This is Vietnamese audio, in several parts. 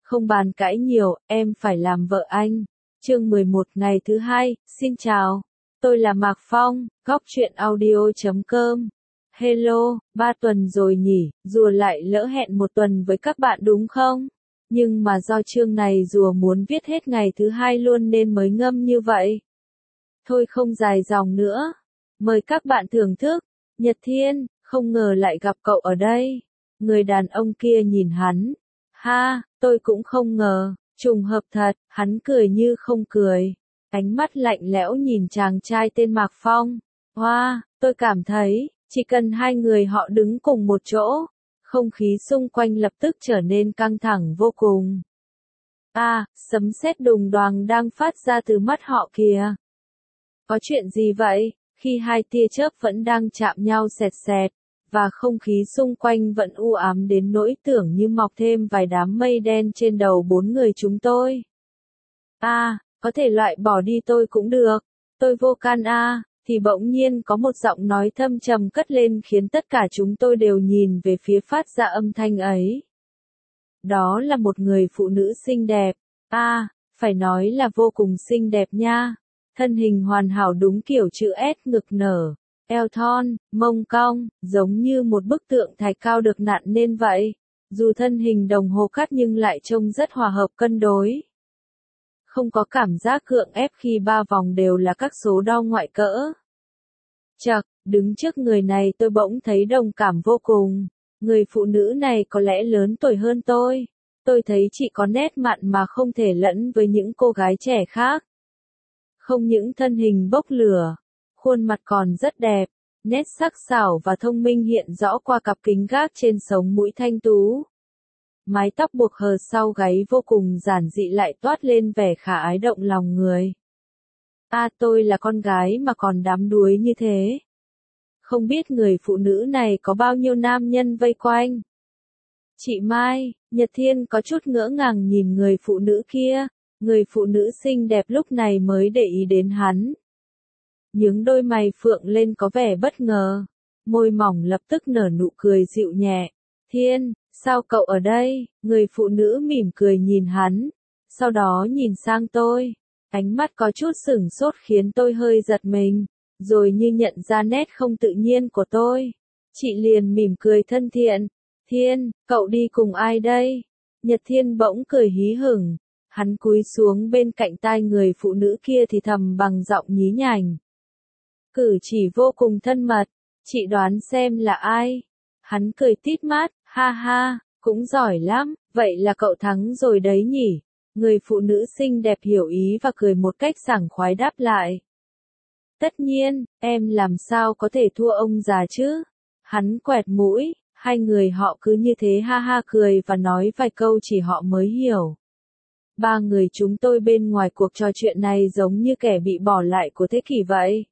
Không bàn cãi nhiều, em phải làm vợ anh. Chương 11 ngày thứ 2, xin chào. Tôi là Mạc Phong, góc truyện audio.com. Hello, 3 tuần rồi nhỉ, rùa lại lỡ hẹn 1 tuần với các bạn đúng không? Nhưng mà do chương này rùa muốn viết hết ngày thứ 2 luôn nên mới ngâm như vậy. Thôi không dài dòng nữa. Mời các bạn thưởng thức. Nhật Thiên, không ngờ lại gặp cậu ở đây. Người đàn ông kia nhìn hắn. Ha, tôi cũng không ngờ, trùng hợp thật, hắn cười như không cười. Ánh mắt lạnh lẽo nhìn chàng trai tên Mạc Phong. Hoa, tôi cảm thấy, chỉ cần hai người họ đứng cùng một chỗ, không khí xung quanh lập tức trở nên căng thẳng vô cùng. Sấm sét đùng đoàng đang phát ra từ mắt họ kìa. Có chuyện gì vậy? Khi hai tia chớp vẫn đang chạm nhau sẹt sẹt, và không khí xung quanh vẫn u ám đến nỗi tưởng như mọc thêm vài đám mây đen trên đầu 4 người chúng tôi. Có thể loại bỏ đi tôi cũng được. Tôi vô can thì bỗng nhiên có một giọng nói thâm trầm cất lên khiến tất cả chúng tôi đều nhìn về phía phát ra âm thanh ấy. Đó là một người phụ nữ xinh đẹp. Phải nói là vô cùng xinh đẹp nha. Thân hình hoàn hảo đúng kiểu chữ S, ngực nở, eo thon, mông cong, giống như một bức tượng thạch cao được nặn nên vậy. Dù thân hình đồng hồ cát nhưng lại trông rất hòa hợp cân đối. Không có cảm giác gượng ép khi 3 vòng đều là các số đo ngoại cỡ. Chậc, đứng trước người này tôi bỗng thấy đồng cảm vô cùng. Người phụ nữ này có lẽ lớn tuổi hơn tôi. Tôi thấy chị có nét mặn mà không thể lẫn với những cô gái trẻ khác. Không những thân hình bốc lửa, khuôn mặt còn rất đẹp, nét sắc sảo và thông minh hiện rõ qua cặp kính gác trên sống mũi thanh tú. Mái tóc buộc hờ sau gáy vô cùng giản dị lại toát lên vẻ khả ái động lòng người. Tôi là con gái mà còn đắm đuối như thế. Không biết người phụ nữ này có bao nhiêu nam nhân vây quanh. Chị Mai, Nhật Thiên có chút ngỡ ngàng nhìn người phụ nữ kia. Người phụ nữ xinh đẹp lúc này mới để ý đến hắn. Nhướng đôi mày phượng lên có vẻ bất ngờ. Môi mỏng lập tức nở nụ cười dịu nhẹ. Thiên, sao cậu ở đây? Người phụ nữ mỉm cười nhìn hắn. Sau đó nhìn sang tôi. Ánh mắt có chút sửng sốt khiến tôi hơi giật mình. Rồi như nhận ra nét không tự nhiên của tôi. Chị liền mỉm cười thân thiện. Thiên, cậu đi cùng ai đây? Nhật Thiên bỗng cười hí hửng. Hắn cúi xuống bên cạnh tai người phụ nữ kia thì thầm bằng giọng nhí nhảnh. Cử chỉ vô cùng thân mật, chị đoán xem là ai? Hắn cười tít mắt, ha ha, cũng giỏi lắm, vậy là cậu thắng rồi đấy nhỉ? Người phụ nữ xinh đẹp hiểu ý và cười một cách sảng khoái đáp lại. Tất nhiên, em làm sao có thể thua ông già chứ? Hắn quẹt mũi, hai người họ cứ như thế ha ha cười và nói vài câu chỉ họ mới hiểu. 3 người chúng tôi bên ngoài cuộc trò chuyện này giống như kẻ bị bỏ lại của thế kỷ vậy.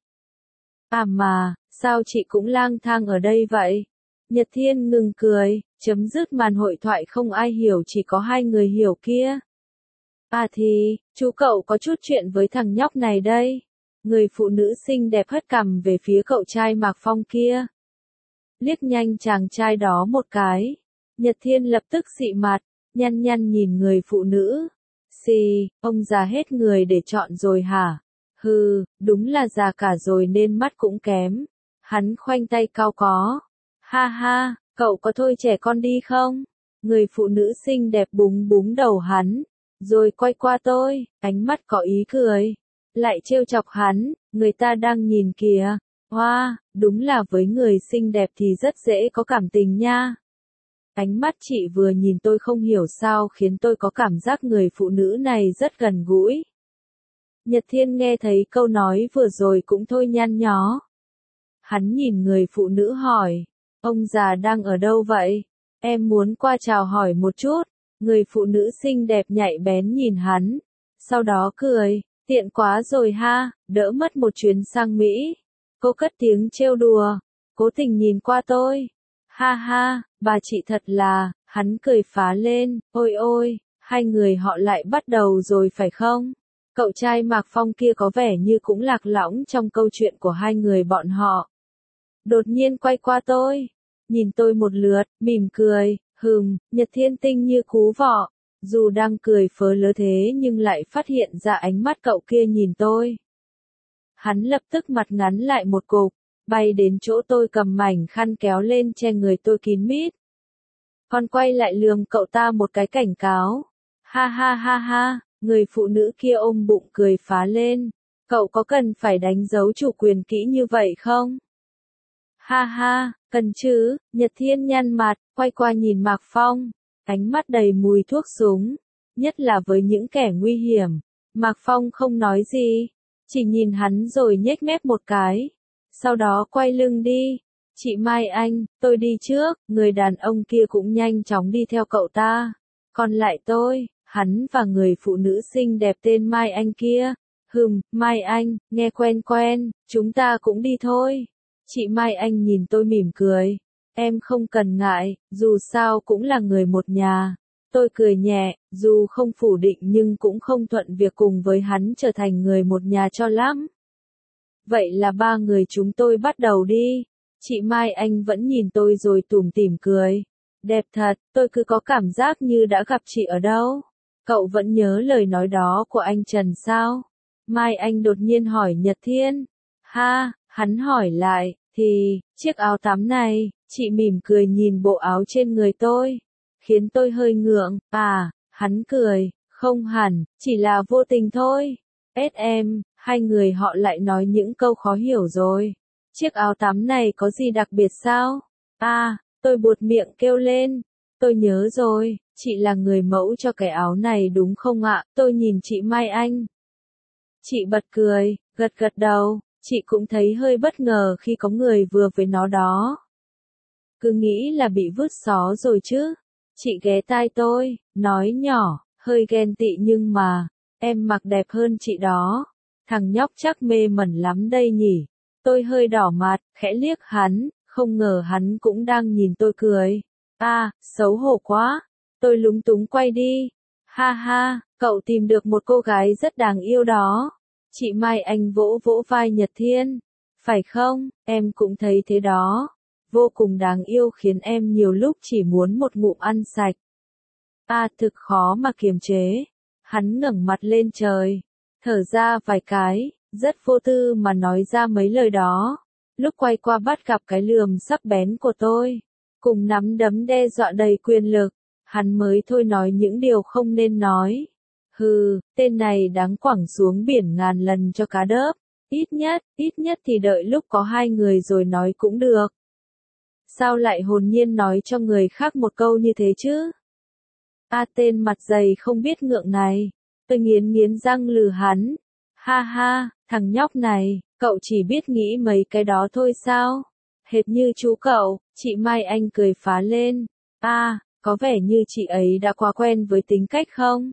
Mà, sao chị cũng lang thang ở đây vậy? Nhật Thiên ngừng cười, chấm dứt màn hội thoại không ai hiểu chỉ có 2 người hiểu kia. Thì, chú cậu có chút chuyện với thằng nhóc này đây. Người phụ nữ xinh đẹp hất cằm về phía cậu trai Mạc Phong kia. Liếc nhanh chàng trai đó một cái. Nhật Thiên lập tức xị mặt, nhăn nhăn nhìn người phụ nữ. Ông già hết người để chọn rồi hả? Hừ, đúng là già cả rồi nên mắt cũng kém. Hắn khoanh tay cau có. Ha ha, cậu có thôi trẻ con đi không? Người phụ nữ xinh đẹp búng búng đầu hắn. Rồi quay qua tôi, ánh mắt có ý cười. Lại trêu chọc hắn, người ta đang nhìn kìa. Hoa, đúng là với người xinh đẹp thì rất dễ có cảm tình nha. Ánh mắt chị vừa nhìn tôi không hiểu sao khiến tôi có cảm giác người phụ nữ này rất gần gũi. Nhật Thiên nghe thấy câu nói vừa rồi cũng thôi nhăn nhó. Hắn nhìn người phụ nữ hỏi, ông già đang ở đâu vậy? Em muốn qua chào hỏi một chút. Người phụ nữ xinh đẹp nhạy bén nhìn hắn. Sau đó cười, tiện quá rồi ha, đỡ mất một chuyến sang Mỹ. Cô cất tiếng trêu đùa, cố tình nhìn qua tôi. Ha ha, bà chị thật là, hắn cười phá lên, ôi ôi, hai người họ lại bắt đầu rồi phải không? Cậu trai Mạc Phong kia có vẻ như cũng lạc lõng trong câu chuyện của hai người bọn họ. Đột nhiên quay qua tôi, nhìn tôi một lượt, mỉm cười, Nhật Thiên tinh như cú vọ, Dù đang cười phớ lớ thế nhưng lại phát hiện ra ánh mắt cậu kia nhìn tôi. Hắn lập tức mặt ngắn lại một cục, bay đến chỗ tôi cầm mảnh khăn kéo lên che người tôi kín mít. Còn quay lại lườm cậu ta một cái cảnh cáo. Ha ha ha ha, người phụ nữ kia ôm bụng cười phá lên. Cậu có cần phải đánh dấu chủ quyền kỹ như vậy không? Ha ha, cần chứ, Nhật Thiên nhăn mặt, quay qua nhìn Mạc Phong, ánh mắt đầy mùi thuốc súng, nhất là với những kẻ nguy hiểm. Mạc Phong không nói gì, chỉ nhìn hắn rồi nhếch mép một cái, sau đó quay lưng đi. Chị Mai Anh, tôi đi trước, người đàn ông kia cũng nhanh chóng đi theo cậu ta. Còn lại tôi, hắn và người phụ nữ xinh đẹp tên Mai Anh kia. Mai Anh, nghe quen quen, chúng ta cũng đi thôi. Chị Mai Anh nhìn tôi mỉm cười. Em không cần ngại, dù sao cũng là người một nhà. Tôi cười nhẹ, dù không phủ định nhưng cũng không thuận việc cùng với hắn trở thành người một nhà cho lắm. Vậy là ba người chúng tôi bắt đầu đi. Chị Mai Anh vẫn nhìn tôi rồi tủm tỉm cười. Đẹp thật, tôi cứ có cảm giác như đã gặp chị ở đâu. Cậu vẫn nhớ lời nói đó của anh Trần sao? Mai Anh đột nhiên hỏi Nhật Thiên. Ha, hắn hỏi lại, thì, chiếc áo tắm này, chị mỉm cười nhìn bộ áo trên người tôi. Khiến tôi hơi ngượng, hắn cười, không hẳn, chỉ là vô tình thôi. Em, hai người họ lại nói những câu khó hiểu rồi. Chiếc áo tắm này có gì đặc biệt sao? Tôi buột miệng kêu lên. Tôi nhớ rồi, chị là người mẫu cho cái áo này đúng không ạ? Tôi nhìn chị Mai Anh. Chị bật cười, gật gật đầu, chị cũng thấy hơi bất ngờ khi có người vừa với nó đó. Cứ nghĩ là bị vứt xó rồi chứ. Chị ghé tai tôi, nói nhỏ, hơi ghen tị nhưng mà, em mặc đẹp hơn chị đó. Thằng nhóc chắc mê mẩn lắm đây nhỉ. Tôi hơi đỏ mặt, khẽ liếc hắn, không ngờ hắn cũng đang nhìn tôi cười. Xấu hổ quá. Tôi lúng túng quay đi. Ha ha, cậu tìm được một cô gái rất đáng yêu đó. Chị Mai Anh vỗ vỗ vai Nhật Thiên. Phải không, em cũng thấy thế đó. Vô cùng đáng yêu khiến em nhiều lúc chỉ muốn một ngụm ăn sạch. Thực khó mà kiềm chế. Hắn ngẩng mặt lên trời, thở ra vài cái, rất vô tư mà nói ra mấy lời đó. Lúc quay qua bắt gặp cái lườm sắc bén của tôi, cùng nắm đấm đe dọa đầy quyền lực, hắn mới thôi nói những điều không nên nói. Tên này đáng quẳng xuống biển ngàn lần cho cá đớp. Ít nhất thì đợi lúc có hai người rồi nói cũng được. Sao lại hồn nhiên nói cho người khác một câu như thế chứ? Tên mặt dày không biết ngượng này. Tôi nghiến răng lừ hắn. Ha ha, thằng nhóc này, cậu chỉ biết nghĩ mấy cái đó thôi sao? Hệt như chú cậu, chị Mai Anh cười phá lên. Có vẻ như chị ấy đã quá quen với tính cách không?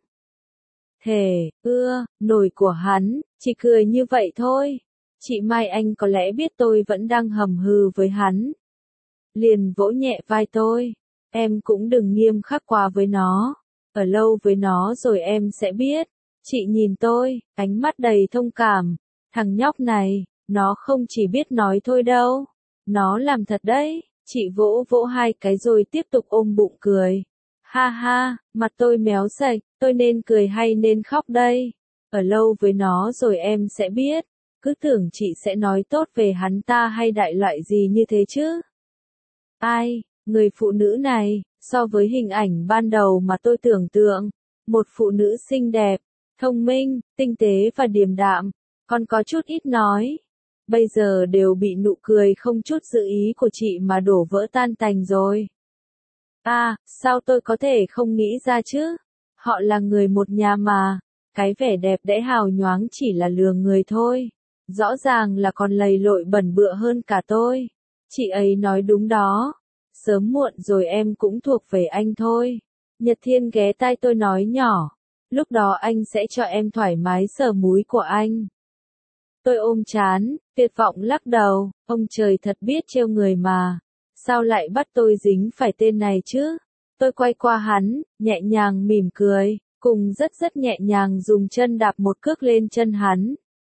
Nổi của hắn, chỉ cười như vậy thôi. Chị Mai Anh có lẽ biết tôi vẫn đang hầm hừ với hắn. Liền vỗ nhẹ vai tôi. Em cũng đừng nghiêm khắc quá với nó. Ở lâu với nó rồi em sẽ biết. Chị nhìn tôi, ánh mắt đầy thông cảm. Thằng nhóc này, nó không chỉ biết nói thôi đâu. Nó làm thật đấy. Chị vỗ vỗ hai cái rồi tiếp tục ôm bụng cười. Ha ha, mặt tôi méo sạch, tôi nên cười hay nên khóc đây? Ở lâu với nó rồi em sẽ biết. Cứ tưởng chị sẽ nói tốt về hắn ta hay đại loại gì như thế chứ. Người phụ nữ này, so với hình ảnh ban đầu mà tôi tưởng tượng, một phụ nữ xinh đẹp, thông minh, tinh tế và điềm đạm, còn có chút ít nói. Bây giờ đều bị nụ cười không chút dự ý của chị mà đổ vỡ tan tành rồi. Sao tôi có thể không nghĩ ra chứ? Họ là người một nhà mà. Cái vẻ đẹp đẽ hào nhoáng chỉ là lừa người thôi. Rõ ràng là còn lầy lội bẩn bựa hơn cả tôi. Chị ấy nói đúng đó. Sớm muộn rồi em cũng thuộc về anh thôi. Nhật Thiên ghé tai tôi nói nhỏ. Lúc đó anh sẽ cho em thoải mái sờ múi của anh. Tôi ôm trán, tuyệt vọng lắc đầu. Ông trời thật biết trêu người mà. Sao lại bắt tôi dính phải tên này chứ? Tôi quay qua hắn, nhẹ nhàng mỉm cười, cùng rất nhẹ nhàng dùng chân đạp một cước lên chân hắn.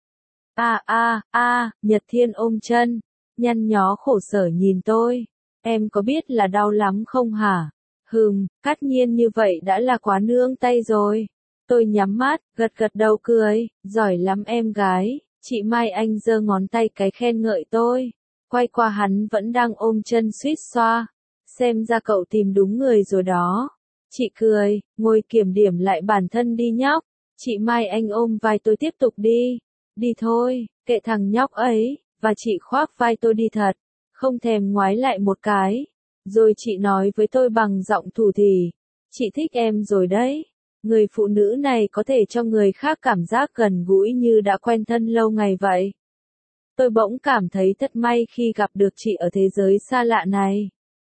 Nhật Thiên ôm chân, nhăn nhó khổ sở nhìn tôi. Em có biết là đau lắm không hả? Tất nhiên như vậy đã là quá nương tay rồi. Tôi nhắm mắt, gật gật đầu cười, giỏi lắm em gái. Chị Mai Anh giơ ngón tay cái khen ngợi tôi. Quay qua hắn vẫn đang ôm chân suýt xoa. Xem ra cậu tìm đúng người rồi đó. Chị cười, ngồi kiểm điểm lại bản thân đi nhóc. Chị Mai Anh ôm vai tôi tiếp tục đi. Đi thôi, kệ thằng nhóc ấy, và chị khoác vai tôi đi thật. Không thèm ngoái lại một cái. Rồi chị nói với tôi bằng giọng thủ thỉ. Chị thích em rồi đấy. Người phụ nữ này có thể cho người khác cảm giác gần gũi như đã quen thân lâu ngày vậy. Tôi bỗng cảm thấy thật may khi gặp được chị ở thế giới xa lạ này.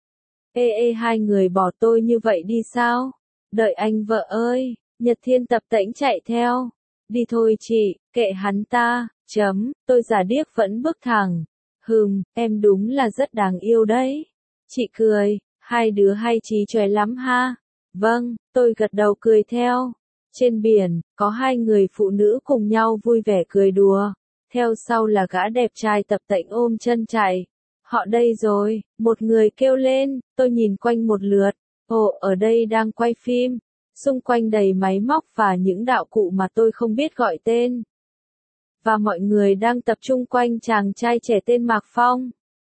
Hai người bỏ tôi như vậy đi sao? Đợi anh vợ ơi, Nhật Thiên tập tễnh chạy theo. Đi thôi chị, kệ hắn ta, tôi giả điếc vẫn bước thẳng. Em đúng là rất đáng yêu đấy. Chị cười, hai đứa hay trí chóe lắm ha. Vâng, tôi gật đầu cười theo. Trên biển, có hai người phụ nữ cùng nhau vui vẻ cười đùa. Theo sau là gã đẹp trai tập tễnh ôm chân chạy. Họ đây rồi, một người kêu lên, tôi nhìn quanh một lượt. Ồ, ở đây đang quay phim. Xung quanh đầy máy móc và những đạo cụ mà tôi không biết gọi tên. Và mọi người đang tập trung quanh chàng trai trẻ tên Mạc Phong.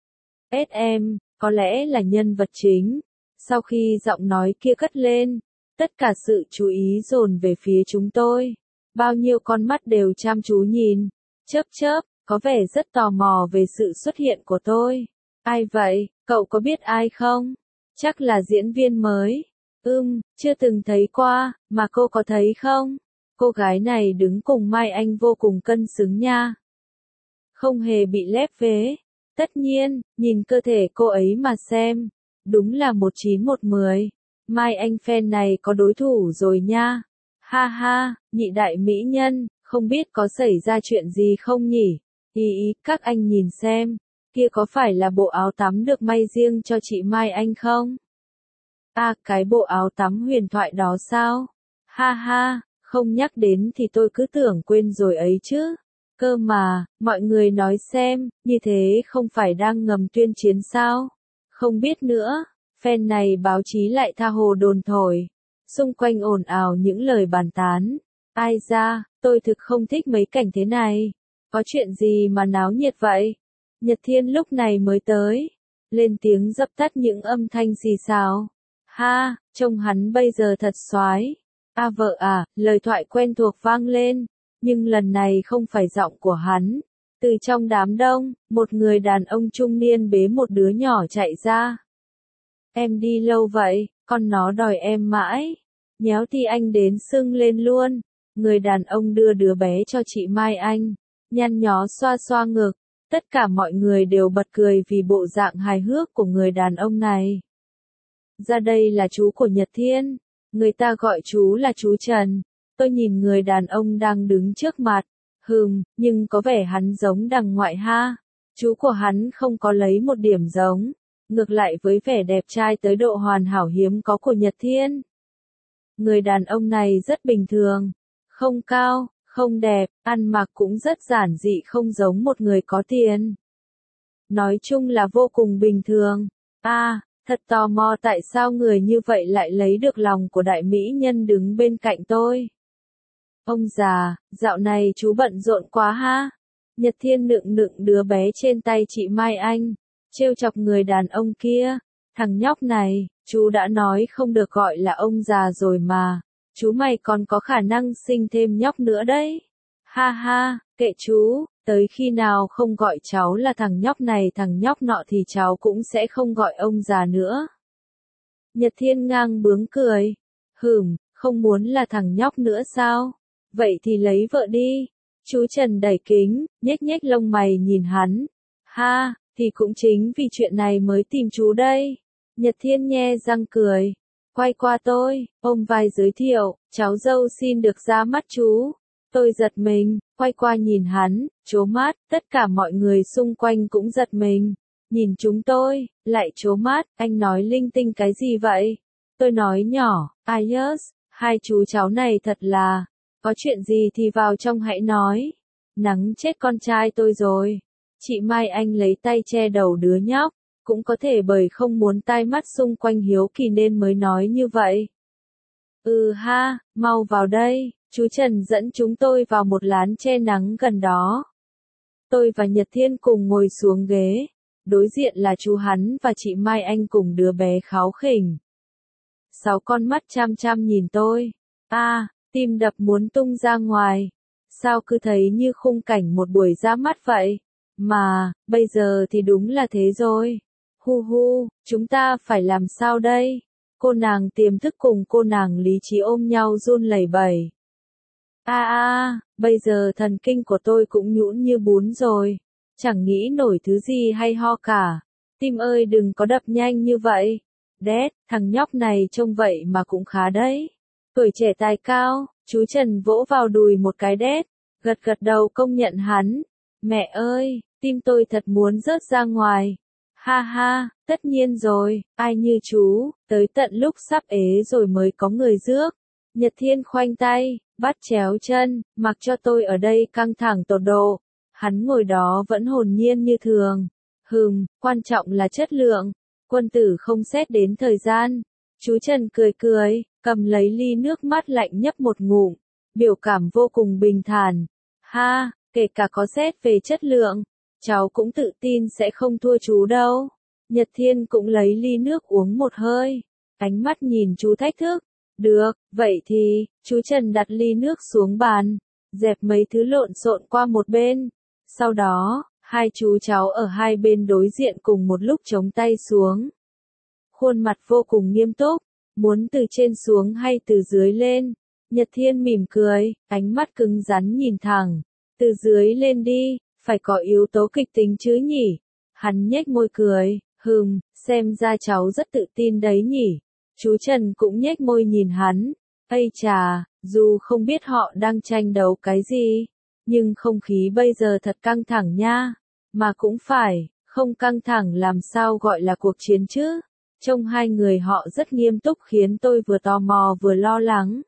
Em, có lẽ là nhân vật chính. Sau khi giọng nói kia cất lên, tất cả sự chú ý dồn về phía chúng tôi. Bao nhiêu con mắt đều chăm chú nhìn, chớp, có vẻ rất tò mò về sự xuất hiện của tôi. Ai vậy, cậu có biết ai không? Chắc là diễn viên mới. Chưa từng thấy qua, mà cô có thấy không? Cô gái này đứng cùng Mai Anh vô cùng cân xứng nha. Không hề bị lép vế. Tất nhiên, nhìn cơ thể cô ấy mà xem. Đúng là 19-10. Mai Anh fan này có đối thủ rồi nha. Ha ha, nhị đại mỹ nhân, không biết có xảy ra chuyện gì không nhỉ? Các anh nhìn xem. Kia có phải là bộ áo tắm được may riêng cho chị Mai Anh không? Cái bộ áo tắm huyền thoại đó sao? Ha ha, không nhắc đến thì tôi cứ tưởng quên rồi ấy chứ. Cơ mà, mọi người nói xem, như thế không phải đang ngầm tuyên chiến sao? Không biết nữa, fan này báo chí lại tha hồ đồn thổi. Xung quanh ồn ào những lời bàn tán. Ai ra, tôi thực không thích mấy cảnh thế này. Có chuyện gì mà náo nhiệt vậy? Nhật Thiên lúc này mới tới. Lên tiếng dập tắt những âm thanh xì xào. Ha, trông hắn bây giờ thật soái. Vợ à, lời thoại quen thuộc vang lên. Nhưng lần này không phải giọng của hắn. Từ trong đám đông, một người đàn ông trung niên bế một đứa nhỏ chạy ra. Em đi lâu vậy, con nó đòi em mãi. Nhéo thì anh đến sưng lên luôn. Người đàn ông đưa đứa bé cho chị Mai Anh. Nhăn nhó xoa xoa ngực. Tất cả mọi người đều bật cười vì bộ dạng hài hước của người đàn ông này. Ra đây là chú của Nhật Thiên. Người ta gọi chú là chú Trần. Tôi nhìn người đàn ông đang đứng trước mặt. Nhưng có vẻ hắn giống đằng ngoại ha. Chú của hắn không có lấy một điểm giống. Ngược lại với vẻ đẹp trai tới độ hoàn hảo hiếm có của Nhật Thiên. Người đàn ông này rất bình thường. Không cao, không đẹp, ăn mặc cũng rất giản dị không giống một người có tiền. Nói chung là vô cùng bình thường. Thật tò mò tại sao người như vậy lại lấy được lòng của đại mỹ nhân đứng bên cạnh tôi. Ông già, dạo này chú bận rộn quá ha. Nhật Thiên nựng đứa bé trên tay chị Mai Anh, trêu chọc người đàn ông kia. Thằng nhóc này, chú đã nói không được gọi là ông già rồi mà. Chú mày còn có khả năng sinh thêm nhóc nữa đấy. Ha ha, kệ chú, tới khi nào không gọi cháu là thằng nhóc này thằng nhóc nọ thì cháu cũng sẽ không gọi ông già nữa. Nhật Thiên ngang bướng cười. Không muốn là thằng nhóc nữa sao? Vậy thì lấy vợ đi. Chú Trần đẩy kính, nhếch lông mày nhìn hắn. Ha, thì cũng chính vì chuyện này mới tìm chú đây. Nhật Thiên nhe răng cười. Quay qua tôi, ôm vai giới thiệu, cháu dâu xin được ra mắt chú. Tôi giật mình, quay qua nhìn hắn, trố mắt, tất cả mọi người xung quanh cũng giật mình. Nhìn chúng tôi, lại trố mắt, anh nói linh tinh cái gì vậy? Tôi nói nhỏ, hai chú cháu này thật là, có chuyện gì thì vào trong hãy nói. Nắng chết con trai tôi rồi. Chị Mai Anh lấy tay che đầu đứa nhóc, cũng có thể bởi không muốn tai mắt xung quanh hiếu kỳ nên mới nói như vậy. Ừ ha, mau vào đây, chú Trần dẫn chúng tôi vào một lán che nắng gần đó. Tôi và Nhật Thiên cùng ngồi xuống ghế, đối diện là chú hắn và chị Mai Anh cùng đứa bé kháu khỉnh. 6 con mắt chăm chăm nhìn tôi. Tim đập muốn tung ra ngoài. Sao cứ thấy như khung cảnh một buổi ra mắt vậy? Mà, bây giờ thì đúng là thế rồi. Hu hu, chúng ta phải làm sao đây? Cô nàng tiềm thức cùng cô nàng lý trí ôm nhau run lẩy bẩy. Bây giờ thần kinh của tôi cũng nhũn như bún rồi. Chẳng nghĩ nổi thứ gì hay ho cả. Tim ơi đừng có đập nhanh như vậy. Đét, thằng nhóc này trông vậy mà cũng khá đấy. Tuổi trẻ tài cao, chú Trần vỗ vào đùi một cái đét, gật gật đầu công nhận hắn. Mẹ ơi, tim tôi thật muốn rớt ra ngoài. Ha ha, tất nhiên rồi, ai như chú, tới tận lúc sắp ế rồi mới có người rước. Nhật Thiên khoanh tay, bắt chéo chân, mặc cho tôi ở đây căng thẳng tột độ. Hắn ngồi đó vẫn hồn nhiên như thường. Quan trọng là chất lượng. Quân tử không xét đến thời gian. Chú Trần cười cười, cầm lấy ly nước mát lạnh nhấp một ngụm. Biểu cảm vô cùng bình thản. Ha, kể cả có xét về chất lượng, cháu cũng tự tin sẽ không thua chú đâu. Nhật Thiên cũng lấy ly nước uống một hơi. Ánh mắt nhìn chú thách thức. Được, vậy thì, chú Trần đặt ly nước xuống bàn. Dẹp mấy thứ lộn xộn qua một bên. Sau đó, hai chú cháu ở hai bên đối diện cùng một lúc chống tay xuống. Khuôn mặt vô cùng nghiêm túc, muốn từ trên xuống hay từ dưới lên. Nhật Thiên mỉm cười, ánh mắt cứng rắn nhìn thẳng. Từ dưới lên đi, phải có yếu tố kịch tính chứ nhỉ? Hắn nhếch môi cười, xem ra cháu rất tự tin đấy nhỉ? Chú Trần cũng nhếch môi nhìn hắn. Ây chà, dù không biết họ đang tranh đấu cái gì, nhưng không khí bây giờ thật căng thẳng nha. Mà cũng phải, không căng thẳng làm sao gọi là cuộc chiến chứ? Trông hai người họ rất nghiêm túc khiến tôi vừa tò mò vừa lo lắng.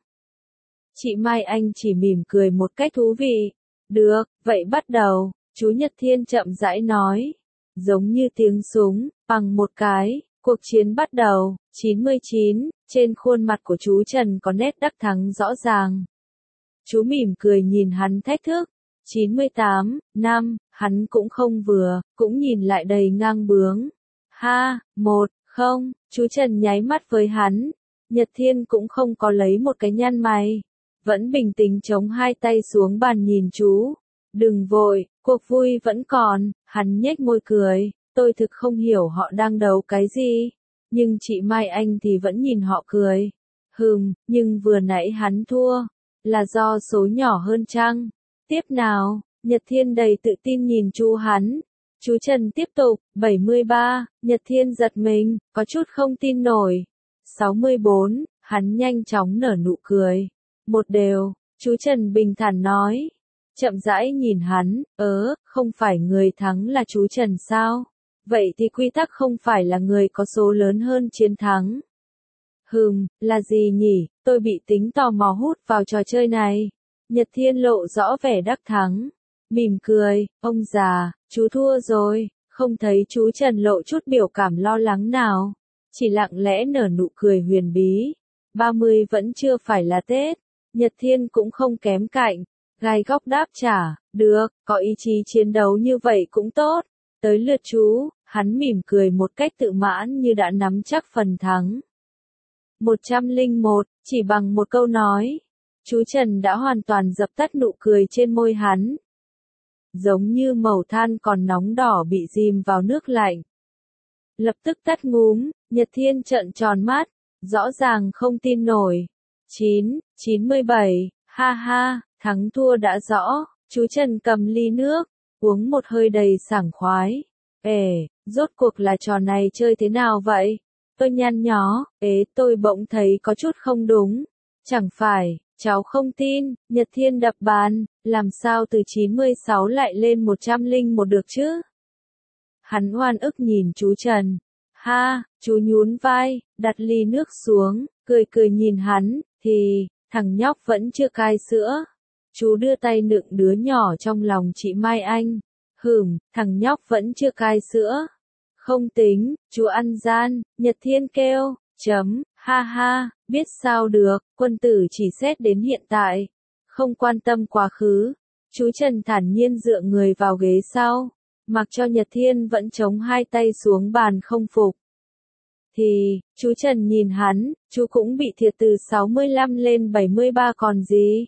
Chị Mai Anh chỉ mỉm cười một cách thú vị. Được, vậy bắt đầu, chú Nhật Thiên chậm rãi nói. Giống như tiếng súng, bằng một cái, cuộc chiến bắt đầu. 99, trên khuôn mặt của chú Trần có nét đắc thắng rõ ràng. Chú mỉm cười nhìn hắn thách thức. 98, năm, hắn cũng không vừa, cũng nhìn lại đầy ngang bướng. Ha, 1-0, chú Trần nháy mắt với hắn. Nhật Thiên cũng không có lấy một cái nhăn mày. Vẫn bình tĩnh chống hai tay xuống bàn nhìn chú. Đừng vội, cuộc vui vẫn còn, hắn nhếch môi cười. Tôi thực không hiểu họ đang đấu cái gì. Nhưng chị Mai Anh thì vẫn nhìn họ cười. Nhưng vừa nãy hắn thua. Là do số nhỏ hơn chăng? Tiếp nào, Nhật Thiên đầy tự tin nhìn chú hắn. Chú Trần tiếp tục, 73, Nhật Thiên giật mình, có chút không tin nổi. 64, hắn nhanh chóng nở nụ cười. Một đều, chú Trần bình thản nói. Chậm rãi nhìn hắn, không phải người thắng là chú Trần sao? Vậy thì quy tắc không phải là người có số lớn hơn chiến thắng. Là gì nhỉ? Tôi bị tính tò mò hút vào trò chơi này. Nhật Thiên lộ rõ vẻ đắc thắng. Mỉm cười, ông già, chú thua rồi, không thấy chú Trần lộ chút biểu cảm lo lắng nào. Chỉ lặng lẽ nở nụ cười huyền bí. 30 vẫn chưa phải là Tết. Nhật Thiên cũng không kém cạnh. Gai góc đáp trả, được, có ý chí chiến đấu như vậy cũng tốt. Tới lượt chú, hắn mỉm cười một cách tự mãn như đã nắm chắc phần thắng. 101, chỉ bằng một câu nói. Chú Trần đã hoàn toàn dập tắt nụ cười trên môi hắn. Giống như mẩu than còn nóng đỏ bị dìm vào nước lạnh. Lập tức tắt ngúm, Nhật Thiên trợn tròn mắt, rõ ràng không tin nổi. 97, ha ha, thắng thua đã rõ, chú Trần cầm ly nước, uống một hơi đầy sảng khoái. Rốt cuộc là trò này chơi thế nào vậy? Tôi nhăn nhó, tôi bỗng thấy có chút không đúng. Chẳng phải, cháu không tin, Nhật Thiên đập bàn, làm sao từ 96 lại lên 101 được chứ? Hắn oan ức nhìn chú Trần. Ha, chú nhún vai, đặt ly nước xuống, cười cười nhìn hắn, thì, thằng nhóc vẫn chưa cai sữa. Chú đưa tay nựng đứa nhỏ trong lòng chị Mai Anh. Thằng nhóc vẫn chưa cai sữa. Không tính, chú ăn gian, Nhật Thiên kêu, ha ha, biết sao được, quân tử chỉ xét đến hiện tại, không quan tâm quá khứ. Chú Trần thản nhiên dựa người vào ghế sau, mặc cho Nhật Thiên vẫn chống hai tay xuống bàn không phục. Thì, chú Trần nhìn hắn, chú cũng bị thiệt từ 65 lên 73 còn gì?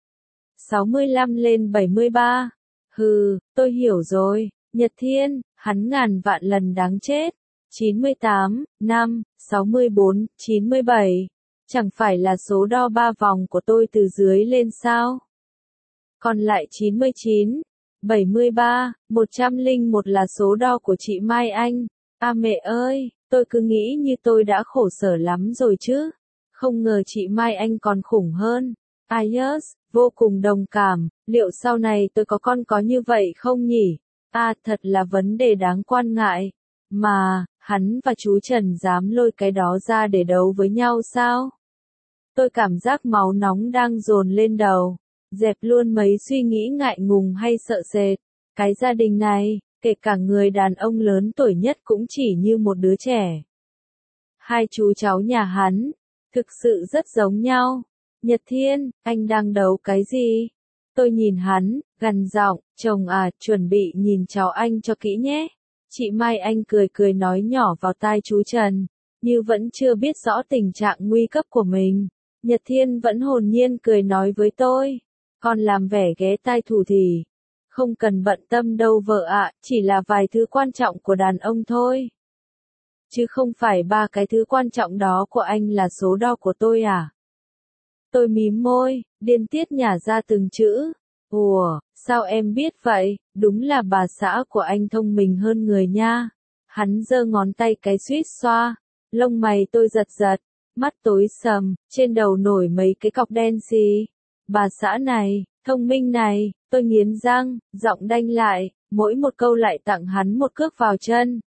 65 lên 73. Hừ, tôi hiểu rồi, Nhật Thiên, hắn ngàn vạn lần đáng chết. 98, 5, 64, 97. Chẳng phải là số đo 3 vòng của tôi từ dưới lên sao? Còn lại 99, 73, 101 là số đo của chị Mai Anh. À mẹ ơi, tôi cứ nghĩ như tôi đã khổ sở lắm rồi chứ. Không ngờ chị Mai Anh còn khủng hơn. Yes, vô cùng đồng cảm, liệu sau này tôi có con có như vậy không nhỉ? Thật là vấn đề đáng quan ngại. Mà, hắn và chú Trần dám lôi cái đó ra để đấu với nhau sao? Tôi cảm giác máu nóng đang dồn lên đầu. Dẹp luôn mấy suy nghĩ ngại ngùng hay sợ sệt. Cái gia đình này, kể cả người đàn ông lớn tuổi nhất cũng chỉ như một đứa trẻ. Hai chú cháu nhà hắn, thực sự rất giống nhau. Nhật Thiên, anh đang đấu cái gì? Tôi nhìn hắn, gằn giọng, chồng chuẩn bị nhìn cháu anh cho kỹ nhé. Chị Mai Anh cười cười nói nhỏ vào tai chú Trần, như vẫn chưa biết rõ tình trạng nguy cấp của mình. Nhật Thiên vẫn hồn nhiên cười nói với tôi, còn làm vẻ ghé tai thủ thì, không cần bận tâm đâu vợ ạ, chỉ là vài thứ quan trọng của đàn ông thôi. Chứ không phải ba cái thứ quan trọng đó của anh là số đo của tôi à? Tôi mím môi, điên tiết nhả ra từng chữ. Ủa, sao em biết vậy? Đúng là bà xã của anh thông minh hơn người nha. Hắn giơ ngón tay cái suýt xoa. Lông mày tôi giật giật, mắt tối sầm, trên đầu nổi mấy cái cọc đen xì. Bà xã này, thông minh này, tôi nghiến răng, giọng đanh lại, mỗi một câu lại tặng hắn một cước vào chân.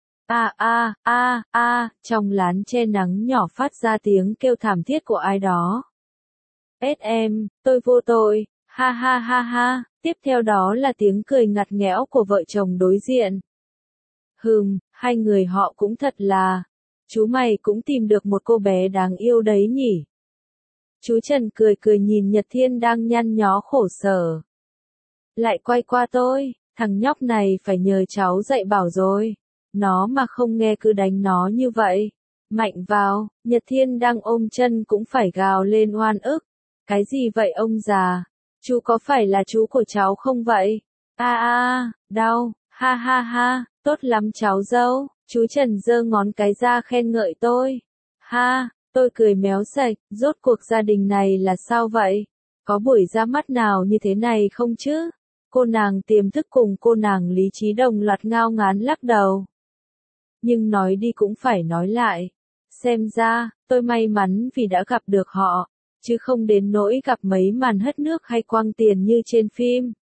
Trong lán che nắng nhỏ phát ra tiếng kêu thảm thiết của ai đó. Em, tôi vô tội, ha ha ha ha, tiếp theo đó là tiếng cười ngặt nghẽo của vợ chồng đối diện. Hai người họ cũng thật là, chú mày cũng tìm được một cô bé đáng yêu đấy nhỉ. Chú Trần cười cười nhìn Nhật Thiên đang nhăn nhó khổ sở. Lại quay qua tôi, thằng nhóc này phải nhờ cháu dạy bảo rồi. Nó mà không nghe cứ đánh nó như vậy. Mạnh vào, Nhật Thiên đang ôm chân cũng phải gào lên oan ức. Cái gì vậy ông già? Chú có phải là chú của cháu không vậy? Đau, ha ha ha, tốt lắm cháu dâu. Chú Trần giơ ngón cái ra khen ngợi tôi. Tôi cười méo sạch, rốt cuộc gia đình này là sao vậy? Có buổi ra mắt nào như thế này không chứ? Cô nàng tiềm thức cùng cô nàng lý trí đồng loạt ngao ngán lắc đầu. Nhưng nói đi cũng phải nói lại. Xem ra, tôi may mắn vì đã gặp được họ, chứ không đến nỗi gặp mấy màn hất nước hay quăng tiền như trên phim.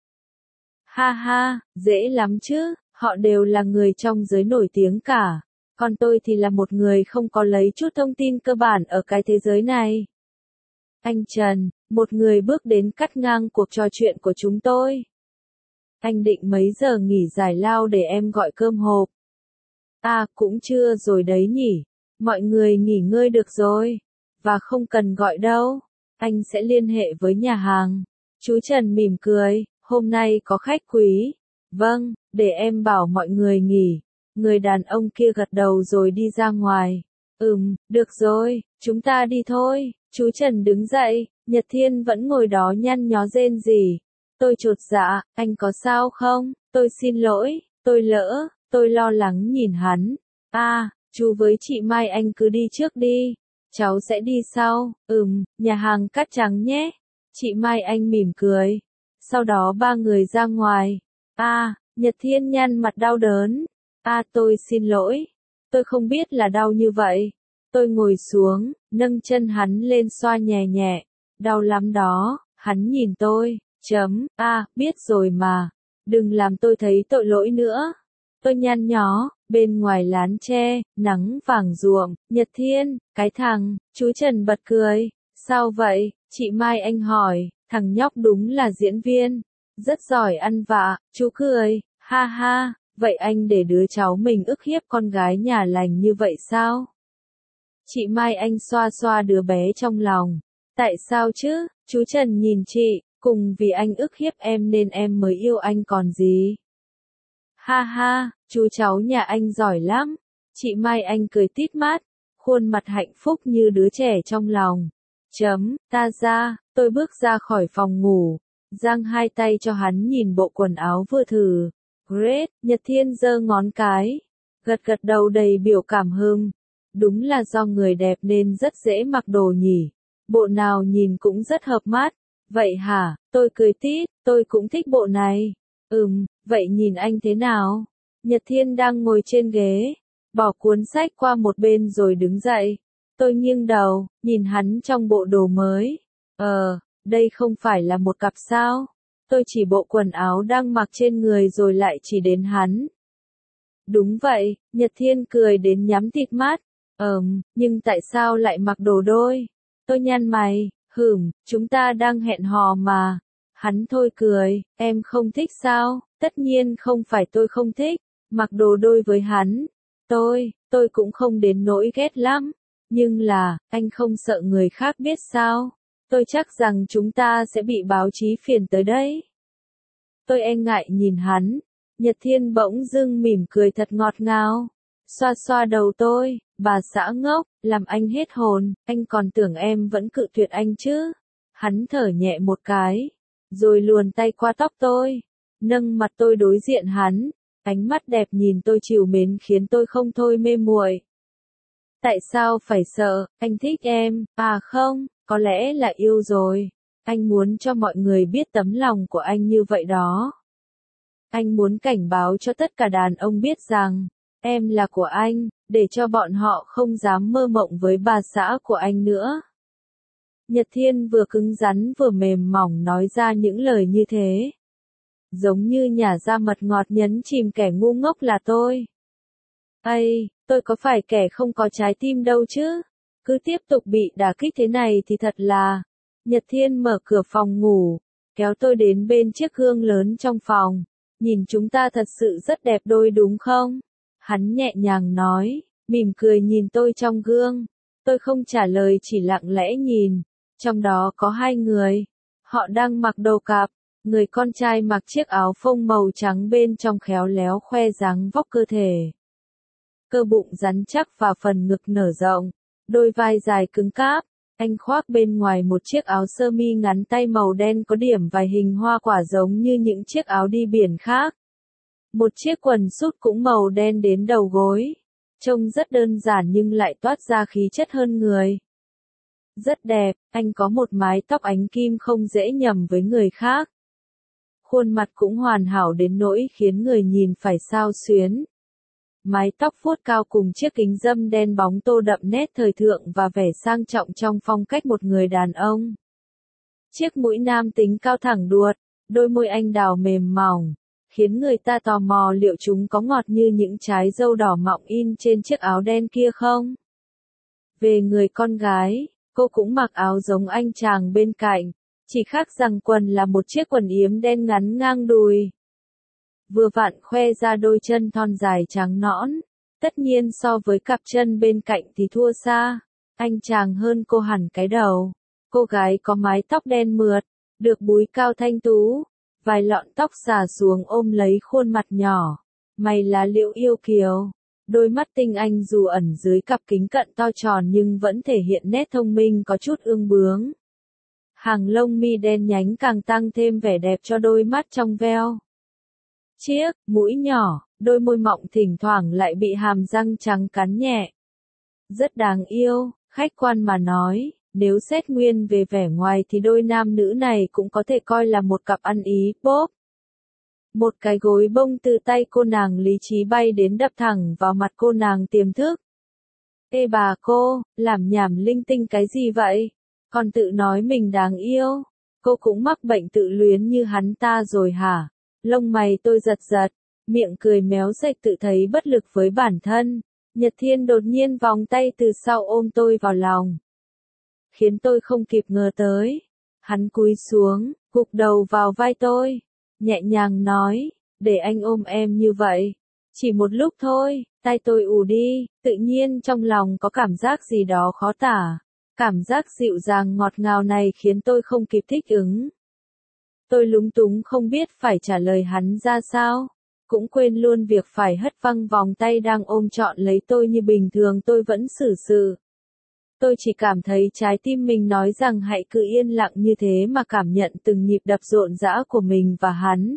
Dễ lắm chứ, họ đều là người trong giới nổi tiếng cả. Còn tôi thì là một người không có lấy chút thông tin cơ bản ở cái thế giới này. Anh Trần, một người bước đến cắt ngang cuộc trò chuyện của chúng tôi. Anh định mấy giờ nghỉ giải lao để em gọi cơm hộp? Cũng chưa rồi đấy nhỉ. Mọi người nghỉ ngơi được rồi. Và không cần gọi đâu. Anh sẽ liên hệ với nhà hàng. Chú Trần mỉm cười, hôm nay có khách quý. Vâng, để em bảo mọi người nghỉ. Người đàn ông kia gật đầu rồi đi ra ngoài. Được rồi, chúng ta đi thôi. Chú Trần đứng dậy, Nhật Thiên vẫn ngồi đó nhăn nhó rên rỉ. Tôi chột dạ, anh có sao không? Tôi xin lỗi, tôi lo lắng nhìn hắn. Chú với chị Mai Anh cứ đi trước đi. Cháu sẽ đi sau. Nhà hàng cát trắng nhé. Chị Mai Anh mỉm cười. Sau đó ba người ra ngoài. Nhật Thiên nhăn mặt đau đớn. Tôi xin lỗi. Tôi không biết là đau như vậy. Tôi ngồi xuống, nâng chân hắn lên xoa nhẹ nhẹ. Đau lắm đó, hắn nhìn tôi. Biết rồi mà. Đừng làm tôi thấy tội lỗi nữa. Tôi nhăn nhó, bên ngoài lán tre, nắng vàng ruộng, Nhật Thiên, cái thằng, chú Trần bật cười. Sao vậy? Chị Mai Anh hỏi, thằng nhóc đúng là diễn viên. Rất giỏi ăn vạ, chú cười, ha ha, vậy anh để đứa cháu mình ức hiếp con gái nhà lành như vậy sao? Chị Mai Anh xoa xoa đứa bé trong lòng. Tại sao chứ? Chú Trần nhìn chị, cùng vì anh ức hiếp em nên em mới yêu anh còn gì. Ha ha, chú cháu nhà anh giỏi lắm. Chị Mai Anh cười tít mắt, khuôn mặt hạnh phúc như đứa trẻ trong lòng. Ta ra, tôi bước ra khỏi phòng ngủ, giang hai tay cho hắn nhìn bộ quần áo vừa thử. Great, Nhật Thiên giơ ngón cái, gật gật đầu đầy biểu cảm hưng. Đúng là do người đẹp nên rất dễ mặc đồ nhỉ. Bộ nào nhìn cũng rất hợp mắt. Vậy hả? Tôi cười tít, tôi cũng thích bộ này. Vậy nhìn anh thế nào? Nhật Thiên đang ngồi trên ghế, bỏ cuốn sách qua một bên rồi đứng dậy. Tôi nghiêng đầu, nhìn hắn trong bộ đồ mới. Đây không phải là một cặp sao? Tôi chỉ bộ quần áo đang mặc trên người rồi lại chỉ đến hắn. Đúng vậy, Nhật Thiên cười đến nhắm tịt mắt. Nhưng tại sao lại mặc đồ đôi? Tôi nhăn mày, chúng ta đang hẹn hò mà. Hắn thôi cười, em không thích sao? Tất nhiên không phải tôi không thích, mặc đồ đôi với hắn. Tôi cũng không đến nỗi ghét lắm. Nhưng là, anh không sợ người khác biết sao? Tôi chắc rằng chúng ta sẽ bị báo chí phiền tới đấy. Tôi e ngại nhìn hắn. Nhật Thiên bỗng dưng mỉm cười thật ngọt ngào. Xoa xoa đầu tôi, bà xã ngốc, làm anh hết hồn, anh còn tưởng em vẫn cự tuyệt anh chứ. Hắn thở nhẹ một cái, rồi luồn tay qua tóc tôi, nâng mặt tôi đối diện hắn, ánh mắt đẹp nhìn tôi trìu mến khiến tôi không thôi mê muội. Tại sao phải sợ, anh thích em, không, có lẽ là yêu rồi. Anh muốn cho mọi người biết tấm lòng của anh như vậy đó. Anh muốn cảnh báo cho tất cả đàn ông biết rằng, em là của anh, để cho bọn họ không dám mơ mộng với bà xã của anh nữa. Nhật Thiên vừa cứng rắn vừa mềm mỏng nói ra những lời như thế. Giống như nhả ra mật ngọt nhấn chìm kẻ ngu ngốc là tôi. Tôi có phải kẻ không có trái tim đâu chứ? Cứ tiếp tục bị đả kích thế này thì thật là... Nhật Thiên mở cửa phòng ngủ, kéo tôi đến bên chiếc gương lớn trong phòng. Nhìn chúng ta thật sự rất đẹp đôi đúng không? Hắn nhẹ nhàng nói, mỉm cười nhìn tôi trong gương. Tôi không trả lời chỉ lặng lẽ nhìn. Trong đó có hai người. Họ đang mặc đồ cạp. Người con trai mặc chiếc áo phông màu trắng bên trong khéo léo khoe dáng vóc cơ thể. Cơ bụng rắn chắc và phần ngực nở rộng. Đôi vai dài cứng cáp. Anh khoác bên ngoài một chiếc áo sơ mi ngắn tay màu đen có điểm vài hình hoa quả giống như những chiếc áo đi biển khác. Một chiếc quần sút cũng màu đen đến đầu gối. Trông rất đơn giản nhưng lại toát ra khí chất hơn người. Rất đẹp, anh có một mái tóc ánh kim không dễ nhầm với người khác. Khuôn mặt cũng hoàn hảo đến nỗi khiến người nhìn phải xao xuyến. Mái tóc vuốt cao cùng chiếc kính râm đen bóng tô đậm nét thời thượng và vẻ sang trọng trong phong cách một người đàn ông. Chiếc mũi nam tính cao thẳng đuột, đôi môi anh đào mềm mỏng, khiến người ta tò mò liệu chúng có ngọt như những trái dâu đỏ mọng in trên chiếc áo đen kia không. Về người con gái, cô cũng mặc áo giống anh chàng bên cạnh, chỉ khác rằng quần là một chiếc quần yếm đen ngắn ngang đùi. Vừa vặn khoe ra đôi chân thon dài trắng nõn, tất nhiên so với cặp chân bên cạnh thì thua xa, anh chàng hơn cô hẳn cái đầu. Cô gái có mái tóc đen mượt, được búi cao thanh tú, vài lọn tóc xả xuống ôm lấy khuôn mặt nhỏ, mày lá liễu yêu kiều. Đôi mắt tinh anh dù ẩn dưới cặp kính cận to tròn nhưng vẫn thể hiện nét thông minh có chút ương bướng. Hàng lông mi đen nhánh càng tăng thêm vẻ đẹp cho đôi mắt trong veo. Chiếc mũi nhỏ, đôi môi mọng thỉnh thoảng lại bị hàm răng trắng cắn nhẹ. Rất đáng yêu, khách quan mà nói, nếu xét nguyên về vẻ ngoài thì đôi nam nữ này cũng có thể coi là một cặp ăn ý, bốp. Một cái gối bông từ tay cô nàng lý trí bay đến đập thẳng vào mặt cô nàng tiềm thức. Ê bà cô, làm nhảm linh tinh cái gì vậy? Còn tự nói mình đáng yêu. Cô cũng mắc bệnh tự luyến như hắn ta rồi hả? Lông mày tôi giật giật, miệng cười méo sạch tự thấy bất lực với bản thân. Nhật Thiên đột nhiên vòng tay từ sau ôm tôi vào lòng. Khiến tôi không kịp ngờ tới. Hắn cúi xuống, gục đầu vào vai tôi. Nhẹ nhàng nói, để anh ôm em như vậy, Chỉ một lúc thôi, tay tôi ù đi, tự nhiên trong lòng có cảm giác gì đó khó tả. Cảm giác dịu dàng ngọt ngào này khiến tôi không kịp thích ứng. Tôi lúng túng không biết phải trả lời hắn ra sao. Cũng quên luôn việc phải hất văng vòng tay đang ôm trọn lấy tôi như bình thường tôi vẫn xử sự. Tôi chỉ cảm thấy trái tim mình nói rằng hãy cứ yên lặng như thế mà cảm nhận từng nhịp đập rộn rã của mình và hắn.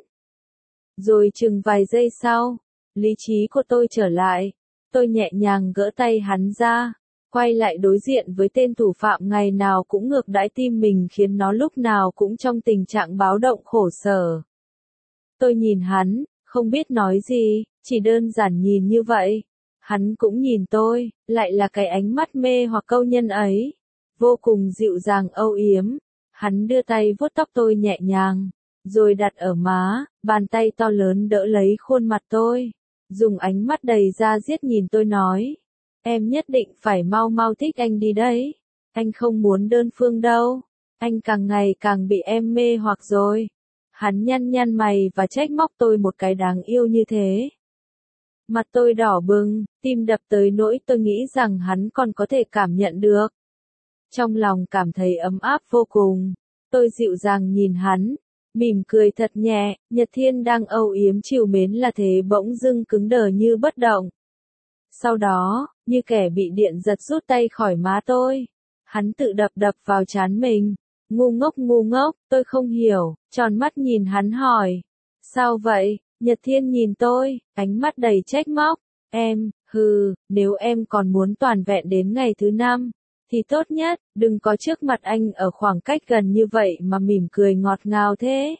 Rồi chừng vài giây sau, lý trí của tôi trở lại. Tôi nhẹ nhàng gỡ tay hắn ra, quay lại đối diện với tên thủ phạm ngày nào cũng ngược đãi tim mình khiến nó lúc nào cũng trong tình trạng báo động khổ sở. Tôi nhìn hắn, không biết nói gì, chỉ đơn giản nhìn như vậy. Hắn cũng nhìn tôi, lại là cái ánh mắt mê hoặc câu nhân ấy. Vô cùng dịu dàng âu yếm. Hắn đưa tay vuốt tóc tôi nhẹ nhàng, rồi đặt ở má, bàn tay to lớn đỡ lấy khuôn mặt tôi. Dùng ánh mắt đầy da diết nhìn tôi nói. Em nhất định phải mau mau thích anh đi đấy. Anh không muốn đơn phương đâu. Anh càng ngày càng bị em mê hoặc rồi. Hắn nhăn nhăn mày và trách móc tôi một cái đáng yêu như thế. Mặt tôi đỏ bừng, tim đập tới nỗi tôi nghĩ rằng hắn còn có thể cảm nhận được. Trong lòng cảm thấy ấm áp vô cùng. Tôi dịu dàng nhìn hắn, mỉm cười thật nhẹ. Nhật Thiên đang âu yếm trìu mến là thế bỗng dưng cứng đờ như bất động. Sau đó, như kẻ bị điện giật rút tay khỏi má tôi. Hắn tự đập đập vào trán mình. Ngu ngốc, tôi không hiểu, tròn mắt nhìn hắn hỏi. Sao vậy? Nhật Thiên nhìn tôi, ánh mắt đầy trách móc. Em, nếu em còn muốn toàn vẹn đến ngày thứ 5, thì tốt nhất, đừng có trước mặt anh ở khoảng cách gần như vậy mà mỉm cười ngọt ngào thế.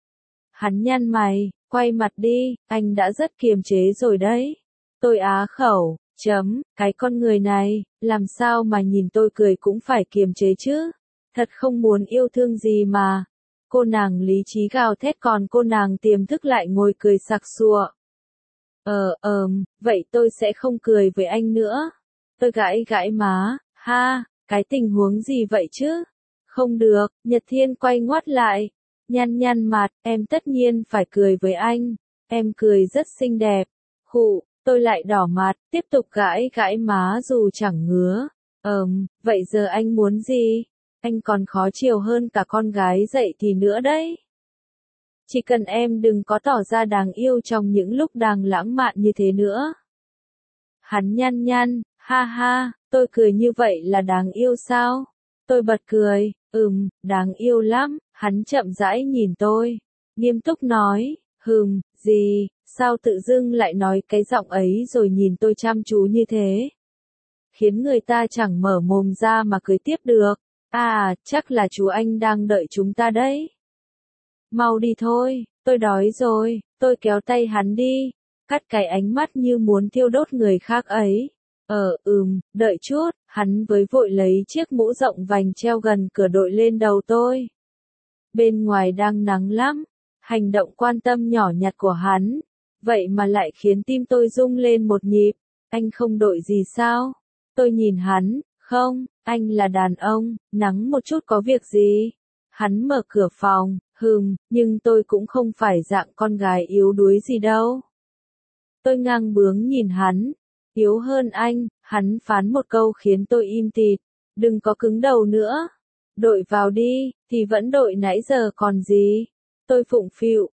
Hắn nhăn mày, quay mặt đi, anh đã rất kiềm chế rồi đấy. Tôi á khẩu, cái con người này, làm sao mà nhìn tôi cười cũng phải kiềm chế chứ? Thật không muốn yêu thương gì mà. Cô nàng lý trí gào thét còn cô nàng tiềm thức lại ngồi cười sặc sụa. Vậy tôi sẽ không cười với anh nữa. Tôi gãi má, cái tình huống gì vậy chứ? Không được, Nhật Thiên quay ngoắt lại. Nhăn mặt, em tất nhiên phải cười với anh. Em cười rất xinh đẹp. Tôi lại đỏ mặt, tiếp tục gãi má dù chẳng ngứa. Vậy giờ anh muốn gì? Anh còn khó chiều hơn cả con gái dậy thì nữa đấy. Chỉ cần em đừng có tỏ ra đáng yêu trong những lúc đang lãng mạn như thế nữa. Hắn nhăn, tôi cười như vậy là đáng yêu sao? Tôi bật cười, đáng yêu lắm. Hắn chậm rãi nhìn tôi, nghiêm túc nói, gì, sao tự dưng lại nói cái giọng ấy rồi nhìn tôi chăm chú như thế? Khiến người ta chẳng mở mồm ra mà cười tiếp được. Chắc là chú anh đang đợi chúng ta đấy. Mau đi thôi, tôi đói rồi. Tôi kéo tay hắn đi, cắt cái ánh mắt như muốn thiêu đốt người khác ấy. Đợi chút, hắn với vội lấy chiếc mũ rộng vành treo gần cửa đội lên đầu tôi. Bên ngoài đang nắng lắm. Hành động quan tâm nhỏ nhặt của hắn, vậy mà lại khiến tim tôi rung lên một nhịp. Anh không đội gì sao? Tôi nhìn hắn, không, anh là đàn ông, nắng một chút có việc gì? Hắn mở cửa phòng, nhưng tôi cũng không phải dạng con gái yếu đuối gì đâu. Tôi ngang bướng nhìn hắn, yếu hơn anh, hắn phán một câu khiến tôi im tịt, đừng có cứng đầu nữa. Đội vào đi, thì vẫn đội nãy giờ còn gì? Tôi phụng phịu,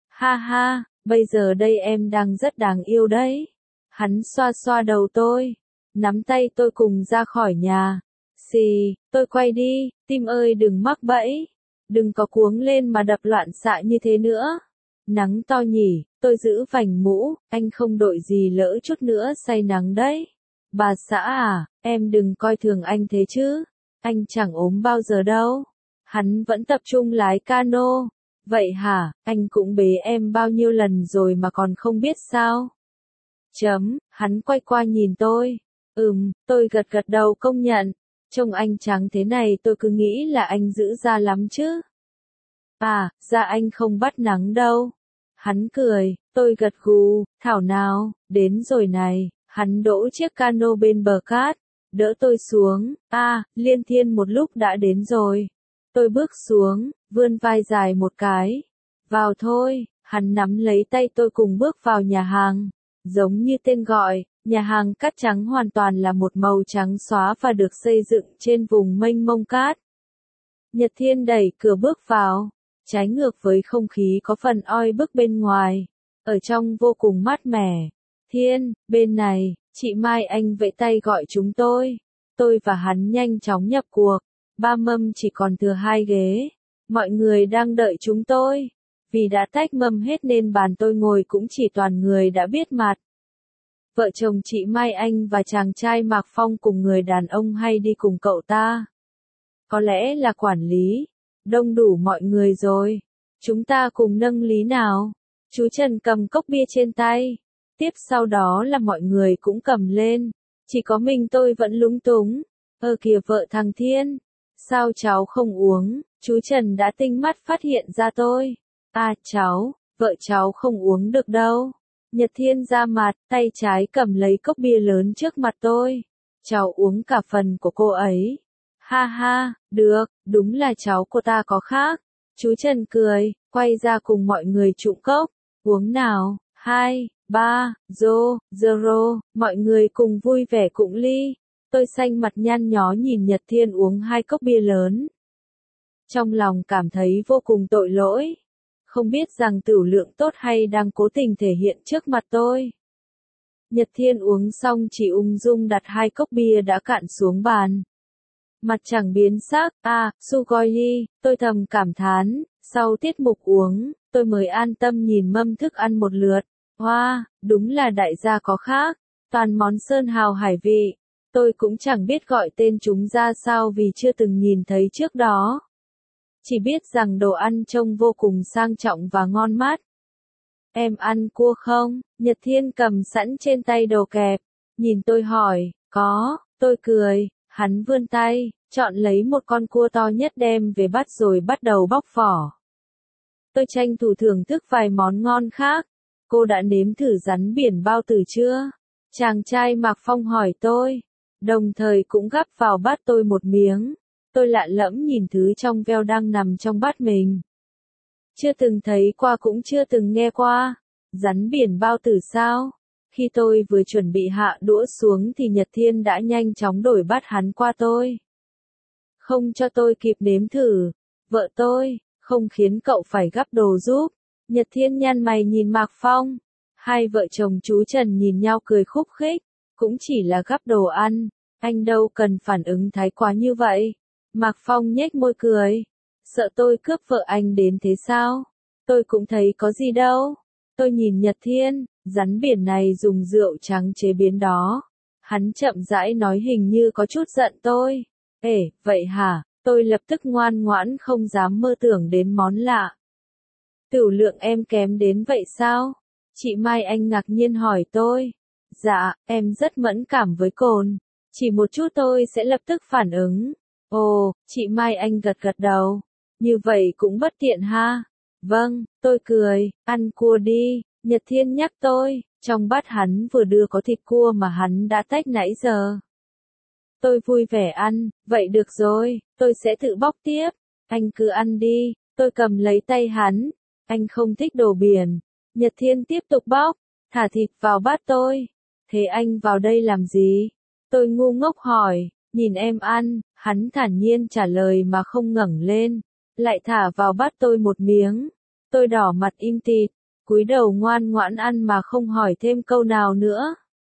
bây giờ đây em đang rất đáng yêu đấy. Hắn xoa xoa đầu tôi, nắm tay tôi cùng ra khỏi nhà. Tôi quay đi, tim ơi đừng mắc bẫy. Đừng có cuống lên mà đập loạn xạ như thế nữa. Nắng to nhỉ, tôi giữ vành mũ, anh không đội gì lỡ chút nữa say nắng đấy. Bà xã em đừng coi thường anh thế chứ. Anh chẳng ốm bao giờ đâu. Hắn vẫn tập trung lái cano. Vậy hả, anh cũng bế em bao nhiêu lần rồi mà còn không biết sao? Hắn quay qua nhìn tôi. Tôi gật đầu công nhận. Trông anh trắng thế này tôi cứ nghĩ là anh giữ da lắm chứ. Da anh không bắt nắng đâu. Hắn cười, tôi gật gù, thảo nào, đến rồi này. Hắn đỗ chiếc cano bên bờ cát, đỡ tôi xuống. Liên Thiên một lúc đã đến rồi. Tôi bước xuống, vươn vai dài một cái. Vào thôi, hắn nắm lấy tay tôi cùng bước vào nhà hàng. Giống như tên gọi, nhà hàng cát trắng hoàn toàn là một màu trắng xóa và được xây dựng trên vùng mênh mông cát. Nhật Thiên đẩy cửa bước vào, trái ngược với không khí có phần oi bức bên ngoài, ở trong vô cùng mát mẻ. Thiên, bên này, chị Mai Anh vẫy tay gọi chúng tôi và hắn nhanh chóng nhập cuộc. Ba mâm chỉ còn thừa 2 ghế, mọi người đang đợi chúng tôi. Vì đã tách mâm hết nên bàn tôi ngồi cũng chỉ toàn người đã biết mặt. Vợ chồng chị Mai Anh và chàng trai Mạc Phong cùng người đàn ông hay đi cùng cậu ta. Có lẽ là quản lý. Đông đủ mọi người rồi. Chúng ta cùng nâng ly nào. Chú Trần cầm cốc bia trên tay. Tiếp sau đó là mọi người cũng cầm lên. Chỉ có mình tôi vẫn lúng túng. Kìa vợ thằng Thiên. Sao cháu không uống? Chú Trần đã tinh mắt phát hiện ra tôi. Cháu, vợ cháu không uống được đâu. Nhật Thiên ra mặt, tay trái cầm lấy cốc bia lớn trước mặt tôi. Cháu uống cả phần của cô ấy. Ha ha, được, đúng là cháu cô ta có khác. Chú Trần cười, quay ra cùng mọi người trụng cốc. Uống nào, 2, 3, zero, mọi người cùng vui vẻ cụng ly. Tôi xanh mặt nhăn nhó nhìn Nhật Thiên uống 2 cốc bia lớn. Trong lòng cảm thấy vô cùng tội lỗi. Không biết rằng tửu lượng tốt hay đang cố tình thể hiện trước mặt tôi. Nhật Thiên uống xong chỉ ung dung đặt 2 cốc bia đã cạn xuống bàn. Mặt chẳng biến sắc, Sugoi, tôi thầm cảm thán, sau tiết mục uống, tôi mới an tâm nhìn mâm thức ăn một lượt. Wow, đúng là đại gia có khác, toàn món sơn hào hải vị. Tôi cũng chẳng biết gọi tên chúng ra sao vì chưa từng nhìn thấy trước đó. Chỉ biết rằng đồ ăn trông vô cùng sang trọng và ngon mát. Em ăn cua không? Nhật Thiên cầm sẵn trên tay đồ kẹp. Nhìn tôi hỏi, có, tôi cười, hắn vươn tay, chọn lấy một con cua to nhất đem về bắt rồi bắt đầu bóc vỏ. Tôi tranh thủ thưởng thức vài món ngon khác. Cô đã nếm thử rắn biển bao tử chưa? Chàng trai Mạc Phong hỏi tôi, đồng thời cũng gắp vào bát tôi một miếng. Tôi lạ lẫm nhìn thứ trong veo đang nằm trong bát mình. Chưa từng thấy qua cũng chưa từng nghe qua. Rắn biển bao tử sao? Khi tôi vừa chuẩn bị hạ đũa xuống thì Nhật Thiên đã nhanh chóng đổi bát hắn qua tôi. Không cho tôi kịp nếm thử. Vợ tôi, không khiến cậu phải gắp đồ giúp. Nhật Thiên nhăn mày nhìn Mạc Phong. Hai vợ chồng chú Trần nhìn nhau cười khúc khích. Cũng chỉ là gắp đồ ăn. Anh đâu cần phản ứng thái quá như vậy. Mạc Phong nhếch môi cười. Sợ tôi cướp vợ anh đến thế sao? Tôi cũng thấy có gì đâu. Tôi nhìn Nhật Thiên, rắn biển này dùng rượu trắng chế biến đó. Hắn chậm rãi nói hình như có chút giận tôi. Vậy hả? Tôi lập tức ngoan ngoãn không dám mơ tưởng đến món lạ. Tửu lượng em kém đến vậy sao? Chị Mai Anh ngạc nhiên hỏi tôi. Dạ, em rất mẫn cảm với cồn. Chỉ một chút tôi sẽ lập tức phản ứng. Ồ, chị Mai Anh gật gật đầu. Như vậy cũng bất tiện ha. Vâng, tôi cười, ăn cua đi. Nhật Thiên nhắc tôi, trong bát hắn vừa đưa có thịt cua mà hắn đã tách nãy giờ. Tôi vui vẻ ăn, vậy được rồi, tôi sẽ tự bóc tiếp. Anh cứ ăn đi, tôi cầm lấy tay hắn. Anh không thích đồ biển. Nhật Thiên tiếp tục bóc, thả thịt vào bát tôi. Thế anh vào đây làm gì? Tôi ngu ngốc hỏi, nhìn em ăn, hắn thản nhiên trả lời mà không ngẩng lên. Lại thả vào bát tôi một miếng. Tôi đỏ mặt im tịt, cúi đầu ngoan ngoãn ăn mà không hỏi thêm câu nào nữa.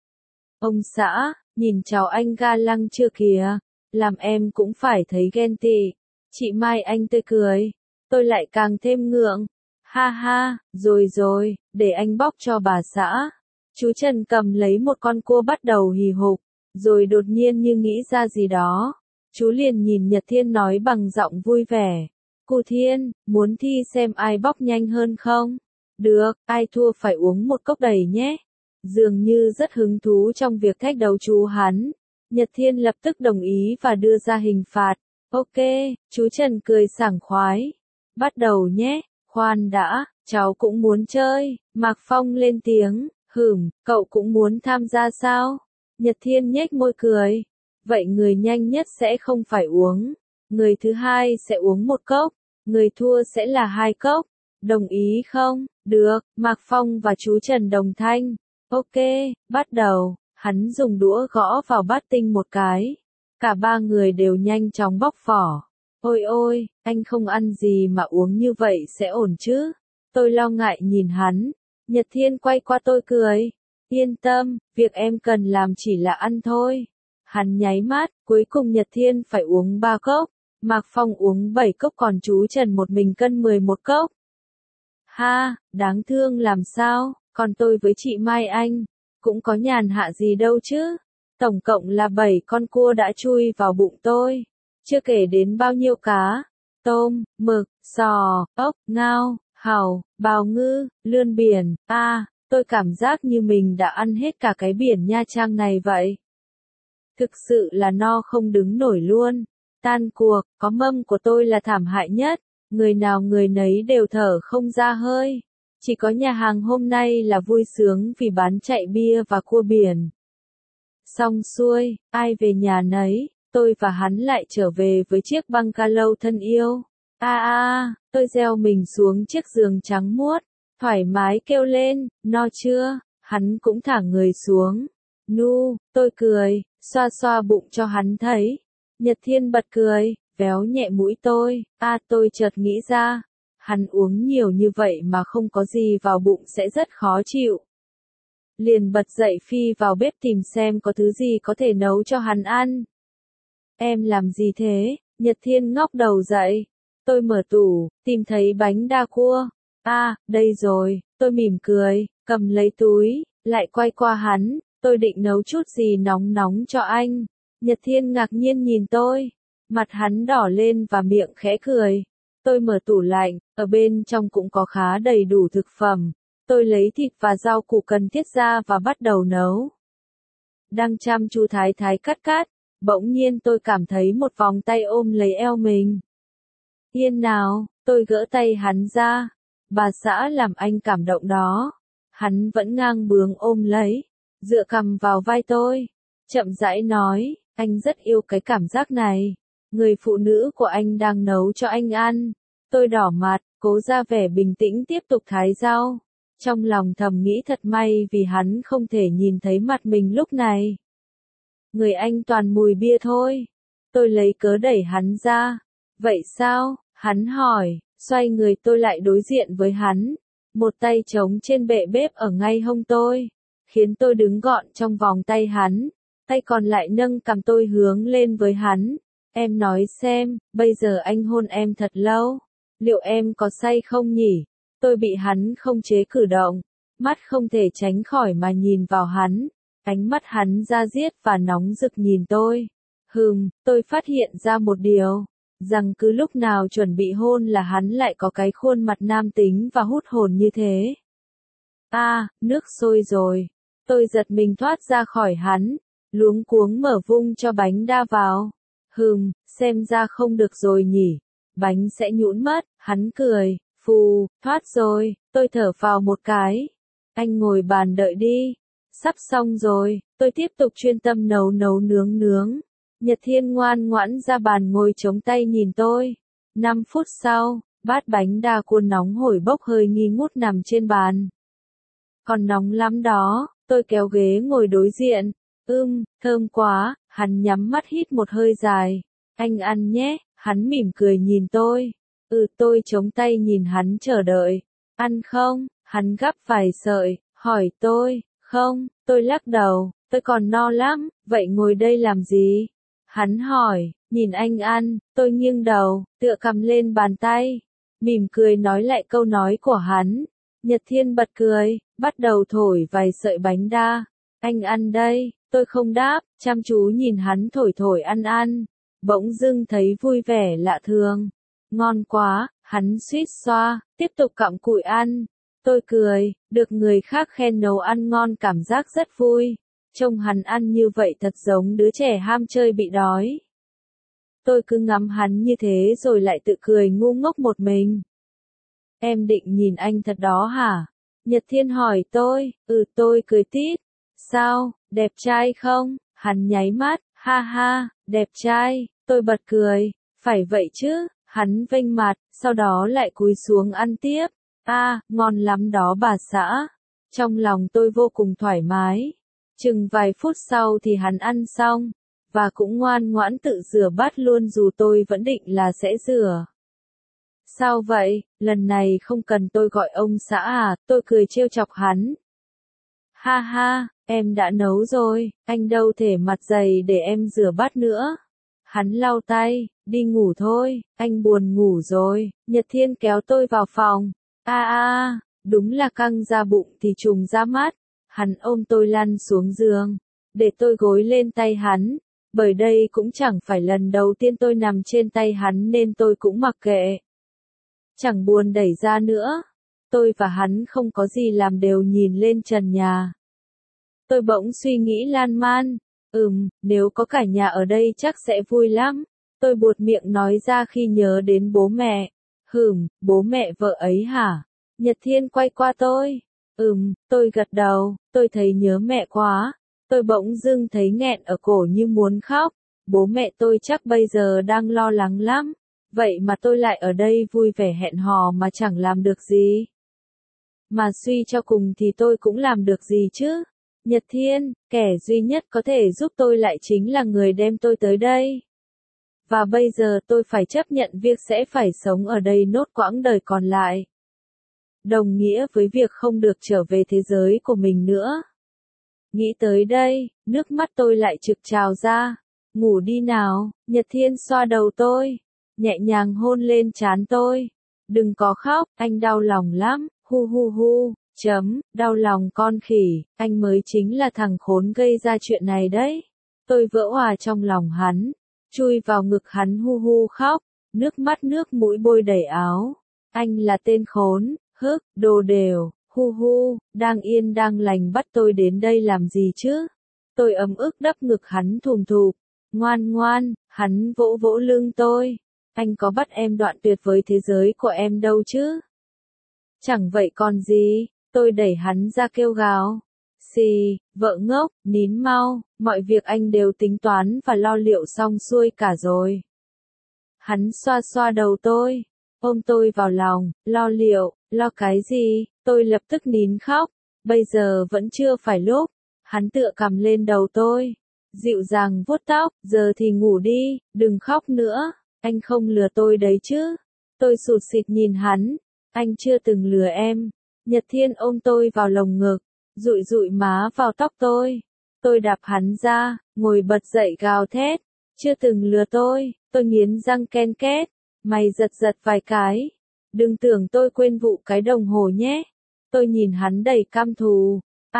Ông xã, nhìn cháu anh ga lăng chưa kìa, làm em cũng phải thấy ghen tị. Chị Mai Anh tươi cười, tôi lại càng thêm ngượng. Ha ha, rồi, để anh bóc cho bà xã. Chú Trần cầm lấy một con cua bắt đầu hì hục, rồi đột nhiên như nghĩ ra gì đó. Chú liền nhìn Nhật Thiên nói bằng giọng vui vẻ. Cô Thiên, muốn thi xem ai bóc nhanh hơn không? Được, ai thua phải uống một cốc đầy nhé. Dường như rất hứng thú trong việc thách đấu chú hắn. Nhật Thiên lập tức đồng ý và đưa ra hình phạt. Ok, chú Trần cười sảng khoái. Bắt đầu nhé, khoan đã, cháu cũng muốn chơi. Mạc Phong lên tiếng, cậu cũng muốn tham gia sao? Nhật Thiên nhếch môi cười. Vậy người nhanh nhất sẽ không phải uống. Người thứ hai sẽ uống một cốc. Người thua sẽ là 2 cốc. Đồng ý không? Được, Mạc Phong và chú Trần đồng thanh. Ok, bắt đầu. Hắn dùng đũa gõ vào bát tinh một cái. Cả ba người đều nhanh chóng bóc vỏ. Ôi ôi, anh không ăn gì mà uống như vậy sẽ ổn chứ? Tôi lo ngại nhìn hắn. Nhật Thiên quay qua tôi cười. Yên tâm, việc em cần làm chỉ là ăn thôi. Hắn nháy mắt, cuối cùng Nhật Thiên phải uống 3 cốc. Mạc Phong uống 7 cốc còn chú Trần một mình cân 11 cốc. Ha, đáng thương làm sao, còn tôi với chị Mai Anh, cũng có nhàn hạ gì đâu chứ. Tổng cộng là 7 con cua đã chui vào bụng tôi. Chưa kể đến bao nhiêu cá, tôm, mực, sò, ốc, ngao, hàu, bào ngư, lươn biển. Tôi cảm giác như mình đã ăn hết cả cái biển Nha Trang này vậy. Thực sự là no không đứng nổi luôn. Tan cuộc, có mâm của tôi là thảm hại nhất. Người nào người nấy đều thở không ra hơi. Chỉ có nhà hàng hôm nay là vui sướng vì bán chạy bia và cua biển. Xong xuôi, ai về nhà nấy, tôi và hắn lại trở về với chiếc bungalow thân yêu. Tôi gieo mình xuống chiếc giường trắng muốt, thoải mái kêu lên, no chưa? Hắn cũng thả người xuống. Nu, tôi cười, xoa xoa bụng cho hắn thấy. Nhật Thiên bật cười, véo nhẹ mũi tôi. Tôi chợt nghĩ ra, hắn uống nhiều như vậy mà không có gì vào bụng sẽ rất khó chịu. Liền bật dậy phi vào bếp tìm xem có thứ gì có thể nấu cho hắn ăn. Em làm gì thế? Nhật Thiên ngóc đầu dậy. Tôi mở tủ, tìm thấy bánh đa cua. Đây rồi, tôi mỉm cười, cầm lấy túi, lại quay qua hắn, tôi định nấu chút gì nóng nóng cho anh. Nhật Thiên ngạc nhiên nhìn tôi, mặt hắn đỏ lên và miệng khẽ cười. Tôi mở tủ lạnh, ở bên trong cũng có khá đầy đủ thực phẩm. Tôi lấy thịt và rau củ cần thiết ra và bắt đầu nấu. Đang chăm chú thái cắt, bỗng nhiên tôi cảm thấy một vòng tay ôm lấy eo mình. Yên nào, tôi gỡ tay hắn ra. Bà xã làm anh cảm động đó. Hắn vẫn ngang bướng ôm lấy, dựa cằm vào vai tôi, chậm rãi nói, anh rất yêu cái cảm giác này. Người phụ nữ của anh đang nấu cho anh ăn. Tôi đỏ mặt, cố ra vẻ bình tĩnh tiếp tục thái rau. Trong lòng thầm nghĩ thật may vì hắn không thể nhìn thấy mặt mình lúc này. Người anh toàn mùi bia thôi. Tôi lấy cớ đẩy hắn ra. Vậy sao? Hắn hỏi, xoay người tôi lại đối diện với hắn. Một tay trống trên bệ bếp ở ngay hông tôi, khiến tôi đứng gọn trong vòng tay hắn. Tay còn lại nâng cằm tôi hướng lên với hắn. Em nói xem, bây giờ anh hôn em thật lâu. Liệu em có say không nhỉ? Tôi bị hắn không chế cử động. Mắt không thể tránh khỏi mà nhìn vào hắn. Ánh mắt hắn da diết và nóng rực nhìn tôi. Tôi phát hiện ra một điều. Rằng cứ lúc nào chuẩn bị hôn là hắn lại có cái khuôn mặt nam tính và hút hồn như thế. Nước sôi rồi. Tôi giật mình thoát ra khỏi hắn. Luống cuống mở vung cho bánh đa vào. Xem ra không được rồi nhỉ. Bánh sẽ nhũn mất. Hắn cười. Phù, thoát rồi. Tôi thở phào một cái. Anh ngồi bàn đợi đi. Sắp xong rồi. Tôi tiếp tục chuyên tâm nấu nướng. Nhật Thiên ngoan ngoãn ra bàn ngồi chống tay nhìn tôi. 5 phút sau, bát bánh đa cua nóng hổi bốc hơi nghi ngút nằm trên bàn. Còn nóng lắm đó, tôi kéo ghế ngồi đối diện. Thơm quá, hắn nhắm mắt hít một hơi dài. Anh ăn nhé, hắn mỉm cười nhìn tôi. Tôi chống tay nhìn hắn chờ đợi. Ăn không? Hắn gắp vài sợi, hỏi tôi. Không, tôi lắc đầu, tôi còn no lắm, vậy ngồi đây làm gì? Hắn hỏi, nhìn anh ăn, tôi nghiêng đầu, tựa cằm lên bàn tay, mỉm cười nói lại câu nói của hắn. Nhật Thiên bật cười, bắt đầu thổi vài sợi bánh đa. Anh ăn đây, tôi không đáp, chăm chú nhìn hắn thổi ăn. Bỗng dưng thấy vui vẻ lạ thường. Ngon quá, hắn suýt xoa, tiếp tục cặm cụi ăn. Tôi cười, được người khác khen nấu ăn ngon cảm giác rất vui. Trông hắn ăn như vậy thật giống đứa trẻ ham chơi bị đói. Tôi cứ ngắm hắn như thế rồi lại tự cười ngu ngốc một mình. Em định nhìn anh thật đó hả? Nhật Thiên hỏi tôi. Tôi cười tít. Sao, đẹp trai không? Hắn nháy mắt, ha, đẹp trai. Tôi bật cười. Phải vậy chứ? Hắn vênh mặt, sau đó lại cúi xuống ăn tiếp. Ngon lắm đó bà xã. Trong lòng tôi vô cùng thoải mái. Chừng vài phút sau thì hắn ăn xong, và cũng ngoan ngoãn tự rửa bát luôn dù tôi vẫn định là sẽ rửa. Sao vậy, lần này không cần tôi gọi ông xã à, tôi cười trêu chọc hắn. Ha ha, em đã nấu rồi, anh đâu thể mặt dày để em rửa bát nữa. Hắn lau tay, đi ngủ thôi, anh buồn ngủ rồi. Nhật Thiên kéo tôi vào phòng. Đúng là căng ra bụng thì trùng ra mắt. Hắn ôm tôi lăn xuống giường, để tôi gối lên tay hắn. Bởi đây cũng chẳng phải lần đầu tiên tôi nằm trên tay hắn nên tôi cũng mặc kệ. Chẳng buồn đẩy ra nữa. Tôi và hắn không có gì làm đều nhìn lên trần nhà. Tôi bỗng suy nghĩ lan man. Nếu có cả nhà ở đây chắc sẽ vui lắm. Tôi buột miệng nói ra khi nhớ đến bố mẹ. Bố mẹ vợ ấy hả? Nhật Thiên quay qua tôi. Tôi gật đầu, tôi thấy nhớ mẹ quá. Tôi bỗng dưng thấy nghẹn ở cổ như muốn khóc. Bố mẹ tôi chắc bây giờ đang lo lắng lắm. Vậy mà tôi lại ở đây vui vẻ hẹn hò mà chẳng làm được gì. Mà suy cho cùng thì tôi cũng làm được gì chứ? Nhật Thiên, kẻ duy nhất có thể giúp tôi lại chính là người đem tôi tới đây. Và bây giờ tôi phải chấp nhận việc sẽ phải sống ở đây nốt quãng đời còn lại. Đồng nghĩa với việc không được trở về thế giới của mình nữa. Nghĩ tới đây, nước mắt tôi lại trực trào ra. Ngủ đi nào, Nhật Thiên xoa đầu tôi, nhẹ nhàng hôn lên trán tôi. Đừng có khóc, anh đau lòng lắm, hu hu hu, đau lòng con khỉ, anh mới chính là thằng khốn gây ra chuyện này đấy. Tôi vỡ òa trong lòng hắn, chui vào ngực hắn hu hu khóc, nước mắt nước mũi bôi đầy áo. Anh là tên khốn, đồ đều, hu hu, đang yên đang lành bắt tôi đến đây làm gì chứ? Tôi ấm ức đắp ngực hắn thùm thụp, ngoan ngoan, hắn vỗ vỗ lưng tôi. Anh có bắt em đoạn tuyệt với thế giới của em đâu chứ? Chẳng vậy còn gì, tôi đẩy hắn ra kêu gào. Xì, vợ ngốc, nín mau, mọi việc anh đều tính toán và lo liệu xong xuôi cả rồi. Hắn xoa xoa đầu tôi, ôm tôi vào lòng, lo liệu, lo cái gì, tôi lập tức nín khóc, bây giờ vẫn chưa phải lúc. Hắn tựa cằm lên đầu tôi, dịu dàng vuốt tóc, giờ thì ngủ đi, đừng khóc nữa, anh không lừa tôi đấy chứ. Tôi sụt sịt nhìn hắn, anh chưa từng lừa em. Nhật Thiên ôm tôi vào lồng ngực, dụi dụi má vào tóc tôi. Tôi đạp hắn ra, ngồi bật dậy gào thét, chưa từng lừa tôi nghiến răng ken két, mày giật giật vài cái. Đừng tưởng tôi quên vụ cái đồng hồ nhé. Tôi nhìn hắn đầy căm thù,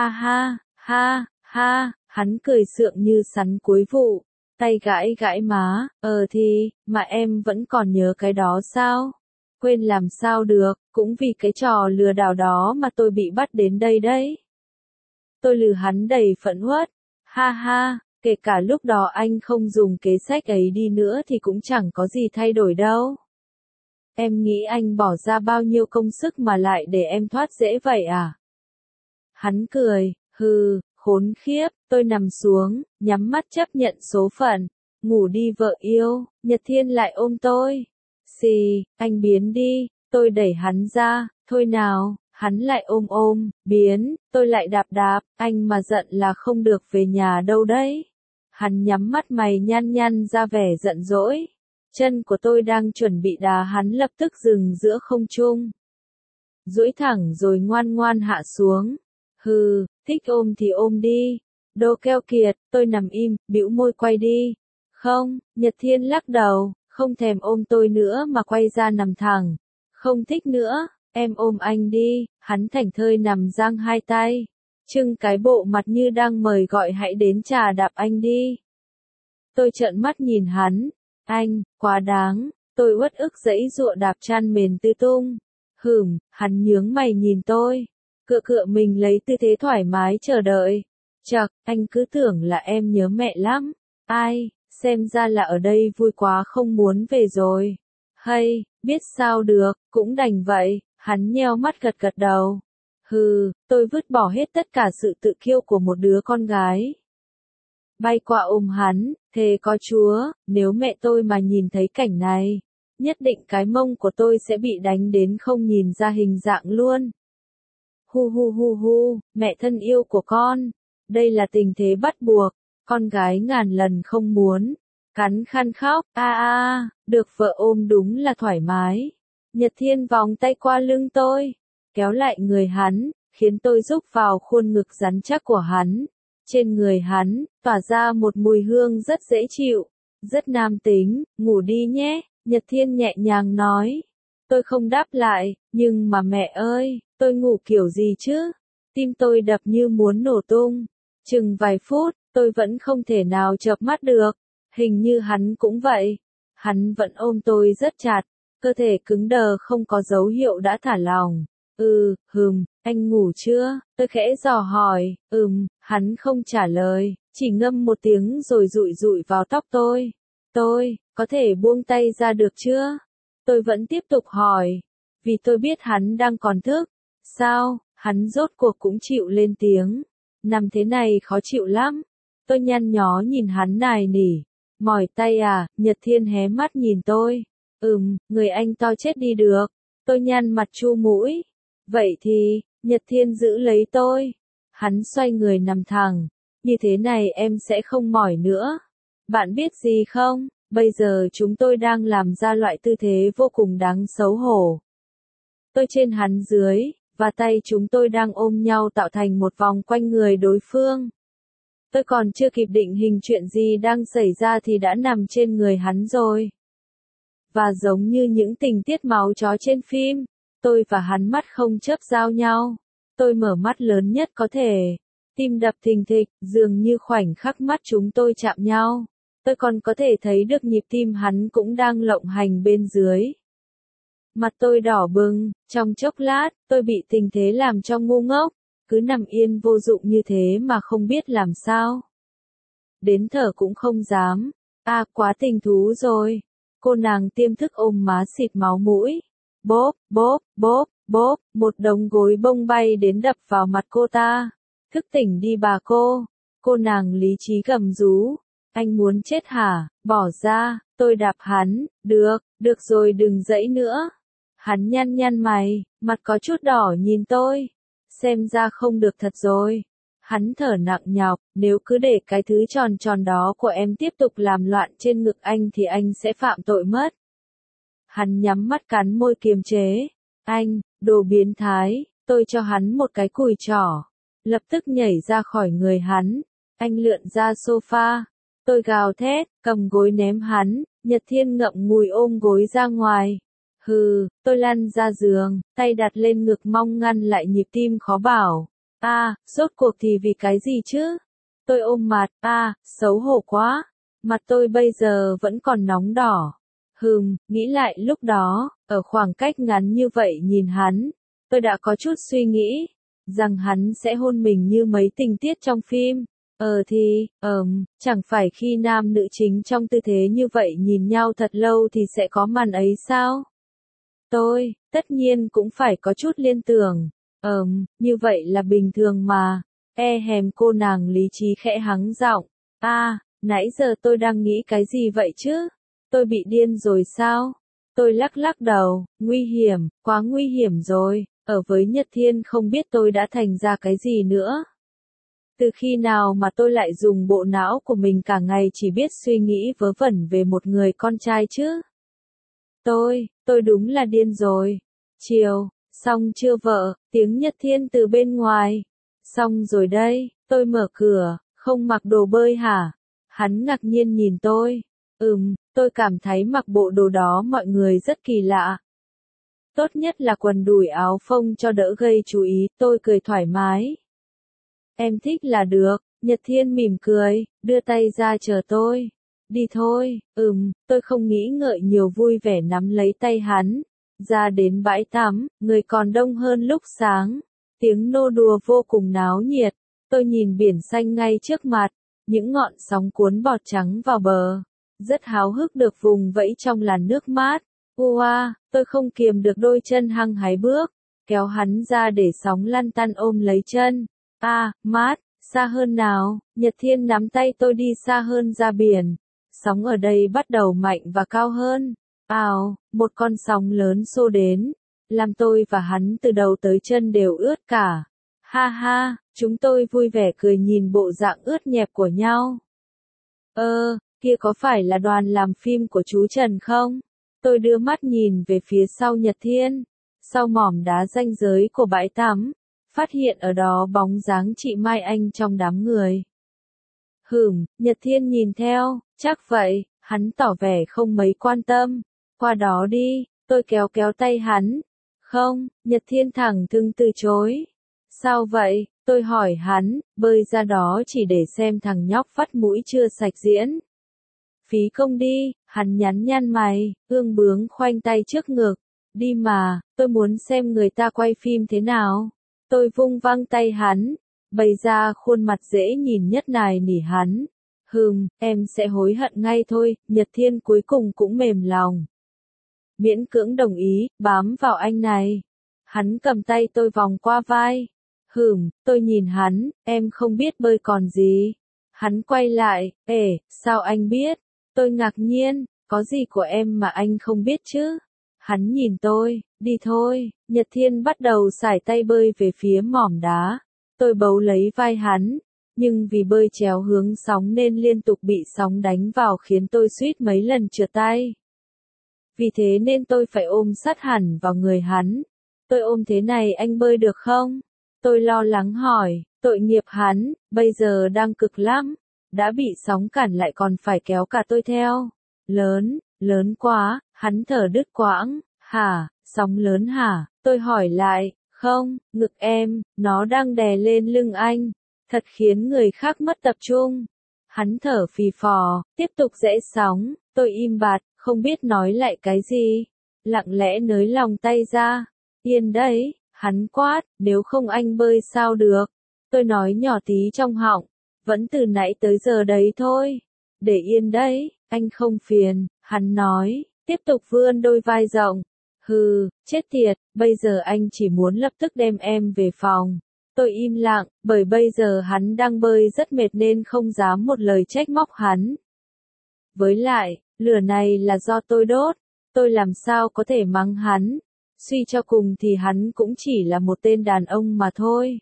ha, hắn cười sượng như sắn cuối vụ, tay gãi gãi má, mà em vẫn còn nhớ cái đó sao? Quên làm sao được, cũng vì cái trò lừa đảo đó mà tôi bị bắt đến đây đấy. Tôi lừa hắn đầy phẫn uất, ha, kể cả lúc đó anh không dùng kế sách ấy đi nữa thì cũng chẳng có gì thay đổi đâu. Em nghĩ anh bỏ ra bao nhiêu công sức mà lại để em thoát dễ vậy à? Hắn cười, khốn khiếp, tôi nằm xuống, nhắm mắt chấp nhận số phận, ngủ đi vợ yêu. Nhật Thiên lại ôm tôi. Xì, anh biến đi, tôi đẩy hắn ra, thôi nào, hắn lại ôm, biến, tôi lại đạp đạp, anh mà giận là không được về nhà đâu đấy. Hắn nhắm mắt mày nhăn nhăn ra vẻ giận dỗi. Chân của tôi đang chuẩn bị đá hắn lập tức dừng giữa không trung. Duỗi thẳng rồi ngoan ngoan hạ xuống. Thích ôm thì ôm đi. Đồ keo kiệt, tôi nằm im, bĩu môi quay đi. Không, Nhật Thiên lắc đầu, không thèm ôm tôi nữa mà quay ra nằm thẳng. Không thích nữa, em ôm anh đi. Hắn thảnh thơi nằm giang hai tay, trưng cái bộ mặt như đang mời gọi hãy đến trà đạp anh đi. Tôi trợn mắt nhìn hắn. Anh, quá đáng, tôi uất ức giãy giụa đạp chăn mền tứ tung. Hắn nhướng mày nhìn tôi, cựa mình lấy tư thế thoải mái chờ đợi. Chậc, anh cứ tưởng là em nhớ mẹ lắm. Ai, xem ra là ở đây vui quá không muốn về rồi. Hay, biết sao được, cũng đành vậy, hắn nheo mắt gật gật đầu. Tôi vứt bỏ hết tất cả sự tự kiêu của một đứa con gái. Bay qua ôm hắn, thề có Chúa, nếu mẹ tôi mà nhìn thấy cảnh này, nhất định cái mông của tôi sẽ bị đánh đến không nhìn ra hình dạng luôn. Hu hu hu hu, mẹ thân yêu của con. Đây là tình thế bắt buộc, con gái ngàn lần không muốn. Cắn khăn khóc, được vợ ôm đúng là thoải mái. Nhật Thiên vòng tay qua lưng tôi, kéo lại người hắn, khiến tôi rúc vào khuôn ngực rắn chắc của hắn. Trên người hắn, tỏa ra một mùi hương rất dễ chịu, rất nam tính, ngủ đi nhé, Nhật Thiên nhẹ nhàng nói. Tôi không đáp lại, nhưng mà mẹ ơi, tôi ngủ kiểu gì chứ? Tim tôi đập như muốn nổ tung. Chừng vài phút, tôi vẫn không thể nào chợp mắt được. Hình như hắn cũng vậy. Hắn vẫn ôm tôi rất chặt, cơ thể cứng đờ không có dấu hiệu đã thả lỏng. Anh ngủ chưa? Tôi khẽ dò hỏi. Hắn không trả lời, chỉ ngâm một tiếng rồi dụi dụi vào tóc tôi. Tôi, có thể buông tay ra được chưa? Tôi vẫn tiếp tục hỏi, vì tôi biết hắn đang còn thức. Sao? Hắn rốt cuộc cũng chịu lên tiếng. Nằm thế này khó chịu lắm. Tôi nhăn nhó nhìn hắn nài nỉ. Mỏi tay à? Nhật Thiên hé mắt nhìn tôi. Người anh to chết đi được. Tôi nhăn mặt chu mũi. Vậy thì, Nhật Thiên giữ lấy tôi. Hắn xoay người nằm thẳng. Như thế này em sẽ không mỏi nữa. Bạn biết gì không? Bây giờ chúng tôi đang làm ra loại tư thế vô cùng đáng xấu hổ. Tôi trên hắn dưới, và tay chúng tôi đang ôm nhau tạo thành một vòng quanh người đối phương. Tôi còn chưa kịp định hình chuyện gì đang xảy ra thì đã nằm trên người hắn rồi. Và giống như những tình tiết máu chó trên phim, tôi và hắn mắt không chớp giao nhau. Tôi mở mắt lớn nhất có thể. Tim đập thình thịch, dường như khoảnh khắc mắt chúng tôi chạm nhau. Tôi còn có thể thấy được nhịp tim hắn cũng đang lộng hành bên dưới. Mặt tôi đỏ bừng, trong chốc lát, tôi bị tình thế làm cho ngu ngốc, cứ nằm yên vô dụng như thế mà không biết làm sao. Đến thở cũng không dám, quá tình thú rồi. Cô nàng tiêm thức ôm má xịt máu mũi. Bốp, bốp, bốp, bốp, một đống gối bông bay đến đập vào mặt cô ta. Thức tỉnh đi bà cô. Cô nàng lý trí gầm rú. Anh muốn chết hả? Bỏ ra, tôi đạp hắn. Được rồi đừng dãy nữa. Hắn nhăn nhăn mày, mặt có chút đỏ nhìn tôi. Xem ra không được thật rồi. Hắn thở nặng nhọc, nếu cứ để cái thứ tròn tròn đó của em tiếp tục làm loạn trên ngực anh thì anh sẽ phạm tội mất. Hắn nhắm mắt cắn môi kiềm chế. Anh, đồ biến thái, tôi cho hắn một cái cùi trỏ. Lập tức nhảy ra khỏi người hắn. Anh lượn ra sofa. Tôi gào thét, cầm gối ném hắn. Nhật Thiên ngậm ngùi ôm gối ra ngoài. Tôi lăn ra giường, tay đặt lên ngực mong ngăn lại nhịp tim khó bảo. Rốt cuộc thì vì cái gì chứ? Tôi ôm mặt, xấu hổ quá. Mặt tôi bây giờ vẫn còn nóng đỏ. Nghĩ lại lúc đó, ở khoảng cách ngắn như vậy nhìn hắn, tôi đã có chút suy nghĩ, rằng hắn sẽ hôn mình như mấy tình tiết trong phim. Chẳng phải khi nam nữ chính trong tư thế như vậy nhìn nhau thật lâu thì sẽ có màn ấy sao? Tôi, tất nhiên cũng phải có chút liên tưởng. Như vậy là bình thường mà. Cô nàng lý trí khẽ hắng giọng. Nãy giờ tôi đang nghĩ cái gì vậy chứ? Tôi bị điên rồi sao? Tôi lắc lắc đầu, nguy hiểm, quá nguy hiểm rồi. Ở với Nhật Thiên không biết tôi đã thành ra cái gì nữa. Từ khi nào mà tôi lại dùng bộ não của mình cả ngày chỉ biết suy nghĩ vớ vẩn về một người con trai chứ? Tôi đúng là điên rồi. Chiều, xong chưa vợ, tiếng Nhật Thiên từ bên ngoài. Xong rồi đây, tôi mở cửa, không mặc đồ bơi hả? Hắn ngạc nhiên nhìn tôi. Tôi cảm thấy mặc bộ đồ đó mọi người rất kỳ lạ. Tốt nhất là quần đùi áo phông cho đỡ gây chú ý, tôi cười thoải mái. Em thích là được, Nhật Thiên mỉm cười, đưa tay ra chờ tôi. Đi thôi, tôi không nghĩ ngợi nhiều vui vẻ nắm lấy tay hắn. Ra đến bãi tắm, người còn đông hơn lúc sáng. Tiếng nô đùa vô cùng náo nhiệt. Tôi nhìn biển xanh ngay trước mặt, những ngọn sóng cuốn bọt trắng vào bờ. Rất háo hức được vùng vẫy trong làn nước mát. Tôi không kiềm được đôi chân hăng hái bước, kéo hắn ra để sóng lăn tăn ôm lấy chân. Mát, xa hơn nào, Nhật Thiên nắm tay tôi đi xa hơn ra biển. Sóng ở đây bắt đầu mạnh và cao hơn. Một con sóng lớn xô đến, làm tôi và hắn từ đầu tới chân đều ướt cả. Ha ha, chúng tôi vui vẻ cười nhìn bộ dạng ướt nhẹp của nhau. Kia có phải là đoàn làm phim của chú Trần không? Tôi đưa mắt nhìn về phía sau Nhật Thiên, sau mỏm đá ranh giới của bãi tắm, phát hiện ở đó bóng dáng chị Mai Anh trong đám người. Nhật Thiên nhìn theo, chắc vậy, hắn tỏ vẻ không mấy quan tâm. Qua đó đi, tôi kéo kéo tay hắn. Không, Nhật Thiên thẳng thừng từ chối. Sao vậy? Tôi hỏi hắn, bơi ra đó chỉ để xem thằng nhóc vắt mũi chưa sạch diễn. Phí công đi, hắn nhăn nhăn mày, ương bướng khoanh tay trước ngực. Đi mà, tôi muốn xem người ta quay phim thế nào. Tôi vung văng tay hắn, bày ra khuôn mặt dễ nhìn nhất nài nỉ hắn. Em sẽ hối hận ngay thôi, Nhật Thiên cuối cùng cũng mềm lòng. Miễn cưỡng đồng ý, bám vào anh này. Hắn cầm tay tôi vòng qua vai. Tôi nhìn hắn, em không biết bơi còn gì. Hắn quay lại, sao anh biết? Tôi ngạc nhiên, có gì của em mà anh không biết chứ? Hắn nhìn tôi, đi thôi. Nhật Thiên bắt đầu sải tay bơi về phía mỏm đá. Tôi bấu lấy vai hắn, nhưng vì bơi chéo hướng sóng nên liên tục bị sóng đánh vào khiến tôi suýt mấy lần trượt tay. Vì thế nên tôi phải ôm sát hẳn vào người hắn. Tôi ôm thế này anh bơi được không? Tôi lo lắng hỏi, tội nghiệp hắn, bây giờ đang cực lắm. Đã bị sóng cản lại còn phải kéo cả tôi theo. Lớn quá, hắn thở đứt quãng. Hả, sóng lớn hả? Tôi hỏi lại, không, ngực em, nó đang đè lên lưng anh. Thật khiến người khác mất tập trung. Hắn thở phì phò, tiếp tục rẽ sóng. Tôi im bặt, không biết nói lại cái gì. Lặng lẽ nới lòng tay ra. Yên đấy, hắn quát, nếu không anh bơi sao được. Tôi nói nhỏ tí trong họng, vẫn từ nãy tới giờ đấy thôi. Để yên đấy, anh không phiền, hắn nói, tiếp tục vươn đôi vai rộng. Chết tiệt, bây giờ anh chỉ muốn lập tức đem em về phòng. Tôi im lặng, bởi bây giờ hắn đang bơi rất mệt nên không dám một lời trách móc hắn. Với lại, lửa này là do tôi đốt, tôi làm sao có thể mắng hắn. Suy cho cùng thì hắn cũng chỉ là một tên đàn ông mà thôi.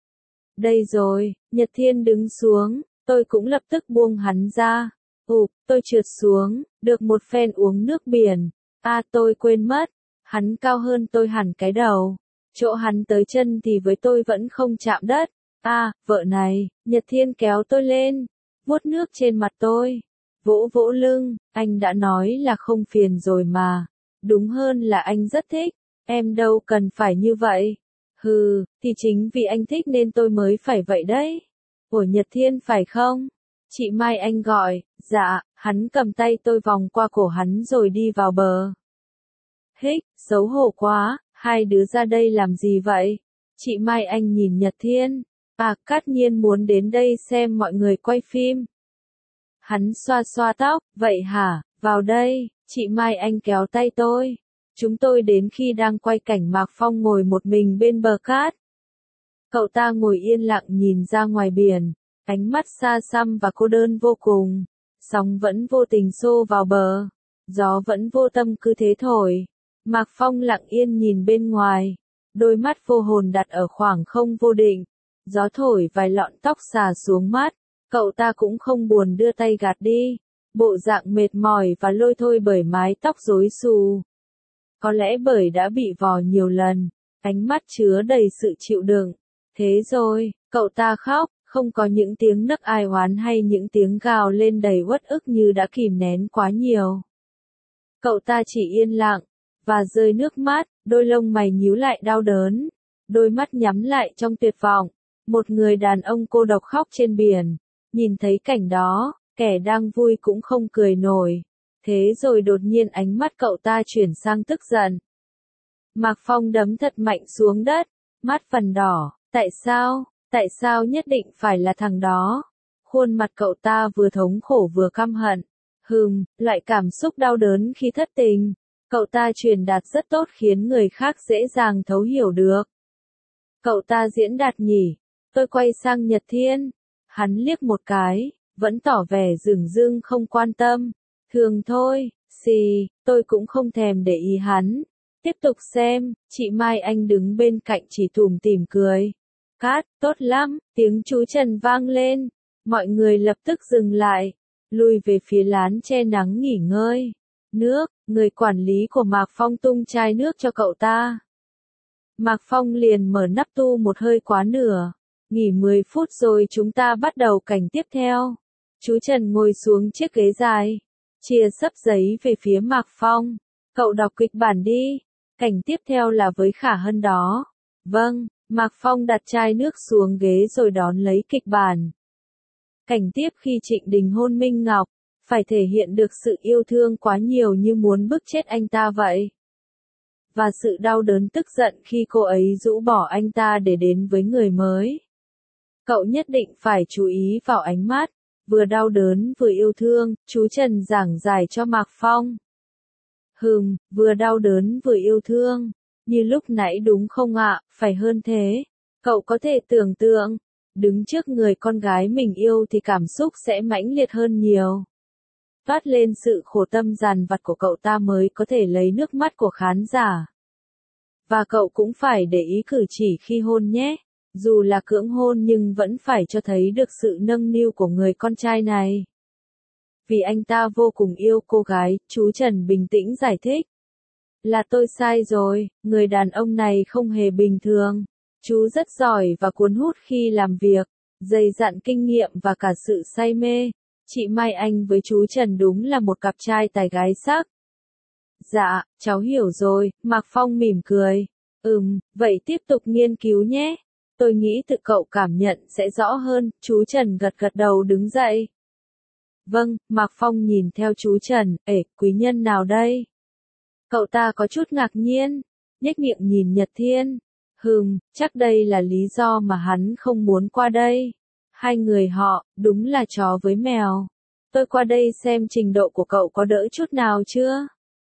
Đây rồi, Nhật Thiên đứng xuống, tôi cũng lập tức buông hắn ra. Tôi trượt xuống, được một phen uống nước biển. Tôi quên mất, hắn cao hơn tôi hẳn cái đầu. Chỗ hắn tới chân thì với tôi vẫn không chạm đất. Vợ này, Nhật Thiên kéo tôi lên, vuốt nước trên mặt tôi, vỗ vỗ lưng, anh đã nói là không phiền rồi mà. Đúng hơn là anh rất thích, em đâu cần phải như vậy. Thì chính vì anh thích nên tôi mới phải vậy đấy. Của Nhật Thiên phải không? Chị Mai Anh gọi, dạ, hắn cầm tay tôi vòng qua cổ hắn rồi đi vào bờ. Xấu hổ quá, hai đứa ra đây làm gì vậy? Chị Mai Anh nhìn Nhật Thiên. Cát Nhiên muốn đến đây xem mọi người quay phim. Hắn xoa xoa tóc, vậy hả, vào đây, chị Mai Anh kéo tay tôi. Chúng tôi đến khi đang quay cảnh Mạc Phong ngồi một mình bên bờ cát. Cậu ta ngồi yên lặng nhìn ra ngoài biển, ánh mắt xa xăm và cô đơn vô cùng. Sóng vẫn vô tình xô vào bờ, gió vẫn vô tâm cứ thế thổi. Mạc Phong lặng yên nhìn bên ngoài, đôi mắt vô hồn đặt ở khoảng không vô định. Gió thổi vài lọn tóc xà xuống mắt, cậu ta cũng không buồn đưa tay gạt đi. Bộ dạng mệt mỏi và lôi thôi bởi mái tóc rối xù. Có lẽ bởi đã bị vò nhiều lần, ánh mắt chứa đầy sự chịu đựng. Thế rồi, cậu ta khóc, không có những tiếng nấc ai oán hay những tiếng gào lên đầy uất ức như đã kìm nén quá nhiều. Cậu ta chỉ yên lặng, và rơi nước mắt, đôi lông mày nhíu lại đau đớn, đôi mắt nhắm lại trong tuyệt vọng. Một người đàn ông cô độc khóc trên biển, nhìn thấy cảnh đó, kẻ đang vui cũng không cười nổi. Thế rồi đột nhiên ánh mắt cậu ta chuyển sang tức giận. Mạc Phong đấm thật mạnh xuống đất, mắt phần đỏ, tại sao nhất định phải là thằng đó? Khuôn mặt cậu ta vừa thống khổ vừa căm hận. Loại cảm xúc đau đớn khi thất tình. Cậu ta truyền đạt rất tốt khiến người khác dễ dàng thấu hiểu được. Cậu ta diễn đạt nhỉ? Tôi quay sang Nhật Thiên. Hắn liếc một cái, vẫn tỏ vẻ dửng dưng không quan tâm. Thường thôi, tôi cũng không thèm để ý hắn. Tiếp tục xem, chị Mai Anh đứng bên cạnh chỉ tủm tỉm cười. Cát, tốt lắm, tiếng chú Trần vang lên. Mọi người lập tức dừng lại, lui về phía lán che nắng nghỉ ngơi. Nước, người quản lý của Mạc Phong tung chai nước cho cậu ta. Mạc Phong liền mở nắp tu một hơi quá nửa. Nghỉ 10 phút rồi chúng ta bắt đầu cảnh tiếp theo. Chú Trần ngồi xuống chiếc ghế dài, chia sấp giấy về phía Mạc Phong. Cậu đọc kịch bản đi. Cảnh tiếp theo là với Khả Hân đó. Vâng, Mạc Phong đặt chai nước xuống ghế rồi đón lấy kịch bản. Cảnh tiếp khi Trịnh Đình hôn Minh Ngọc, phải thể hiện được sự yêu thương quá nhiều như muốn bức chết anh ta vậy. Và sự đau đớn tức giận khi cô ấy rũ bỏ anh ta để đến với người mới. Cậu nhất định phải chú ý vào ánh mắt, vừa đau đớn vừa yêu thương, chú Trần giảng giải cho Mạc Phong. Vừa đau đớn vừa yêu thương, như lúc nãy đúng không ạ, phải hơn thế. Cậu có thể tưởng tượng, đứng trước người con gái mình yêu thì cảm xúc sẽ mãnh liệt hơn nhiều. Toát lên sự khổ tâm dằn vặt của cậu ta mới có thể lấy nước mắt của khán giả. Và cậu cũng phải để ý cử chỉ khi hôn nhé. Dù là cưỡng hôn nhưng vẫn phải cho thấy được sự nâng niu của người con trai này. Vì anh ta vô cùng yêu cô gái, chú Trần bình tĩnh giải thích. Là tôi sai rồi, người đàn ông này không hề bình thường. Chú rất giỏi và cuốn hút khi làm việc, dày dặn kinh nghiệm và cả sự say mê. Chị Mai Anh với chú Trần đúng là một cặp trai tài gái sắc. Dạ, cháu hiểu rồi, Mạc Phong mỉm cười. Vậy tiếp tục nghiên cứu nhé. Tôi nghĩ tự cậu cảm nhận sẽ rõ hơn, chú Trần gật gật đầu đứng dậy. Vâng, Mạc Phong nhìn theo chú Trần, quý nhân nào đây? Cậu ta có chút ngạc nhiên, nhếch miệng nhìn Nhật Thiên. Chắc đây là lý do mà hắn không muốn qua đây. Hai người họ, đúng là chó với mèo. Tôi qua đây xem trình độ của cậu có đỡ chút nào chưa?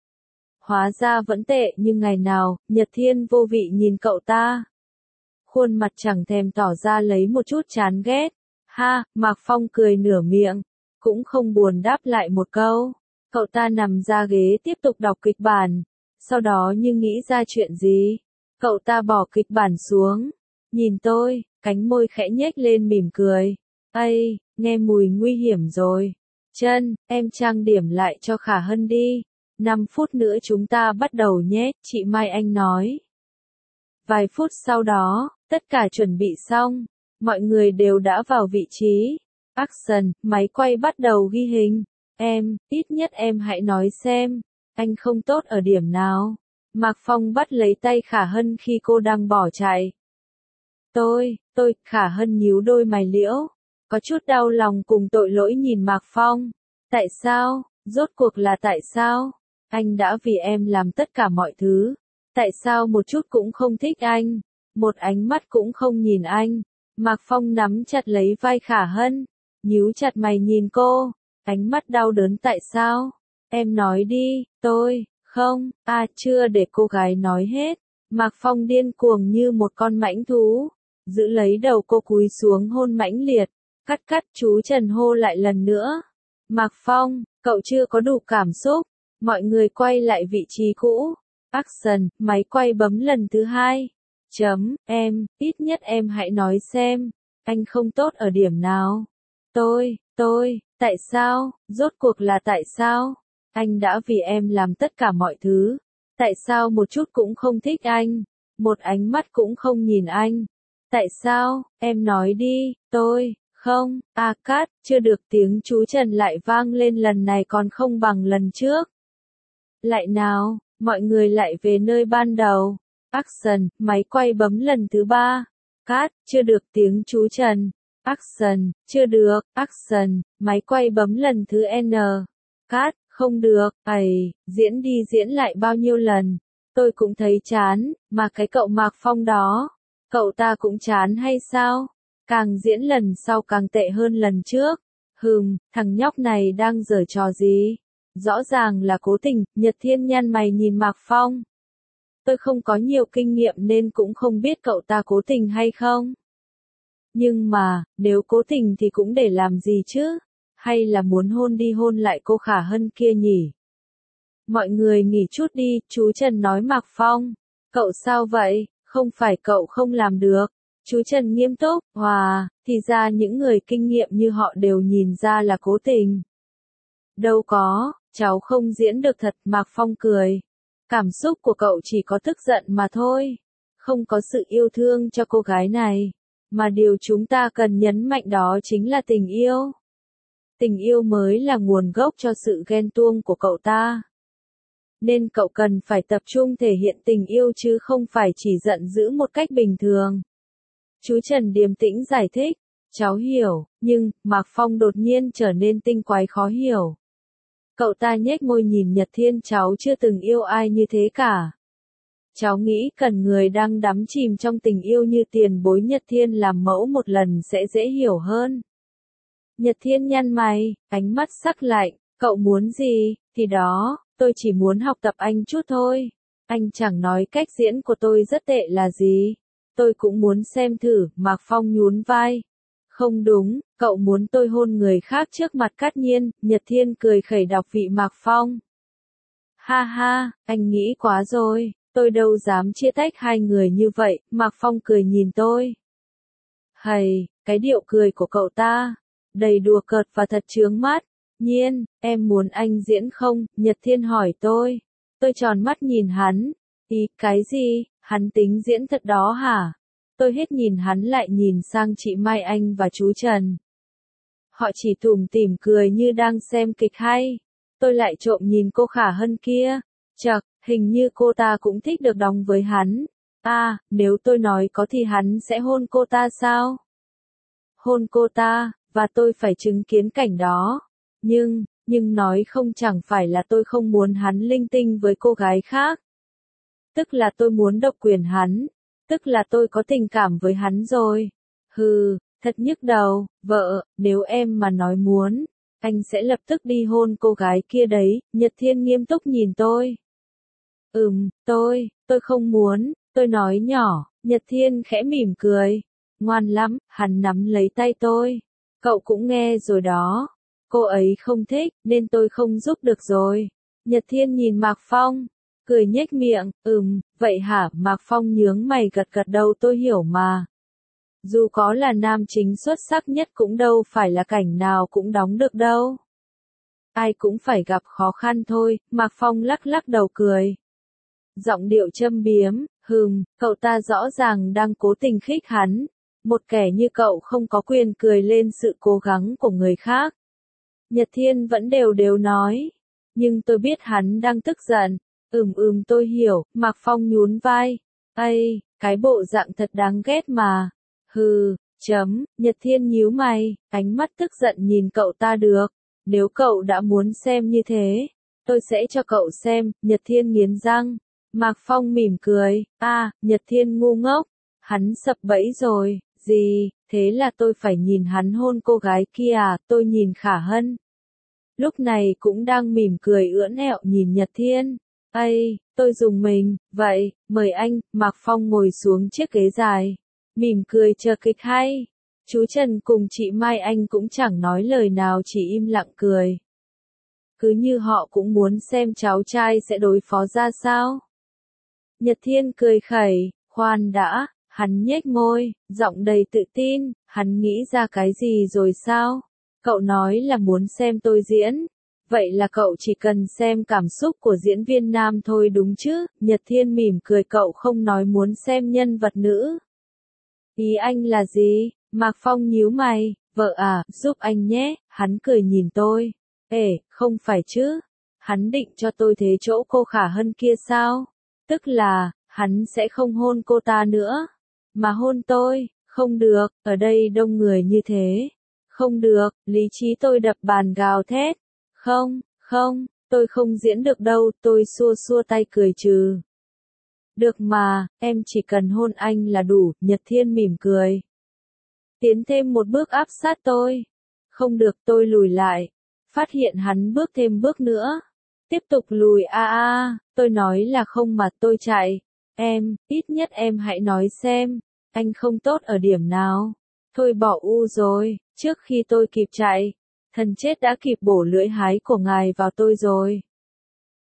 Hóa ra vẫn tệ nhưng ngày nào, Nhật Thiên vô vị nhìn cậu ta. Khuôn mặt chẳng thèm tỏ ra lấy một chút chán ghét. Mạc Phong cười nửa miệng, cũng không buồn đáp lại một câu. Cậu ta nằm ra ghế tiếp tục đọc kịch bản. Sau đó như nghĩ ra chuyện gì, cậu ta bỏ kịch bản xuống. Nhìn tôi, cánh môi khẽ nhếch lên mỉm cười. Nghe mùi nguy hiểm rồi. Chân, em trang điểm lại cho Khả Hân đi. 5 phút nữa chúng ta bắt đầu nhé, chị Mai Anh nói. Vài phút sau đó, tất cả chuẩn bị xong. Mọi người đều đã vào vị trí. Action, máy quay bắt đầu ghi hình. Ít nhất em hãy nói xem, anh không tốt ở điểm nào. Mạc Phong bắt lấy tay Khả Hân khi cô đang bỏ chạy. Khả Hân nhíu đôi mày liễu, có chút đau lòng cùng tội lỗi nhìn Mạc Phong. Tại sao, rốt cuộc là tại sao? Anh đã vì em làm tất cả mọi thứ. Tại sao một chút cũng không thích anh? Một ánh mắt cũng không nhìn anh. Mạc Phong nắm chặt lấy vai Khả Hân, nhíu chặt mày nhìn cô, ánh mắt đau đớn. Tại sao? Em nói đi, không, chưa để cô gái nói hết. Mạc Phong điên cuồng như một con mãnh thú, giữ lấy đầu cô cúi xuống hôn mãnh liệt. Cắt, chú Trần hô lại lần nữa. Mạc Phong, cậu chưa có đủ cảm xúc. Mọi người quay lại vị trí cũ. Action, máy quay bấm lần thứ 2. Ít nhất em hãy nói xem, anh không tốt ở điểm nào? Tại sao, rốt cuộc là tại sao? Anh đã vì em làm tất cả mọi thứ. Tại sao một chút cũng không thích anh? Một ánh mắt cũng không nhìn anh? Tại sao, em nói đi, không, cắt, chưa được, tiếng chú Trần lại vang lên, lần này còn không bằng lần trước. Lại nào, mọi người lại về nơi ban đầu. Action, máy quay bấm lần thứ 3. Cắt, chưa được, tiếng chú Trần. Action, chưa được, action, máy quay bấm lần thứ N. Cắt, không được, diễn đi diễn lại bao nhiêu lần. Tôi cũng thấy chán, mà cái cậu Mạc Phong đó, cậu ta cũng chán hay sao? Càng diễn lần sau càng tệ hơn lần trước. Thằng nhóc này đang giở trò gì? Rõ ràng là cố tình. Nhật Thiên nhăn mày nhìn Mạc Phong. Tôi không có nhiều kinh nghiệm nên cũng không biết cậu ta cố tình hay không. Nhưng mà, nếu cố tình thì cũng để làm gì chứ? Hay là muốn hôn đi hôn lại cô Khả Hân kia nhỉ? Mọi người nghỉ chút đi, chú Trần nói Mạc Phong. Cậu sao vậy, không phải cậu không làm được. Chú Trần nghiêm túc, thì ra những người kinh nghiệm như họ đều nhìn ra là cố tình. Đâu có, cháu không diễn được thật, Mạc Phong cười. Cảm xúc của cậu chỉ có tức giận mà thôi. Không có sự yêu thương cho cô gái này. Mà điều chúng ta cần nhấn mạnh đó chính là tình yêu. Tình yêu mới là nguồn gốc cho sự ghen tuông của cậu ta. Nên cậu cần phải tập trung thể hiện tình yêu chứ không phải chỉ giận dữ một cách bình thường. Chú Trần điềm tĩnh giải thích. Cháu hiểu, nhưng, Mạc Phong đột nhiên trở nên tinh quái khó hiểu. Cậu ta nhếch môi nhìn Nhật Thiên, cháu chưa từng yêu ai như thế cả. Cháu nghĩ cần người đang đắm chìm trong tình yêu như tiền bối Nhật Thiên làm mẫu một lần sẽ dễ hiểu hơn. Nhật Thiên nhăn mày, ánh mắt sắc lạnh, cậu muốn gì, thì đó, tôi chỉ muốn học tập anh chút thôi. Anh chẳng nói cách diễn của tôi rất tệ là gì. Tôi cũng muốn xem thử, Mạc Phong nhún vai. Không đúng, cậu muốn tôi hôn người khác trước mặt Cát Nhiên, Nhật Thiên cười khẩy đọc vị Mạc Phong. Ha ha, anh nghĩ quá rồi, tôi đâu dám chia tách hai người như vậy, Mạc Phong cười nhìn tôi. Hầy, cái điệu cười của cậu ta, đầy đùa cợt và thật chướng mắt. Nhiên, em muốn anh diễn không? Nhật Thiên hỏi tôi. Tôi tròn mắt nhìn hắn. Ý, cái gì? Hắn tính diễn thật đó hả? Tôi hết nhìn hắn lại nhìn sang chị Mai Anh và chú Trần. Họ chỉ tủm tỉm cười như đang xem kịch hay. Tôi lại trộm nhìn cô Khả Hân kia. Chậc, hình như cô ta cũng thích được đóng với hắn. Nếu tôi nói có thì hắn sẽ hôn cô ta sao? Hôn cô ta, và tôi phải chứng kiến cảnh đó. Nhưng nói không chẳng phải là tôi không muốn hắn linh tinh với cô gái khác. Tức là tôi muốn độc quyền hắn. Tức là tôi có tình cảm với hắn rồi. Hừ, thật nhức đầu, vợ, nếu em mà nói muốn, anh sẽ lập tức đi hôn cô gái kia đấy, Nhật Thiên nghiêm túc nhìn tôi. Tôi không muốn, tôi nói nhỏ, Nhật Thiên khẽ mỉm cười. Ngoan lắm, hắn nắm lấy tay tôi. Cậu cũng nghe rồi đó. Cô ấy không thích, nên tôi không giúp được rồi. Nhật Thiên nhìn Mạc Phong, cười nhếch miệng, vậy hả? Mạc Phong nhướng mày gật gật đầu, tôi hiểu mà. Dù có là nam chính xuất sắc nhất cũng đâu phải là cảnh nào cũng đóng được đâu. Ai cũng phải gặp khó khăn thôi, Mạc Phong lắc lắc đầu cười. Giọng điệu châm biếm, cậu ta rõ ràng đang cố tình khích hắn. Một kẻ như cậu không có quyền cười lên sự cố gắng của người khác. Nhật Thiên vẫn đều đều nói. Nhưng tôi biết hắn đang tức giận. Tôi hiểu, Mạc Phong nhún vai. Cái bộ dạng thật đáng ghét mà. Nhật Thiên nhíu mày, ánh mắt tức giận nhìn cậu ta được. Nếu cậu đã muốn xem như thế, tôi sẽ cho cậu xem, Nhật Thiên nghiến răng. Mạc Phong mỉm cười, Nhật Thiên ngu ngốc. Hắn sập bẫy rồi, gì, thế là tôi phải nhìn hắn hôn cô gái kia à, tôi nhìn Khả Hân. Lúc này cũng đang mỉm cười ưỡn ẹo nhìn Nhật Thiên. Tôi dùng mình, vậy, mời anh, Mạc Phong ngồi xuống chiếc ghế dài. Mỉm cười chờ kịch hay. Chú Trần cùng chị Mai Anh cũng chẳng nói lời nào, chỉ im lặng cười. Cứ như họ cũng muốn xem cháu trai sẽ đối phó ra sao. Nhật Thiên cười khẩy, khoan đã, hắn nhếch môi, giọng đầy tự tin, hắn nghĩ ra cái gì rồi sao? Cậu nói là muốn xem tôi diễn. Vậy là cậu chỉ cần xem cảm xúc của diễn viên nam thôi đúng chứ? Nhật Thiên mỉm cười, cậu không nói muốn xem nhân vật nữ. Ý anh là gì? Mạc Phong nhíu mày, vợ à, giúp anh nhé, hắn cười nhìn tôi. Không phải chứ? Hắn định cho tôi thế chỗ cô Khả Hân kia sao? Tức là, hắn sẽ không hôn cô ta nữa. Mà hôn tôi, không được, ở đây đông người như thế. Không được, lý trí tôi đập bàn gào thét. Không, tôi không diễn được đâu, tôi xua xua tay cười trừ. Được mà, em chỉ cần hôn anh là đủ, Nhật Thiên mỉm cười. Tiến thêm một bước áp sát tôi. Không được, tôi lùi lại. Phát hiện hắn bước thêm bước nữa. Tiếp tục lùi tôi nói là không mà tôi chạy. Ít nhất em hãy nói xem, anh không tốt ở điểm nào. Thôi bỏ rồi, trước khi tôi kịp chạy, thần chết đã kịp bổ lưỡi hái của ngài vào tôi rồi.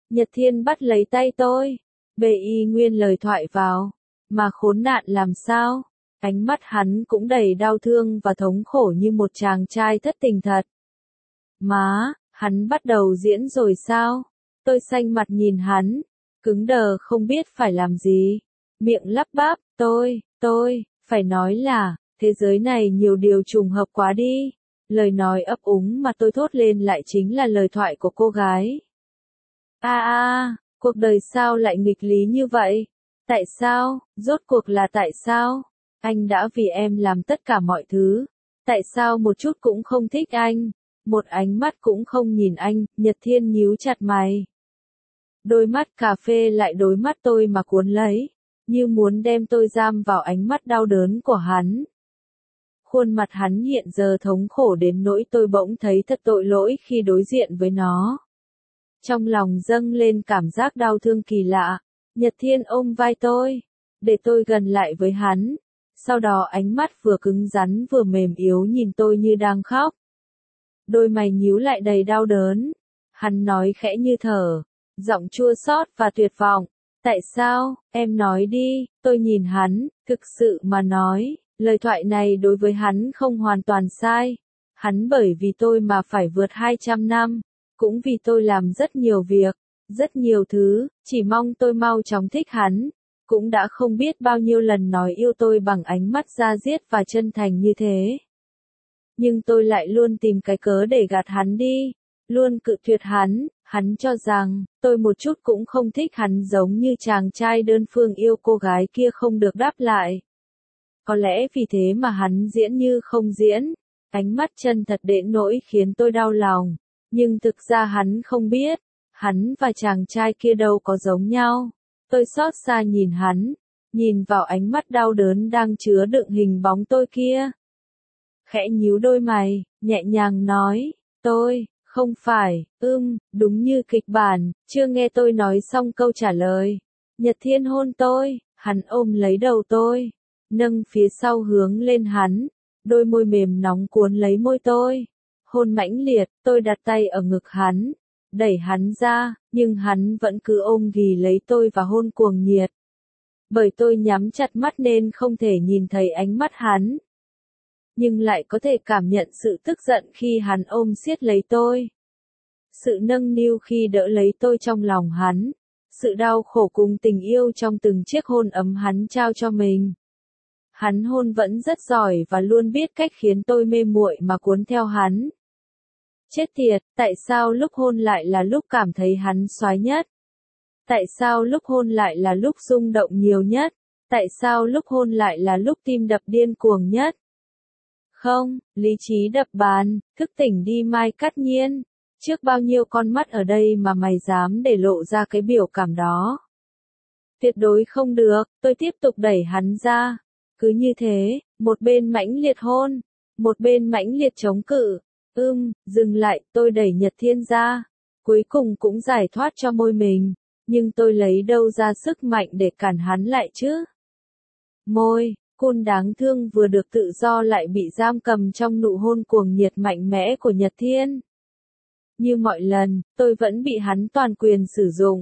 Nhật Thiên bắt lấy tay tôi. Bê y nguyên lời thoại vào. Mà khốn nạn làm sao? Ánh mắt hắn cũng đầy đau thương và thống khổ như một chàng trai thất tình thật. Má, hắn bắt đầu diễn rồi sao? Tôi xanh mặt nhìn hắn, cứng đờ không biết phải làm gì. Miệng lắp bắp, phải nói là, thế giới này nhiều điều trùng hợp quá đi. Lời nói ấp úng mà tôi thốt lên lại chính là lời thoại của cô gái. Cuộc đời sao lại nghịch lý như vậy? Tại sao, rốt cuộc là tại sao? Anh đã vì em làm tất cả mọi thứ. Tại sao một chút cũng không thích anh? Một ánh mắt cũng không nhìn anh, Nhật Thiên nhíu chặt mày. Đôi mắt cà phê lại đối mắt tôi mà cuốn lấy, như muốn đem tôi giam vào ánh mắt đau đớn của hắn. Khuôn mặt hắn hiện giờ thống khổ đến nỗi tôi bỗng thấy thật tội lỗi khi đối diện với nó. Trong lòng dâng lên cảm giác đau thương kỳ lạ, Nhật Thiên ôm vai tôi, để tôi gần lại với hắn. Sau đó ánh mắt vừa cứng rắn vừa mềm yếu nhìn tôi như đang khóc. Đôi mày nhíu lại đầy đau đớn. Hắn nói khẽ như thở, giọng chua xót và tuyệt vọng. Tại sao, em nói đi, tôi nhìn hắn, thực sự mà nói, lời thoại này đối với hắn không hoàn toàn sai. Hắn bởi vì tôi mà phải vượt 200 năm, cũng vì tôi làm rất nhiều việc, rất nhiều thứ, chỉ mong tôi mau chóng thích hắn. Cũng đã không biết bao nhiêu lần nói yêu tôi bằng ánh mắt da diết và chân thành như thế. Nhưng tôi lại luôn tìm cái cớ để gạt hắn đi, luôn cự tuyệt hắn. Hắn cho rằng, tôi một chút cũng không thích hắn giống như chàng trai đơn phương yêu cô gái kia không được đáp lại. Có lẽ vì thế mà hắn diễn như không diễn, ánh mắt chân thật đến nỗi khiến tôi đau lòng. Nhưng thực ra hắn không biết, hắn và chàng trai kia đâu có giống nhau. Tôi xót xa nhìn hắn, nhìn vào ánh mắt đau đớn đang chứa đựng hình bóng tôi kia. Khẽ nhíu đôi mày, nhẹ nhàng nói, không phải, đúng như kịch bản, chưa nghe tôi nói xong câu trả lời. Nhật Thiên hôn tôi, hắn ôm lấy đầu tôi, nâng phía sau hướng lên hắn, đôi môi mềm nóng cuốn lấy môi tôi. Hôn mãnh liệt, tôi đặt tay ở ngực hắn, đẩy hắn ra, nhưng hắn vẫn cứ ôm ghì lấy tôi và hôn cuồng nhiệt. Bởi tôi nhắm chặt mắt nên không thể nhìn thấy ánh mắt hắn, nhưng lại có thể cảm nhận sự tức giận khi hắn ôm siết lấy tôi. Sự nâng niu khi đỡ lấy tôi trong lòng hắn. Sự đau khổ cùng tình yêu trong từng chiếc hôn ấm hắn trao cho mình. Hắn hôn vẫn rất giỏi và luôn biết cách khiến tôi mê muội mà cuốn theo hắn. Chết tiệt, tại sao lúc hôn lại là lúc cảm thấy hắn soái nhất? Tại sao lúc hôn lại là lúc rung động nhiều nhất? Tại sao lúc hôn lại là lúc tim đập điên cuồng nhất? Không, lý trí đập bàn, thức tỉnh đi Mai Cát Nhiên. Trước bao nhiêu con mắt ở đây mà mày dám để lộ ra cái biểu cảm đó? Tuyệt đối không được, tôi tiếp tục đẩy hắn ra. Cứ như thế, một bên mãnh liệt hôn, một bên mãnh liệt chống cự. Dừng lại, tôi đẩy Nhật Thiên ra. Cuối cùng cũng giải thoát cho môi mình, nhưng tôi lấy đâu ra sức mạnh để cản hắn lại chứ? Môi, côn đáng thương vừa được tự do lại bị giam cầm trong nụ hôn cuồng nhiệt mạnh mẽ của Nhật Thiên. Như mọi lần, tôi vẫn bị hắn toàn quyền sử dụng.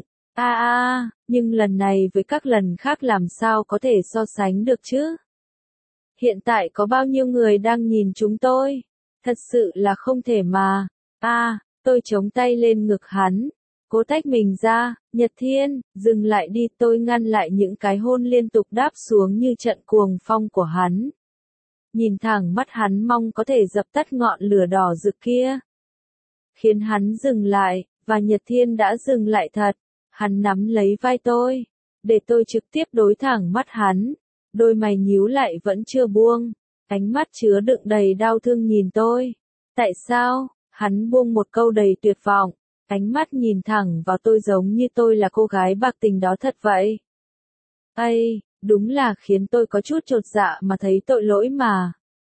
Nhưng lần này với các lần khác làm sao có thể so sánh được chứ? Hiện tại có bao nhiêu người đang nhìn chúng tôi? Thật sự là không thể mà. Tôi chống tay lên ngực hắn, cố tách mình ra. Nhật Thiên, dừng lại đi, tôi ngăn lại những cái hôn liên tục đáp xuống như trận cuồng phong của hắn. Nhìn thẳng mắt hắn mong có thể dập tắt ngọn lửa đỏ rực kia. Khiến hắn dừng lại, và Nhật Thiên đã dừng lại thật. Hắn nắm lấy vai tôi, để tôi trực tiếp đối thẳng mắt hắn. Đôi mày nhíu lại vẫn chưa buông, ánh mắt chứa đựng đầy đau thương nhìn tôi. Tại sao? Hắn buông một câu đầy tuyệt vọng, ánh mắt nhìn thẳng vào tôi giống như tôi là cô gái bạc tình đó thật vậy. Đúng là khiến tôi có chút chột dạ mà thấy tội lỗi mà.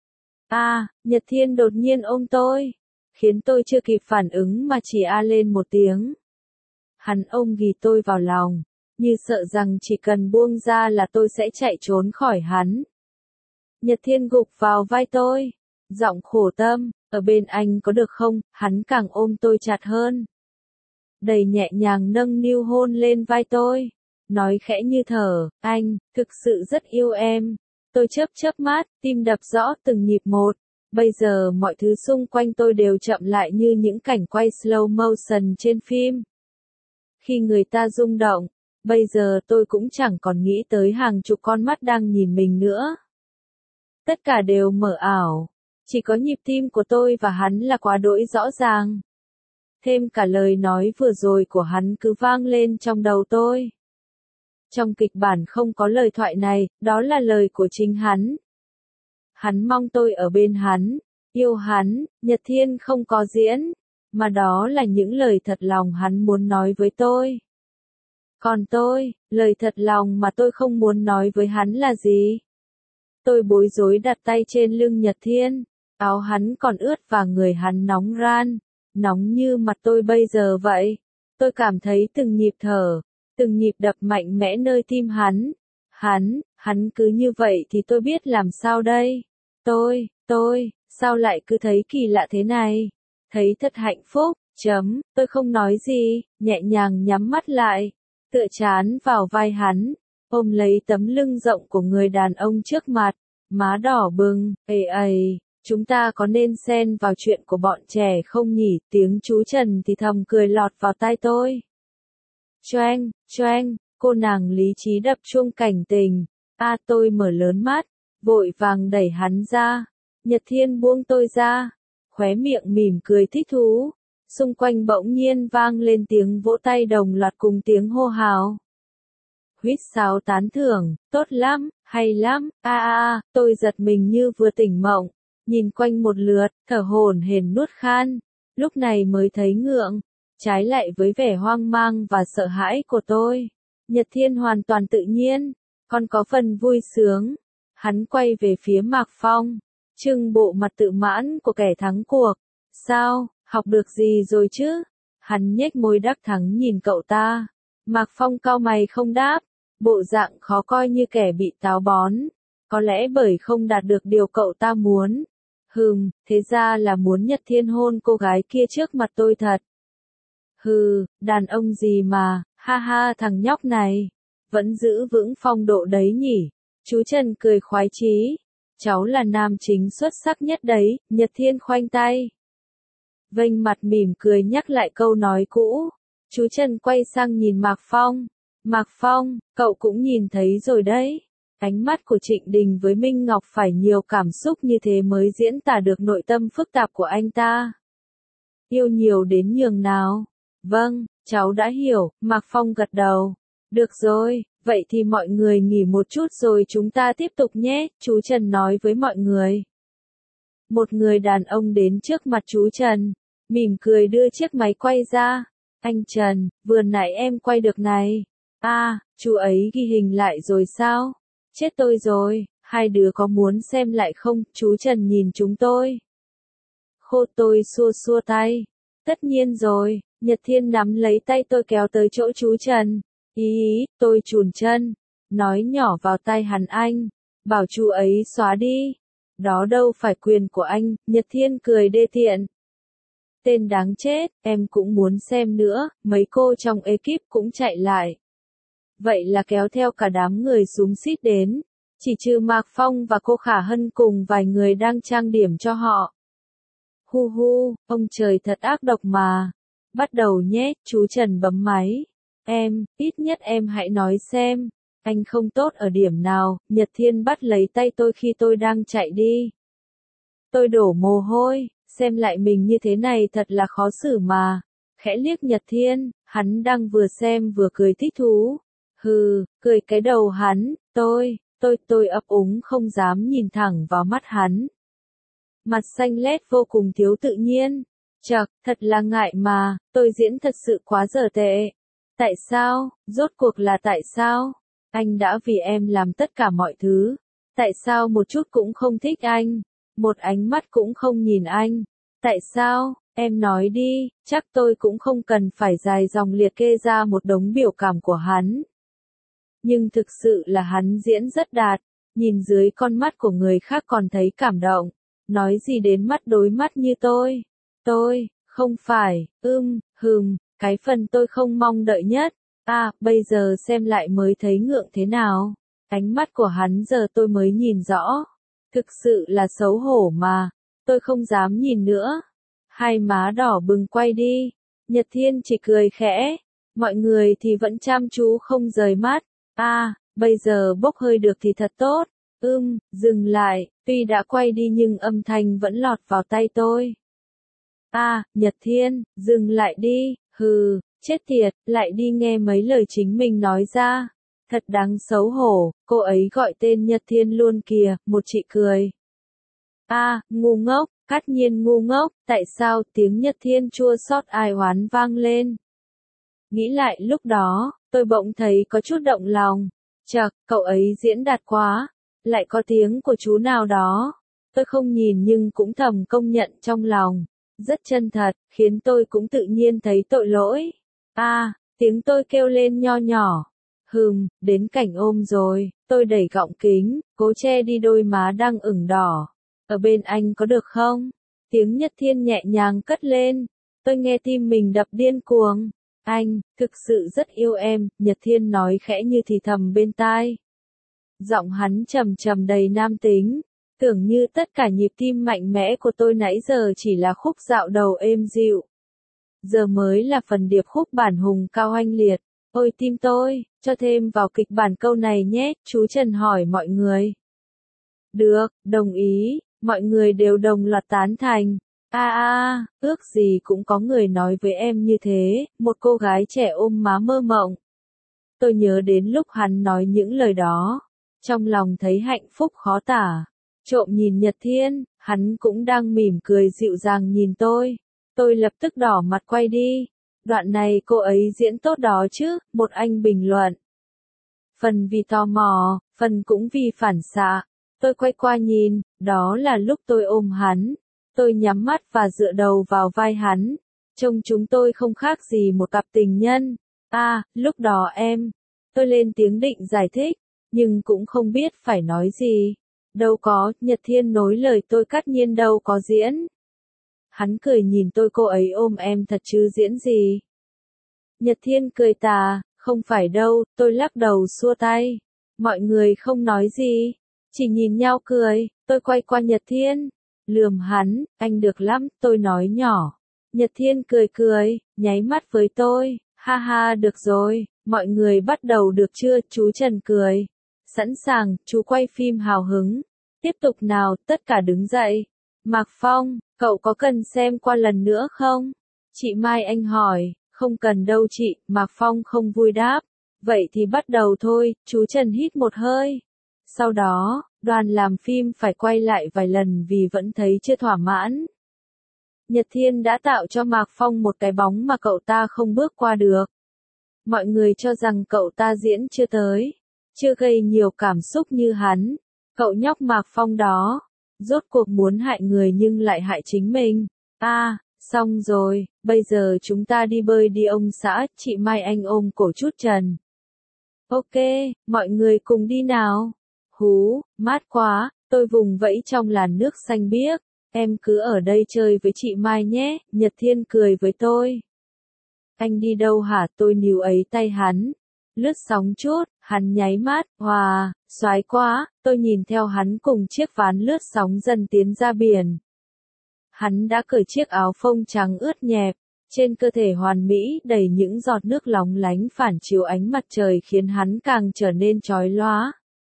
Nhật Thiên đột nhiên ôm tôi, khiến tôi chưa kịp phản ứng mà chỉ lên một tiếng. Hắn ôm ghì tôi vào lòng, như sợ rằng chỉ cần buông ra là tôi sẽ chạy trốn khỏi hắn. Nhật Thiên gục vào vai tôi, giọng khổ tâm, ở bên anh có được không? Hắn càng ôm tôi chặt hơn. đầy nhẹ nhàng nâng niu hôn lên vai tôi, nói khẽ như thở, anh, thực sự rất yêu em. Tôi chớp chớp mắt, tim đập rõ từng nhịp một. Bây giờ mọi thứ xung quanh tôi đều chậm lại như những cảnh quay slow motion trên phim. Khi người ta rung động, bây giờ tôi cũng chẳng còn nghĩ tới hàng chục con mắt đang nhìn mình nữa. Tất cả đều mờ ảo, chỉ có nhịp tim của tôi và hắn là quá đỗi rõ ràng. Thêm cả lời nói vừa rồi của hắn cứ vang lên trong đầu tôi. Trong kịch bản không có lời thoại này, đó là lời của chính hắn. Hắn mong tôi ở bên hắn, yêu hắn, Nhật Thiên không có diễn, mà đó là những lời thật lòng hắn muốn nói với tôi. Còn tôi, lời thật lòng mà tôi không muốn nói với hắn là gì? Tôi bối rối đặt tay trên lưng Nhật Thiên, áo hắn còn ướt và người hắn nóng ran, nóng như mặt tôi bây giờ vậy. Tôi cảm thấy từng nhịp thở, từng nhịp đập mạnh mẽ nơi tim hắn. Hắn cứ như vậy thì tôi biết làm sao đây? Sao lại cứ thấy kỳ lạ thế này? Thấy thật hạnh phúc, tôi không nói gì, nhẹ nhàng nhắm mắt lại, tựa trán vào vai hắn, ôm lấy tấm lưng rộng của người đàn ông trước mặt, má đỏ bừng, chúng ta có nên xen vào chuyện của bọn trẻ không nhỉ? Tiếng chú Trần thì thầm cười lọt vào tai tôi. Choeng, cô nàng lý trí đập chuông cảnh tình. Tôi mở lớn mắt, vội vàng đẩy hắn ra. Nhật Thiên buông tôi ra, khóe miệng mỉm cười thích thú. Xung quanh bỗng nhiên vang lên tiếng vỗ tay đồng loạt cùng tiếng hô hào. Huýt sáo tán thưởng, tốt lắm, hay lắm, tôi giật mình như vừa tỉnh mộng, nhìn quanh một lượt, thở hổn hển nuốt khan, lúc này mới thấy ngượng, trái lại với vẻ hoang mang và sợ hãi của tôi. Nhật Thiên hoàn toàn tự nhiên, còn có phần vui sướng. Hắn quay về phía Mạc Phong, trưng bộ mặt tự mãn của kẻ thắng cuộc. Sao, học được gì rồi chứ? Hắn nhếch môi đắc thắng nhìn cậu ta. Mạc Phong cau mày không đáp, bộ dạng khó coi như kẻ bị táo bón. Có lẽ bởi không đạt được điều cậu ta muốn. Thế ra là muốn Nhật Thiên hôn cô gái kia trước mặt tôi thật. Đàn ông gì mà, ha thằng nhóc này, vẫn giữ vững phong độ đấy nhỉ. Chú Trần cười khoái chí. Cháu là nam chính xuất sắc nhất đấy, Nhật Thiên khoanh tay. Vênh mặt mỉm cười nhắc lại câu nói cũ. Chú Trần quay sang nhìn Mạc Phong. Mạc Phong, cậu cũng nhìn thấy rồi đấy. Ánh mắt của Trịnh Đình với Minh Ngọc phải nhiều cảm xúc như thế mới diễn tả được nội tâm phức tạp của anh ta. Yêu nhiều đến nhường nào? Vâng, cháu đã hiểu, Mạc Phong gật đầu. Được rồi, vậy thì mọi người nghỉ một chút rồi chúng ta tiếp tục nhé, chú Trần nói với mọi người. Một người đàn ông đến trước mặt chú Trần, mỉm cười đưa chiếc máy quay ra. Anh Trần, vừa nãy em quay được này. Chú ấy ghi hình lại rồi sao? Chết tôi rồi, hai đứa có muốn xem lại không? Chú Trần nhìn chúng tôi. Tôi xua tay. Tất nhiên rồi, Nhật Thiên nắm lấy tay tôi kéo tới chỗ chú Trần. Tôi chùn chân, nói nhỏ vào tai hắn anh, bảo chú ấy xóa đi. Đó đâu phải quyền của anh, Nhật Thiên cười đê tiện. Tên đáng chết, em cũng muốn xem nữa, mấy cô trong ekip cũng chạy lại. Vậy là kéo theo cả đám người xúm xít đến, chỉ trừ Mạc Phong và cô Khả Hân cùng vài người đang trang điểm cho họ. Ông trời thật ác độc mà. Bắt đầu nhé, chú Trần bấm máy. Ít nhất em hãy nói xem, anh không tốt ở điểm nào? Nhật Thiên bắt lấy tay tôi khi tôi đang chạy đi. Tôi đổ mồ hôi, xem lại mình như thế này thật là khó xử mà. Khẽ liếc Nhật Thiên, hắn đang vừa xem vừa cười thích thú. Cười cái đầu hắn, tôi ấp úng không dám nhìn thẳng vào mắt hắn. Mặt xanh lét vô cùng thiếu tự nhiên. Thật là ngại mà, tôi diễn thật sự quá dở tệ. Tại sao, rốt cuộc là tại sao? Anh đã vì em làm tất cả mọi thứ. Tại sao một chút cũng không thích anh? Một ánh mắt cũng không nhìn anh? Tại sao? Em nói đi, chắc tôi cũng không cần phải dài dòng liệt kê ra một đống biểu cảm của hắn. Nhưng thực sự là hắn diễn rất đạt, nhìn dưới con mắt của người khác còn thấy cảm động. Nói gì đến mắt đối mắt như tôi? Không phải, cái phần tôi không mong đợi nhất. Bây giờ xem lại mới thấy ngượng thế nào. Ánh mắt của hắn giờ tôi mới nhìn rõ. Thực sự là xấu hổ mà. Tôi không dám nhìn nữa. Hai má đỏ bừng quay đi. Nhật Thiên chỉ cười khẽ. Mọi người thì vẫn chăm chú không rời mắt. Bây giờ bốc hơi được thì thật tốt. Dừng lại. Tuy đã quay đi nhưng âm thanh vẫn lọt vào tay tôi. Nhật Thiên, dừng lại đi. Hừ, chết tiệt, lại đi nghe mấy lời chính mình nói ra. Thật đáng xấu hổ, cô ấy gọi tên Nhật Thiên luôn kìa, một chị cười. Ngu ngốc, tất nhiên ngu ngốc, tại sao tiếng Nhật Thiên chua xót ai oán vang lên. Nghĩ lại lúc đó, tôi bỗng thấy có chút động lòng. Chậc, cậu ấy diễn đạt quá, lại có tiếng của chú nào đó. Tôi không nhìn nhưng cũng thầm công nhận trong lòng. Rất chân thật, khiến tôi cũng tự nhiên thấy tội lỗi. Tiếng tôi kêu lên nho nhỏ. Đến cảnh ôm rồi, tôi đẩy gọng kính, cố che đi đôi má đang ửng đỏ. Ở bên anh có được không? Tiếng Nhật Thiên nhẹ nhàng cất lên. Tôi nghe tim mình đập điên cuồng. Anh, thực sự rất yêu em, Nhật Thiên nói khẽ như thì thầm bên tai. Giọng hắn trầm trầm đầy nam tính. Tưởng như tất cả nhịp tim mạnh mẽ của tôi nãy giờ chỉ là khúc dạo đầu êm dịu. Giờ mới là phần điệp khúc bản hùng cao oanh liệt. Ôi tim tôi, cho thêm vào kịch bản câu này nhé, chú Trần hỏi mọi người. Được, đồng ý, mọi người đều đồng loạt tán thành. Ước gì cũng có người nói với em như thế, một cô gái trẻ ôm má mơ mộng. Tôi nhớ đến lúc hắn nói những lời đó. Trong lòng thấy hạnh phúc khó tả. Trộm nhìn Nhật Thiên, hắn cũng đang mỉm cười dịu dàng nhìn tôi. Tôi lập tức đỏ mặt quay đi. Đoạn này cô ấy diễn tốt đó chứ, một anh bình luận. Phần vì tò mò, phần cũng vì phản xạ. Tôi quay qua nhìn, đó là lúc tôi ôm hắn. Tôi nhắm mắt và dựa đầu vào vai hắn. Trông chúng tôi không khác gì một cặp tình nhân. Lúc đó em. Tôi lên tiếng định giải thích, nhưng cũng không biết phải nói gì. Đâu có, Nhật Thiên nối lời tôi cắt nhiên đâu có diễn. Hắn cười nhìn tôi cô ấy ôm em thật chứ diễn gì. Nhật Thiên cười tà, không phải đâu, tôi lắc đầu xua tay. Mọi người không nói gì, chỉ nhìn nhau cười, tôi quay qua Nhật Thiên. Lườm hắn, anh được lắm, tôi nói nhỏ. Nhật Thiên cười cười, nháy mắt với tôi, ha ha được rồi, mọi người bắt đầu được chưa, chú Trần cười. Sẵn sàng, chú quay phim hào hứng. Tiếp tục nào, tất cả đứng dậy. Mạc Phong, cậu có cần xem qua lần nữa không? Chị Mai Anh hỏi, không cần đâu chị, Mạc Phong không vui đáp. Vậy thì bắt đầu thôi, chú Trần hít một hơi. Sau đó, đoàn làm phim phải quay lại vài lần vì vẫn thấy chưa thỏa mãn. Nhật Thiên đã tạo cho Mạc Phong một cái bóng mà cậu ta không bước qua được. Mọi người cho rằng cậu ta diễn chưa tới, chưa gây nhiều cảm xúc như hắn. Cậu nhóc Mạc Phong đó, rốt cuộc muốn hại người nhưng lại hại chính mình. Xong rồi, bây giờ chúng ta đi bơi đi ông xã, chị Mai Anh ôm cổ chút Trần. Ok, mọi người cùng đi nào. Mát quá, tôi vùng vẫy trong làn nước xanh biếc. Em cứ ở đây chơi với chị Mai nhé, Nhật Thiên cười với tôi. Anh đi đâu hả, tôi níu ấy tay hắn. Lướt sóng chút, hắn nháy mắt, soái quá, tôi nhìn theo hắn cùng chiếc ván lướt sóng dần tiến ra biển. Hắn đã cởi chiếc áo phông trắng ướt nhẹp, trên cơ thể hoàn mỹ đầy những giọt nước lóng lánh phản chiếu ánh mặt trời khiến hắn càng trở nên chói lóa.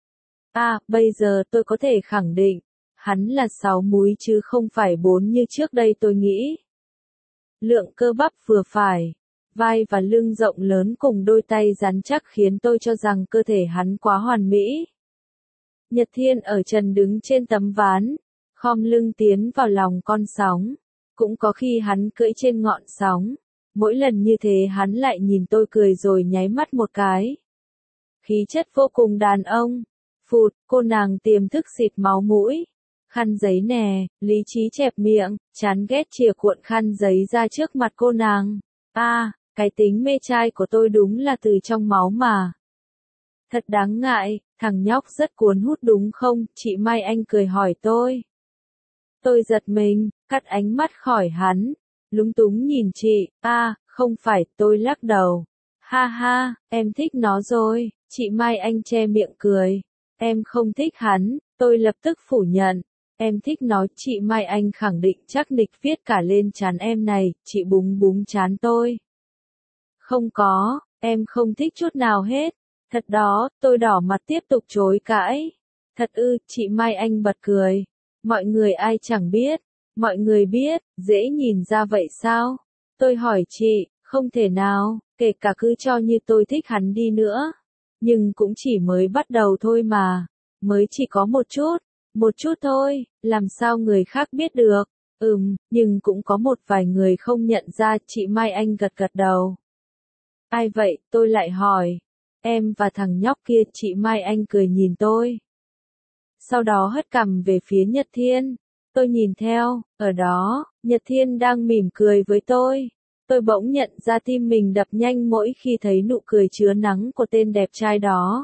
Bây giờ tôi có thể khẳng định, hắn là 6 múi chứ không phải 4 như trước đây tôi nghĩ. Lượng cơ bắp vừa phải, vai và lưng rộng lớn cùng đôi tay rắn chắc khiến tôi cho rằng cơ thể hắn quá hoàn mỹ. Nhật Thiên ở trần đứng trên tấm ván, khom lưng tiến vào lòng con sóng. Cũng có khi hắn cưỡi trên ngọn sóng. Mỗi lần như thế hắn lại nhìn tôi cười rồi nháy mắt một cái. Khí chất vô cùng đàn ông. Phụt, cô nàng tiềm thức xịt máu mũi. Khăn giấy nè, lý trí chẹp miệng, chán ghét chìa cuộn khăn giấy ra trước mặt cô nàng. Cái tính mê trai của tôi đúng là từ trong máu mà. Thật đáng ngại, thằng nhóc rất cuốn hút đúng không? Chị Mai Anh cười hỏi tôi. Tôi giật mình, cắt ánh mắt khỏi hắn, lúng túng nhìn chị. Không phải, tôi lắc đầu. Ha ha, em thích nó rồi, chị Mai Anh che miệng cười. Em không thích hắn, tôi lập tức phủ nhận. Em thích nó, chị Mai Anh khẳng định chắc nịch viết cả lên trán em này, chị búng búng trán tôi. Không có, em không thích chút nào hết. Thật đó, tôi đỏ mặt tiếp tục chối cãi. Thật ư, chị Mai Anh bật cười. Mọi người ai chẳng biết. Mọi người biết, dễ nhìn ra vậy sao? Tôi hỏi chị, không thể nào, kể cả cứ cho như tôi thích hắn đi nữa. Nhưng cũng chỉ mới bắt đầu thôi mà. Mới chỉ có một chút thôi, làm sao người khác biết được? Nhưng cũng có một vài người không nhận ra, chị Mai Anh gật gật đầu. Ai vậy, tôi lại hỏi. Em và thằng nhóc kia, chị Mai Anh cười nhìn tôi. Sau đó hất cằm về phía Nhật Thiên. Tôi nhìn theo, ở đó, Nhật Thiên đang mỉm cười với tôi. Tôi bỗng nhận ra tim mình đập nhanh mỗi khi thấy nụ cười chứa nắng của tên đẹp trai đó.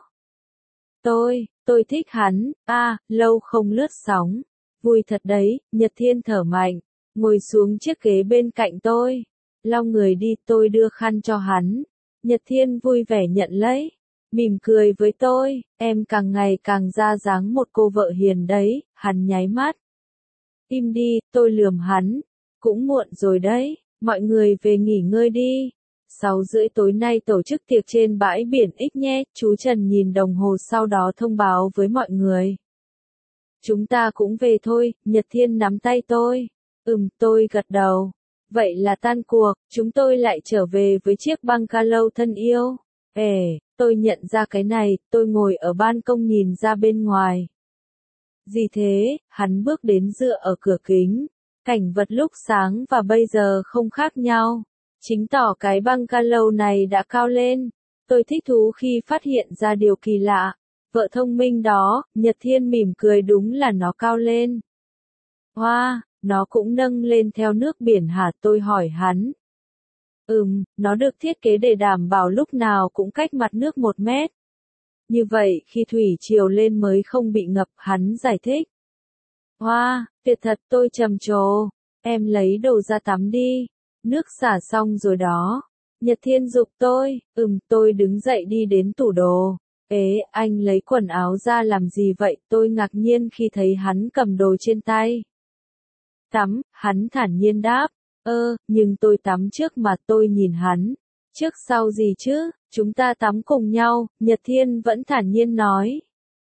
Tôi thích hắn, lâu không lướt sóng. Vui thật đấy, Nhật Thiên thở mạnh, ngồi xuống chiếc ghế bên cạnh tôi. Lau người đi, tôi đưa khăn cho hắn. Nhật Thiên vui vẻ nhận lấy, mỉm cười với tôi, em càng ngày càng ra dáng một cô vợ hiền đấy, hắn nháy mắt. Im đi, tôi lườm hắn, cũng muộn rồi đấy, mọi người về nghỉ ngơi đi. 6:30 tối nay tổ chức tiệc trên bãi biển X nhé, chú Trần nhìn đồng hồ sau đó thông báo với mọi người. Chúng ta cũng về thôi, Nhật Thiên nắm tay tôi. Tôi gật đầu. Vậy là tan cuộc, chúng tôi lại trở về với chiếc bungalow thân yêu. Tôi nhận ra cái này, tôi ngồi ở ban công nhìn ra bên ngoài. Gì thế, hắn bước đến dựa ở cửa kính. Cảnh vật lúc sáng và bây giờ không khác nhau. Chính tỏ cái bungalow này đã cao lên. Tôi thích thú khi phát hiện ra điều kỳ lạ. Vợ thông minh đó, Nhật Thiên mỉm cười, đúng là nó cao lên. Hoa, nó cũng nâng lên theo nước biển hả? Tôi hỏi hắn. Nó được thiết kế để đảm bảo lúc nào cũng cách mặt nước 1 mét. Như vậy khi thủy triều lên mới không bị ngập, hắn giải thích. Hoa, tuyệt thật, tôi trầm trồ. Em lấy đồ ra tắm đi. Nước xả xong rồi đó. Nhật Thiên giục tôi. Tôi đứng dậy đi đến tủ đồ. Anh lấy quần áo ra làm gì vậy? Tôi ngạc nhiên khi thấy hắn cầm đồ trên tay. Tắm, hắn thản nhiên đáp. Nhưng tôi tắm trước mà. Tôi nhìn hắn. Trước sau gì chứ, chúng ta tắm cùng nhau, Nhật Thiên vẫn thản nhiên nói.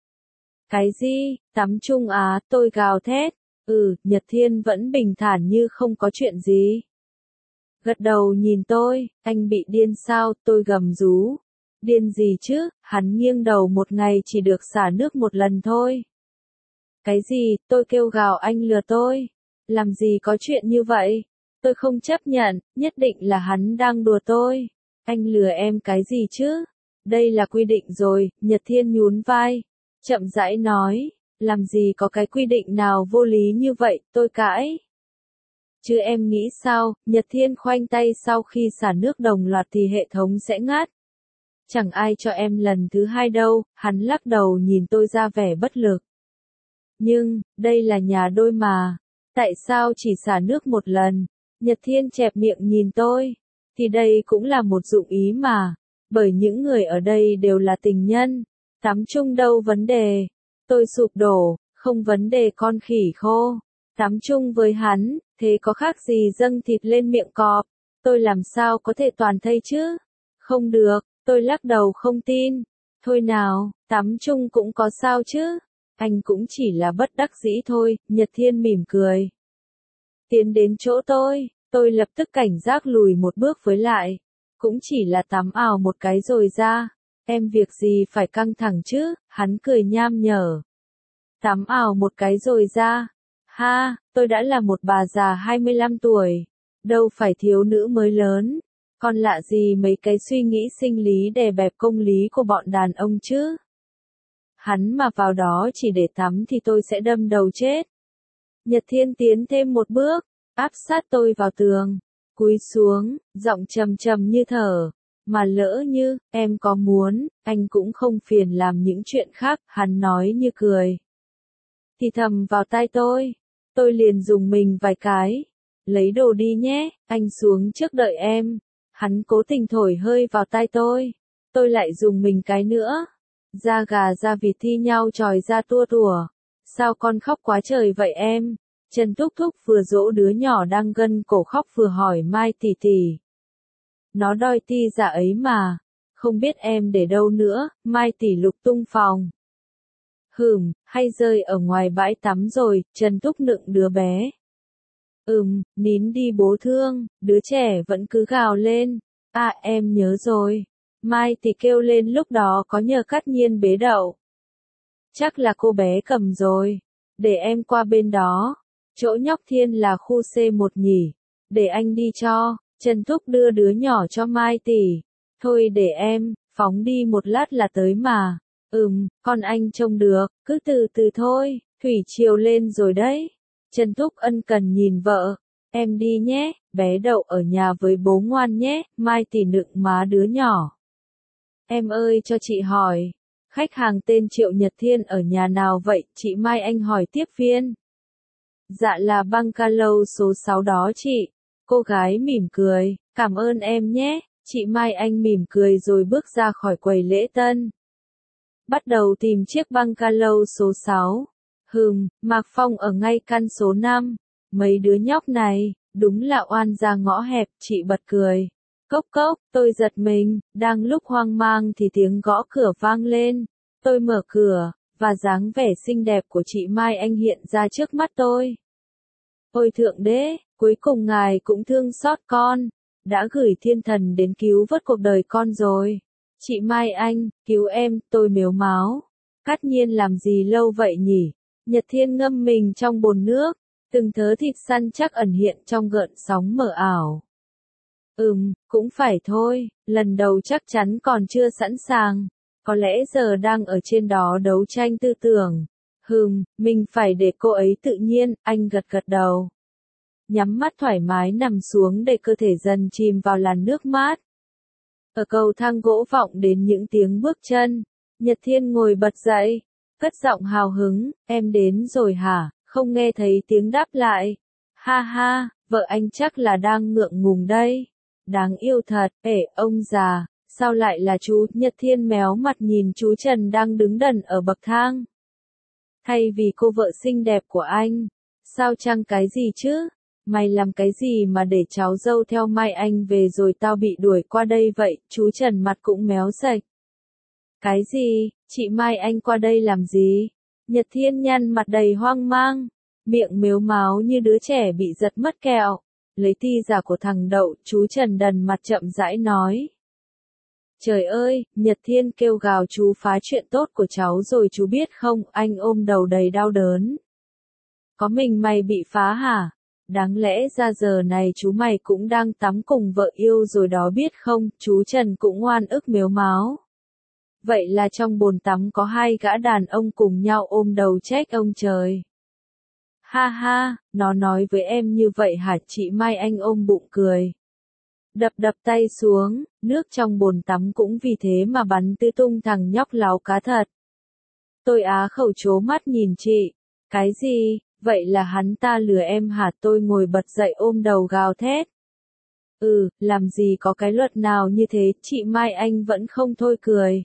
Cái gì, tắm chung à? Tôi gào thét. Nhật Thiên vẫn bình thản như không có chuyện gì. Gật đầu nhìn tôi, anh bị điên sao? Tôi gầm rú. Điên gì chứ, hắn nghiêng đầu, một ngày chỉ được xả nước 1 lần thôi. Cái gì, tôi kêu gào, anh lừa tôi. Làm gì có chuyện như vậy? Tôi không chấp nhận, nhất định là hắn đang đùa tôi. Anh lừa em cái gì chứ? Đây là quy định rồi, Nhật Thiên nhún vai. Chậm rãi nói, làm gì có cái quy định nào vô lý như vậy, tôi cãi. Chứ em nghĩ sao, Nhật Thiên khoanh tay, sau khi xả nước đồng loạt thì hệ thống sẽ ngắt. Chẳng ai cho em lần thứ 2 đâu, hắn lắc đầu nhìn tôi ra vẻ bất lực. Nhưng, đây là nhà đôi mà. Tại sao chỉ xả nước 1 lần? Nhật Thiên chẹp miệng nhìn tôi. Thì đây cũng là một dụng ý mà. Bởi những người ở đây đều là tình nhân. Tắm chung đâu vấn đề. Tôi sụp đổ, không vấn đề con khỉ khô. Tắm chung với hắn, thế có khác gì dâng thịt lên miệng cọp. Tôi làm sao có thể toàn thây chứ? Không được, tôi lắc đầu không tin. Thôi nào, tắm chung cũng có sao chứ? Anh cũng chỉ là bất đắc dĩ thôi, Nhật Thiên mỉm cười. Tiến đến chỗ tôi lập tức cảnh giác lùi một bước với lại. Cũng chỉ là tắm ào một cái rồi ra. Em việc gì phải căng thẳng chứ, hắn cười nham nhở. Tắm ào một cái rồi ra. Ha, tôi đã là một bà già 25 tuổi. Đâu phải thiếu nữ mới lớn. Còn lạ gì mấy cái suy nghĩ sinh lý đè bẹp công lý của bọn đàn ông chứ. Hắn mà vào đó chỉ để tắm thì tôi sẽ đâm đầu chết. Nhật Thiên tiến thêm một bước, áp sát tôi vào tường, cúi xuống, giọng trầm trầm như thở. Mà lỡ như, em có muốn, anh cũng không phiền làm những chuyện khác, hắn nói như cười. Thì thầm vào tai tôi liền dùng mình vài cái. Lấy đồ đi nhé, anh xuống trước đợi em. Hắn cố tình thổi hơi vào tai tôi lại dùng mình cái nữa. Da gà da vịt thi nhau tròi ra tua tủa. Sao con khóc quá trời vậy em? Trần Thúc Thúc vừa dỗ đứa nhỏ đang gân cổ khóc vừa hỏi Mai tỷ tỷ. Nó đòi ti dạ ấy mà. Không biết em để đâu nữa, Mai tỷ lục tung phòng. Hay rơi ở ngoài bãi tắm rồi, Trần Thúc nựng đứa bé. Nín đi bố thương, đứa trẻ vẫn cứ gào lên. À em nhớ rồi. Mai tỷ kêu lên lúc đó có nhờ Cát Nhiên bế đậu. Chắc là cô bé cầm rồi. Để em qua bên đó. Chỗ nhóc Thiên là khu C1 nhỉ. Để anh đi cho. Trần Thúc đưa đứa nhỏ cho Mai tỷ. Thôi để em, phóng đi một lát là tới mà. Con anh trông được, cứ từ từ thôi, thủy triều lên rồi đấy. Trần Thúc ân cần nhìn vợ. Em đi nhé, bé đậu ở nhà với bố ngoan nhé, Mai tỷ nựng má đứa nhỏ. Em ơi cho chị hỏi, khách hàng tên Triệu Nhật Thiên ở nhà nào vậy? Chị Mai Anh hỏi tiếp viên. Dạ là bungalow số 6 đó chị. Cô gái mỉm cười, cảm ơn em nhé. Chị Mai Anh mỉm cười rồi bước ra khỏi quầy lễ tân. Bắt đầu tìm chiếc bungalow số 6. Mạc Phong ở ngay căn số 5. Mấy đứa nhóc này, đúng là oan ra ngõ hẹp, chị bật cười. Cốc cốc, tôi giật mình, đang lúc hoang mang thì tiếng gõ cửa vang lên. Tôi mở cửa, và dáng vẻ xinh đẹp của chị Mai Anh hiện ra trước mắt tôi. Ôi thượng đế, cuối cùng ngài cũng thương xót con, đã gửi thiên thần đến cứu vớt cuộc đời con rồi. Chị Mai Anh, cứu em, tôi mếu máo. Cát Nhiên làm gì lâu vậy nhỉ? Nhật Thiên ngâm mình trong bồn nước, từng thớ thịt săn chắc ẩn hiện trong gợn sóng mờ ảo. Cũng phải thôi, lần đầu chắc chắn còn chưa sẵn sàng. Có lẽ giờ đang ở trên đó đấu tranh tư tưởng. Mình phải để cô ấy tự nhiên, anh gật gật đầu. Nhắm mắt thoải mái nằm xuống để cơ thể dần chìm vào làn nước mát. Ở cầu thang gỗ vọng đến những tiếng bước chân. Nhật Thiên ngồi bật dậy, cất giọng hào hứng, em đến rồi hả? Không nghe thấy tiếng đáp lại. Ha ha, vợ anh chắc là đang ngượng ngùng đây. Đáng yêu thật, ông già, sao lại là chú? Nhật Thiên méo mặt nhìn chú Trần đang đứng đần ở bậc thang. Thay vì cô vợ xinh đẹp của anh, sao chăng cái gì chứ? Mày làm cái gì mà để cháu dâu theo Mai Anh về rồi tao bị đuổi qua đây vậy? Chú Trần mặt cũng méo sạch. Cái gì? Chị Mai Anh qua đây làm gì? Nhật Thiên nhăn mặt đầy hoang mang, miệng mếu máo như đứa trẻ bị giật mất kẹo. Lấy ti giả của thằng Đậu, chú Trần đần mặt chậm rãi nói. Trời ơi, Nhật Thiên kêu gào chú phá chuyện tốt của cháu rồi chú biết không, anh ôm đầu đầy đau đớn. Có mình mày bị phá hả? Đáng lẽ ra giờ này chú mày cũng đang tắm cùng vợ yêu rồi đó biết không, chú Trần cũng oan ức mếu máo. Vậy là trong bồn tắm có hai gã đàn ông cùng nhau ôm đầu trách ông trời. Ha ha, nó nói với em như vậy hả? Chị Mai Anh ôm bụng cười. Đập đập tay xuống, nước trong bồn tắm cũng vì thế mà bắn tứ tung, thằng nhóc láo cá thật. Tôi á khẩu trố mắt nhìn chị. Cái gì, vậy là hắn ta lừa em hả? Tôi ngồi bật dậy ôm đầu gào thét. Làm gì có cái luật nào như thế, chị Mai Anh vẫn không thôi cười.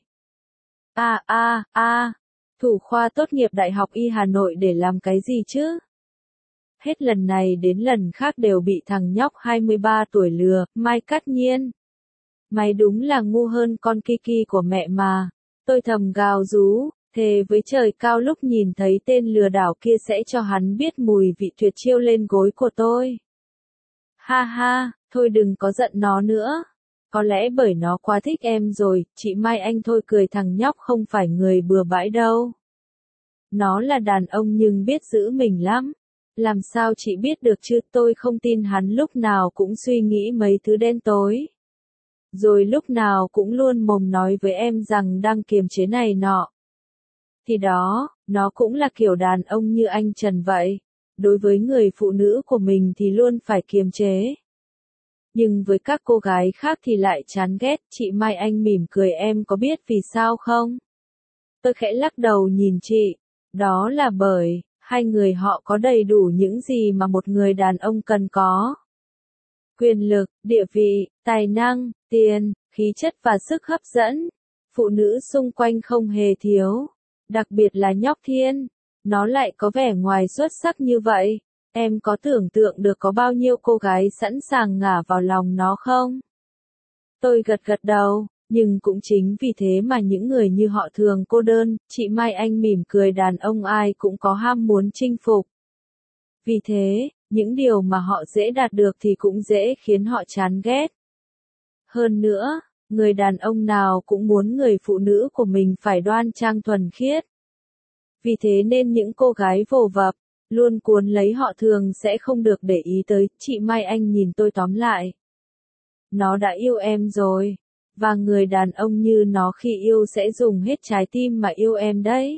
Thủ khoa tốt nghiệp Đại học Y Hà Nội để làm cái gì chứ? Hết lần này đến lần khác đều bị thằng nhóc 23 tuổi lừa, Mai Cát Nhiên. Mày đúng là ngu hơn con Kiki của mẹ mà. Tôi thầm gào rú, thề với trời cao lúc nhìn thấy tên lừa đảo kia sẽ cho hắn biết mùi vị tuyệt chiêu lên gối của tôi. Ha ha, thôi đừng có giận nó nữa. Có lẽ bởi nó quá thích em rồi, chị Mai Anh thôi cười, thằng nhóc không phải người bừa bãi đâu. Nó là đàn ông nhưng biết giữ mình lắm. Làm sao chị biết được chứ, tôi không tin hắn lúc nào cũng suy nghĩ mấy thứ đen tối. Rồi lúc nào cũng luôn mồm nói với em rằng đang kiềm chế này nọ. Thì đó, nó cũng là kiểu đàn ông như anh Trần vậy. Đối với người phụ nữ của mình thì luôn phải kiềm chế. Nhưng với các cô gái khác thì lại chán ghét. Chị Mai Anh mỉm cười, em có biết vì sao không? Tôi khẽ lắc đầu nhìn chị. Đó là bởi hai người họ có đầy đủ những gì mà một người đàn ông cần có. quyền lực, địa vị, tài năng, tiền, khí chất và sức hấp dẫn. Phụ nữ xung quanh không hề thiếu. Đặc biệt là Nhóc Thiên. Nó lại có vẻ ngoài xuất sắc như vậy. Em có tưởng tượng được có bao nhiêu cô gái sẵn sàng ngả vào lòng nó không? Tôi gật gật đầu, nhưng cũng chính vì thế mà những người như họ thường cô đơn, chị Mai Anh mỉm cười, đàn ông ai cũng có ham muốn chinh phục. Vì thế, những điều mà họ dễ đạt được thì cũng dễ khiến họ chán ghét. Hơn nữa, người đàn ông nào cũng muốn người phụ nữ của mình phải đoan trang thuần khiết. Vì thế nên những cô gái vồ vập, luôn cuốn lấy họ thường sẽ không được để ý tới. Chị Mai Anh nhìn tôi tóm lại. Nó đã yêu em rồi. Và người đàn ông như nó khi yêu sẽ dùng hết trái tim mà yêu em đấy.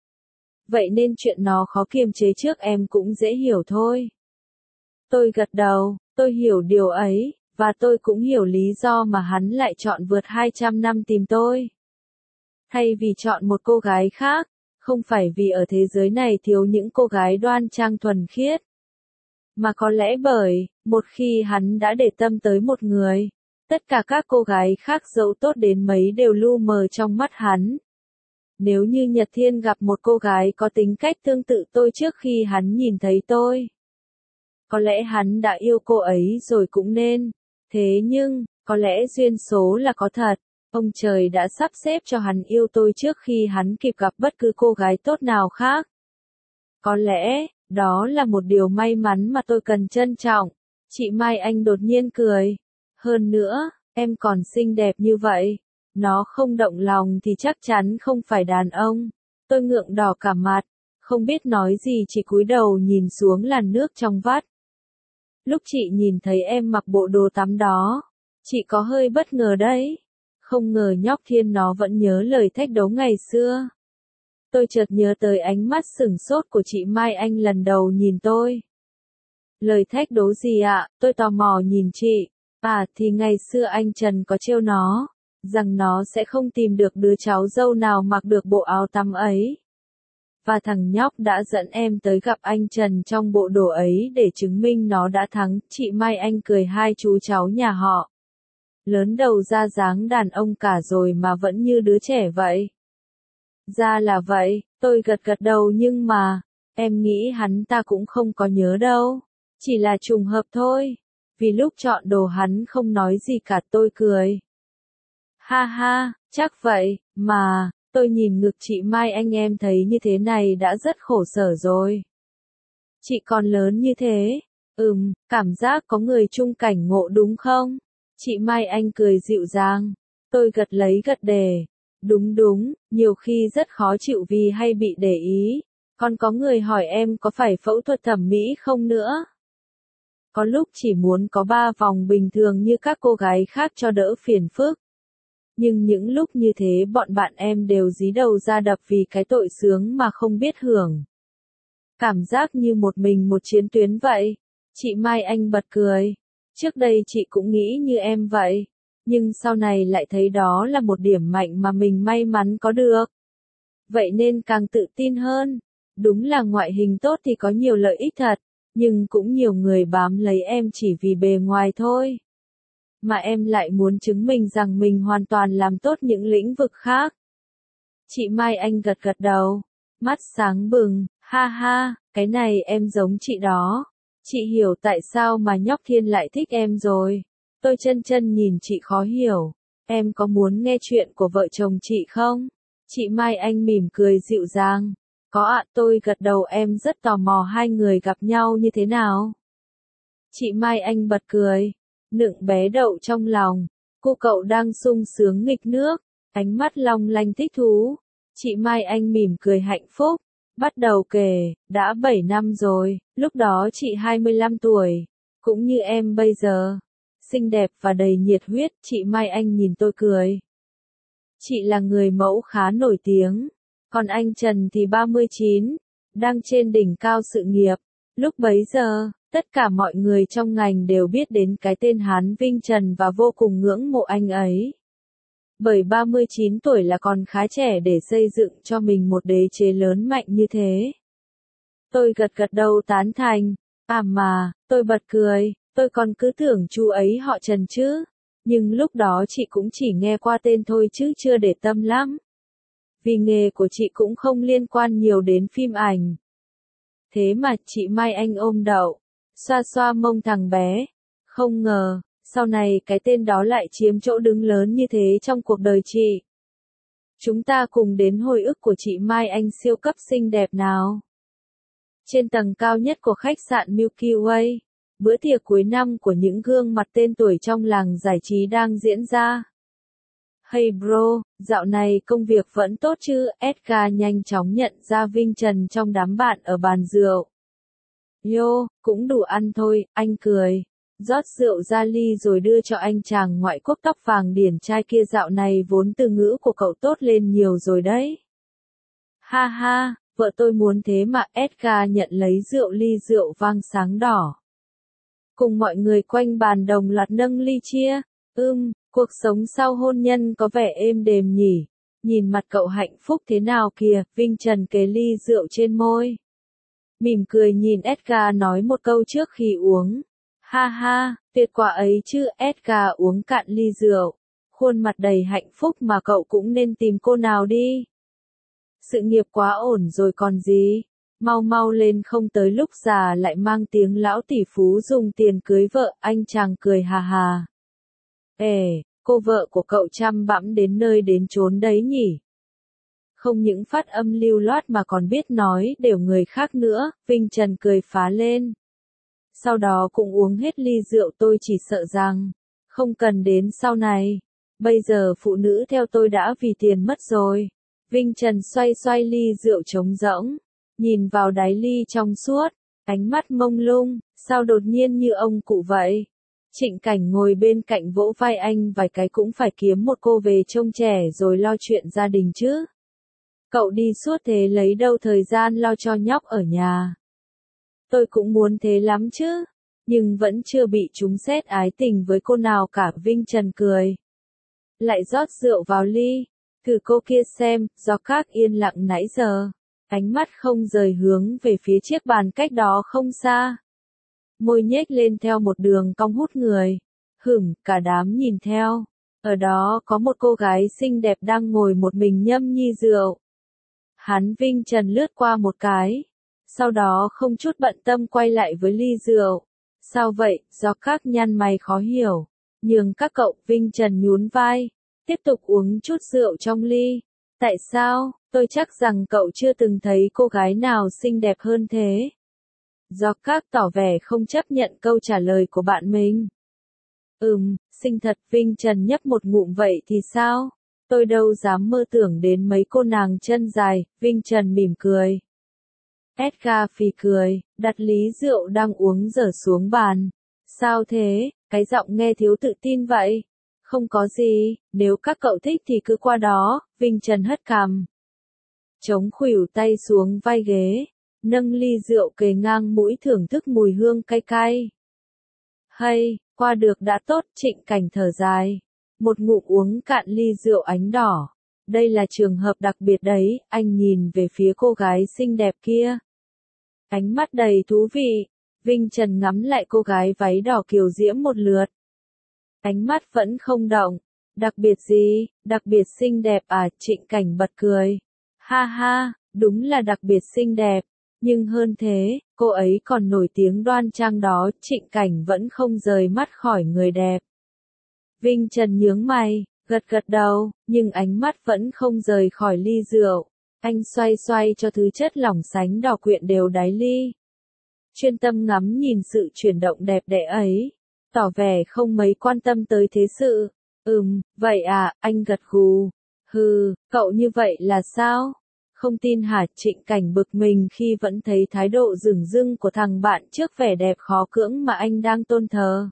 Vậy nên chuyện nó khó kiềm chế trước em cũng dễ hiểu thôi. Tôi gật đầu, tôi hiểu điều ấy, và tôi cũng hiểu lý do mà hắn lại chọn vượt 200 năm tìm tôi. Thay vì chọn một cô gái khác, không phải vì ở thế giới này thiếu những cô gái đoan trang thuần khiết. Mà có lẽ bởi, một khi hắn đã để tâm tới một người, tất cả các cô gái khác dẫu tốt đến mấy đều lu mờ trong mắt hắn. Nếu như Nhật Thiên gặp một cô gái có tính cách tương tự tôi trước khi hắn nhìn thấy tôi, có lẽ hắn đã yêu cô ấy rồi cũng nên. Thế nhưng, có lẽ duyên số là có thật. Ông trời đã sắp xếp cho hắn yêu tôi trước khi hắn kịp gặp bất cứ cô gái tốt nào khác. Có lẽ, đó là một điều may mắn mà tôi cần trân trọng. Chị Mai Anh đột nhiên cười. Hơn nữa, em còn xinh đẹp như vậy. Nó không động lòng thì chắc chắn không phải đàn ông. Tôi ngượng đỏ cả mặt. Không biết nói gì, chỉ cúi đầu nhìn xuống làn nước trong vắt. Lúc chị nhìn thấy em mặc bộ đồ tắm đó, chị có hơi bất ngờ đấy. Không ngờ Nhóc Thiên nó vẫn nhớ lời thách đố ngày xưa. Tôi chợt nhớ tới ánh mắt sửng sốt của chị Mai Anh lần đầu nhìn tôi. Lời thách đố gì ạ? Tôi tò mò nhìn chị. À thì ngày xưa anh Trần có trêu nó, rằng nó sẽ không tìm được đứa cháu dâu nào mặc được bộ áo tắm ấy. Và thằng nhóc đã dẫn em tới gặp anh Trần trong bộ đồ ấy để chứng minh nó đã thắng. Chị Mai Anh cười, hai chú cháu nhà họ lớn đầu ra dáng đàn ông cả rồi mà vẫn như đứa trẻ vậy. Ra là vậy, tôi gật gật đầu, nhưng mà, em nghĩ hắn ta cũng không có nhớ đâu. Chỉ là trùng hợp thôi. Vì lúc chọn đồ hắn không nói gì cả. Tôi cười. Ha ha, chắc vậy, mà, tôi nhìn ngực chị Mai Anh, em thấy như thế này đã rất khổ sở rồi. Chị còn lớn như thế. Cảm giác có người chung cảnh ngộ đúng không? Chị Mai Anh cười dịu dàng. Tôi gật lấy gật đề. Đúng, nhiều khi rất khó chịu vì hay bị để ý. Còn có người hỏi em có phải phẫu thuật thẩm mỹ không nữa. Có lúc chỉ muốn có 3 vòng bình thường như các cô gái khác cho đỡ phiền phức. Nhưng những lúc như thế bọn bạn em đều dí đầu ra đập vì cái tội sướng mà không biết hưởng. Cảm giác như một mình một chiến tuyến vậy. Chị Mai Anh bật cười. Trước đây chị cũng nghĩ như em vậy. Nhưng sau này lại thấy đó là một điểm mạnh mà mình may mắn có được. Vậy nên càng tự tin hơn. Đúng là ngoại hình tốt thì có nhiều lợi ích thật. Nhưng cũng nhiều người bám lấy em chỉ vì bề ngoài thôi. Mà em lại muốn chứng minh rằng mình hoàn toàn làm tốt những lĩnh vực khác. Chị Mai Anh gật gật đầu. Mắt sáng bừng. Ha ha, cái này em giống chị đó. Chị hiểu tại sao mà Nhóc Thiên lại thích em rồi. Tôi chân nhìn chị khó hiểu. Em có muốn nghe chuyện của vợ chồng chị không? Chị Mai Anh mỉm cười dịu dàng. Có ạ, tôi gật đầu, em rất tò mò hai người gặp nhau như thế nào. Chị Mai Anh bật cười. Nựng bé đậu trong lòng. Cô cậu đang sung sướng nghịch nước. Ánh mắt long lanh thích thú. Chị Mai Anh mỉm cười hạnh phúc. Bắt đầu kể, đã 7 năm rồi, lúc đó chị 25 tuổi. Cũng như em bây giờ. Xinh đẹp và đầy nhiệt huyết. Chị Mai Anh nhìn tôi cười. Chị là người mẫu khá nổi tiếng. Còn anh Trần thì 39. Đang trên đỉnh cao sự nghiệp. Lúc bấy giờ, tất cả mọi người trong ngành đều biết đến cái tên Hán Vinh Trần và vô cùng ngưỡng mộ anh ấy. Bởi 39 tuổi là còn khá trẻ để xây dựng cho mình một đế chế lớn mạnh như thế. Tôi gật gật đầu tán thành. À mà, tôi bật cười. Tôi còn cứ tưởng chú ấy họ Trần chứ. Nhưng lúc đó chị cũng chỉ nghe qua tên thôi chứ chưa để tâm lắm. Vì nghề của chị cũng không liên quan nhiều đến phim ảnh. Thế mà chị Mai Anh ôm đậu, xoa xoa mông thằng bé. Không ngờ, sau này cái tên đó lại chiếm chỗ đứng lớn như thế trong cuộc đời chị. Chúng ta cùng đến hồi ức của chị Mai Anh siêu cấp xinh đẹp nào. Trên tầng cao nhất của khách sạn Milky Way, bữa tiệc cuối năm của những gương mặt tên tuổi trong làng giải trí đang diễn ra. Hey bro, dạo này công việc vẫn tốt chứ? Edgar nhanh chóng nhận ra Vinh Trần trong đám bạn ở bàn rượu. Yo, cũng đủ ăn thôi, anh cười. Rót rượu ra ly rồi đưa cho anh chàng ngoại quốc tóc vàng điển trai kia, dạo này vốn từ ngữ của cậu tốt lên nhiều rồi đấy. Ha ha, vợ tôi muốn thế mà. Edgar nhận lấy rượu, ly rượu vang sáng đỏ. Cùng mọi người quanh bàn đồng loạt nâng ly chia. Cuộc sống sau hôn nhân có vẻ êm đềm nhỉ. Nhìn mặt cậu hạnh phúc thế nào kìa. Vinh Trần kề ly rượu trên môi. Mỉm cười nhìn Edgar nói một câu trước khi uống. Ha ha, tuyệt quả ấy chứ. Edgar uống cạn ly rượu. Khuôn mặt đầy hạnh phúc, mà cậu cũng nên tìm cô nào đi. Sự nghiệp quá ổn rồi còn gì. Mau mau lên, không tới lúc già lại mang tiếng lão tỷ phú dùng tiền cưới vợ. Anh chàng cười hà hà. Cô vợ của cậu chăm bẵm đến nơi đến chốn đấy nhỉ. Không những phát âm lưu loát mà còn biết nói đều người khác nữa. Vinh Trần cười phá lên. Sau đó cũng uống hết ly rượu. Tôi chỉ sợ rằng không cần đến sau này. Bây giờ phụ nữ theo tôi đã vì tiền mất rồi. Vinh Trần xoay xoay ly rượu trống rỗng, nhìn vào đáy ly trong suốt, ánh mắt mông lung, sao đột nhiên như ông cụ vậy. Trịnh Cảnh ngồi bên cạnh vỗ vai anh vài cái. Cũng phải kiếm một cô về trông trẻ rồi lo chuyện gia đình chứ. Cậu đi suốt thế lấy đâu thời gian lo cho nhóc ở nhà. Tôi cũng muốn thế lắm chứ, nhưng vẫn chưa bị trúng xét ái tình với cô nào cả. Vinh Trần cười, lại rót rượu vào ly. Thử cô kia xem. Do các yên lặng nãy giờ, ánh mắt không rời hướng về phía chiếc bàn cách đó không xa. Môi nhếch lên theo một đường cong hút người. Cả đám nhìn theo. Ở đó có một cô gái xinh đẹp đang ngồi một mình nhâm nhi rượu. Hắn Vinh Trần lướt qua một cái. Sau đó không chút bận tâm quay lại với ly rượu. Sao vậy? Do các nhăn mày khó hiểu. Nhường các cậu. Vinh Trần nhún vai. Tiếp tục uống chút rượu trong ly. Tại sao? Tôi chắc rằng cậu chưa từng thấy cô gái nào xinh đẹp hơn thế. Do các tỏ vẻ không chấp nhận câu trả lời của bạn mình. Xinh thật. Vinh Trần nhấp một ngụm. Vậy thì sao? Tôi đâu dám mơ tưởng đến mấy cô nàng chân dài. Vinh Trần mỉm cười. Edgar phì cười, đặt ly rượu đang uống dở xuống bàn. Sao thế? Cái giọng nghe thiếu tự tin vậy. Không có gì, nếu các cậu thích thì cứ qua đó. Vinh Trần hất cằm, chống khuỷu tay xuống vai ghế, nâng ly rượu kề ngang mũi thưởng thức mùi hương cay cay. Hay, qua được đã tốt. Trịnh Cảnh thở dài, một ngụm uống cạn ly rượu ánh đỏ. Đây là trường hợp đặc biệt đấy. Anh nhìn về phía cô gái xinh đẹp kia, ánh mắt đầy thú vị. Vinh Trần ngắm lại cô gái váy đỏ kiều diễm một lượt. Ánh mắt vẫn không động. Đặc biệt gì? Đặc biệt xinh đẹp à? Trịnh Cảnh bật cười. Ha ha, đúng là đặc biệt xinh đẹp. Nhưng hơn thế, cô ấy còn nổi tiếng đoan trang đó. Trịnh Cảnh vẫn không rời mắt khỏi người đẹp. Vinh Trần nhướng mày, gật gật đầu, nhưng ánh mắt vẫn không rời khỏi ly rượu. Anh xoay xoay cho thứ chất lỏng sánh đỏ quyện đều đáy ly. Chuyên tâm ngắm nhìn sự chuyển động đẹp đẽ ấy. Tỏ vẻ không mấy quan tâm tới thế sự. Vậy à, anh gật gù. Cậu như vậy là sao? Không tin hả? Trịnh Cảnh bực mình khi vẫn thấy thái độ dửng dưng của thằng bạn trước vẻ đẹp khó cưỡng mà anh đang tôn thờ.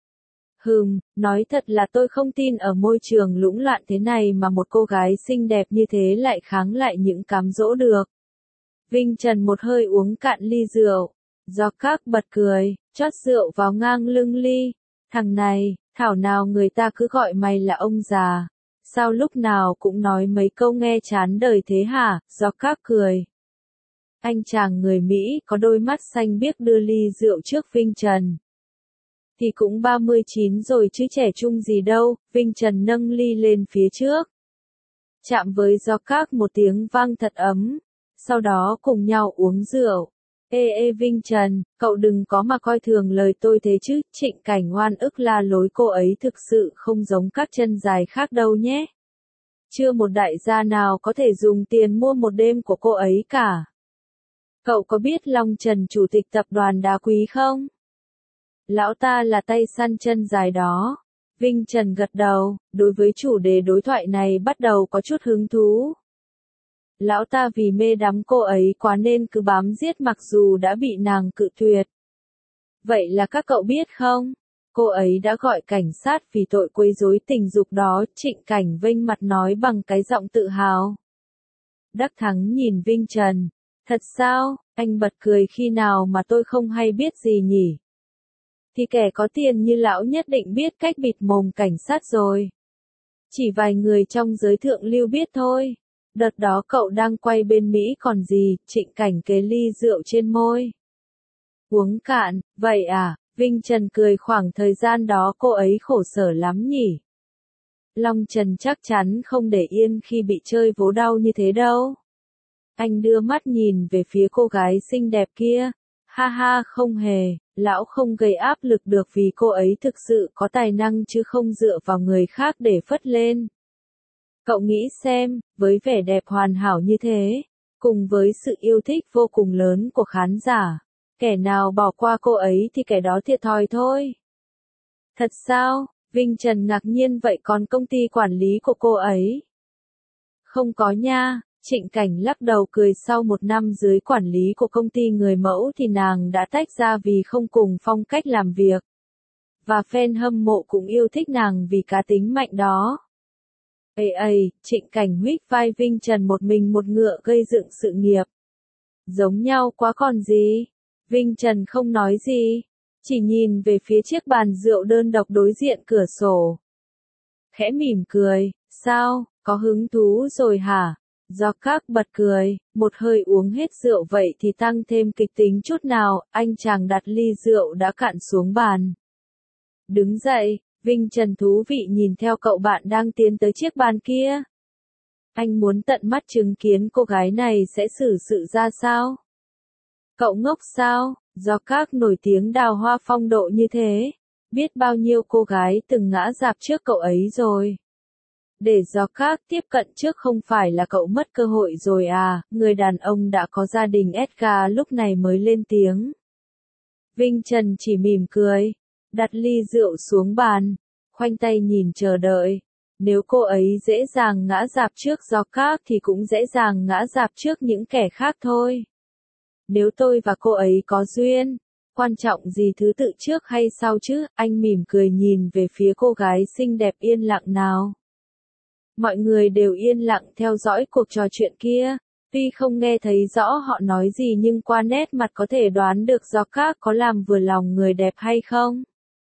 Nói thật là tôi không tin ở môi trường lũng loạn thế này mà một cô gái xinh đẹp như thế lại kháng lại những cám dỗ được. Vinh Trần một hơi uống cạn ly rượu. Do các bật cười, chót rượu vào ngang lưng ly. Thằng này, thảo nào người ta cứ gọi mày là ông già. Sao lúc nào cũng nói mấy câu nghe chán đời thế hả? Do các cười. Anh chàng người Mỹ có đôi mắt xanh biếc đưa ly rượu trước Vinh Trần. Thì cũng 39 rồi chứ trẻ trung gì đâu, Vinh Trần nâng ly lên phía trước. Chạm với gió các một tiếng vang thật ấm, sau đó cùng nhau uống rượu. Ê Vinh Trần, cậu đừng có mà coi thường lời tôi thế chứ, Trịnh Cảnh oan ức la lối cô ấy thực sự không giống các chân dài khác đâu nhé. Chưa một đại gia nào có thể dùng tiền mua một đêm của cô ấy cả. Cậu có biết Long Trần chủ tịch tập đoàn đá quý không? Lão ta là tay săn chân dài đó. Vinh Trần gật đầu, đối với chủ đề đối thoại này bắt đầu có chút hứng thú. Lão ta vì mê đắm cô ấy quá nên cứ bám giết mặc dù đã bị nàng cự tuyệt. Vậy là các cậu biết không? Cô ấy đã gọi cảnh sát vì tội quấy rối tình dục đó, Trịnh Cảnh vênh mặt nói bằng cái giọng tự hào. Đắc Thắng nhìn Vinh Trần. Thật sao, anh bật cười khi nào mà tôi không hay biết gì nhỉ? Thì kẻ có tiền như lão nhất định biết cách bịt mồm cảnh sát rồi. Chỉ vài người trong giới thượng lưu biết thôi. Đợt đó cậu đang quay bên Mỹ còn gì, Trịnh Cảnh kề ly rượu trên môi. Uống cạn, vậy à, Vinh Trần cười khoảng thời gian đó cô ấy khổ sở lắm nhỉ. Long Trần chắc chắn không để yên khi bị chơi vố đau như thế đâu. Anh đưa mắt nhìn về phía cô gái xinh đẹp kia. Ha ha không hề, lão không gây áp lực được vì cô ấy thực sự có tài năng chứ không dựa vào người khác để phất lên. Cậu nghĩ xem, với vẻ đẹp hoàn hảo như thế, cùng với sự yêu thích vô cùng lớn của khán giả, kẻ nào bỏ qua cô ấy thì kẻ đó thiệt thòi thôi. Thật sao? Vinh Trần ngạc nhiên vậy còn công ty quản lý của cô ấy? Không có nha. Trịnh Cảnh lắc đầu cười sau một năm dưới quản lý của công ty người mẫu thì nàng đã tách ra vì không cùng phong cách làm việc. Và fan hâm mộ cũng yêu thích nàng vì cá tính mạnh đó. Trịnh Cảnh huých vai Vinh Trần một mình một ngựa gây dựng sự nghiệp. Giống nhau quá còn gì. Vinh Trần không nói gì, chỉ nhìn về phía chiếc bàn rượu đơn độc đối diện cửa sổ. Khẽ mỉm cười, sao, có hứng thú rồi hả? Do các bật cười, một hơi uống hết rượu vậy thì tăng thêm kịch tính chút nào, anh chàng đặt ly rượu đã cạn xuống bàn. Đứng dậy, Vinh Trần thú vị nhìn theo cậu bạn đang tiến tới chiếc bàn kia. Anh muốn tận mắt chứng kiến cô gái này sẽ xử sự ra sao? Cậu ngốc sao? Do các nổi tiếng đào hoa phong độ như thế, biết bao nhiêu cô gái từng ngã rạp trước cậu ấy rồi. Để do các tiếp cận trước không phải là cậu mất cơ hội rồi à, người đàn ông đã có gia đình Edgar lúc này mới lên tiếng. Vinh Trần chỉ mỉm cười, đặt ly rượu xuống bàn, khoanh tay nhìn chờ đợi. Nếu cô ấy dễ dàng ngã rạp trước do các thì cũng dễ dàng ngã rạp trước những kẻ khác thôi. Nếu tôi và cô ấy có duyên, quan trọng gì thứ tự trước hay sau chứ, anh mỉm cười nhìn về phía cô gái xinh đẹp yên lặng nào. Mọi người đều yên lặng theo dõi cuộc trò chuyện kia, tuy không nghe thấy rõ họ nói gì nhưng qua nét mặt có thể đoán được do các có làm vừa lòng người đẹp hay không.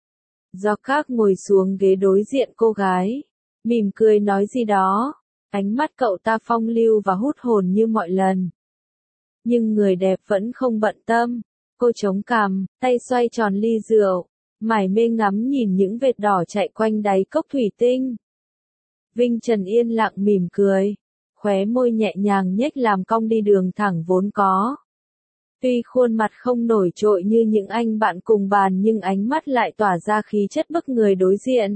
Do các ngồi xuống ghế đối diện cô gái, mỉm cười nói gì đó, ánh mắt cậu ta phong lưu và hút hồn như mọi lần. Nhưng người đẹp vẫn không bận tâm, cô chống cằm, tay xoay tròn ly rượu, mải mê ngắm nhìn những vệt đỏ chạy quanh đáy cốc thủy tinh. Vinh Trần yên lặng mỉm cười, khóe môi nhẹ nhàng nhếch làm cong đi đường thẳng vốn có. Tuy khuôn mặt không nổi trội như những anh bạn cùng bàn nhưng ánh mắt lại tỏa ra khí chất bức người đối diện.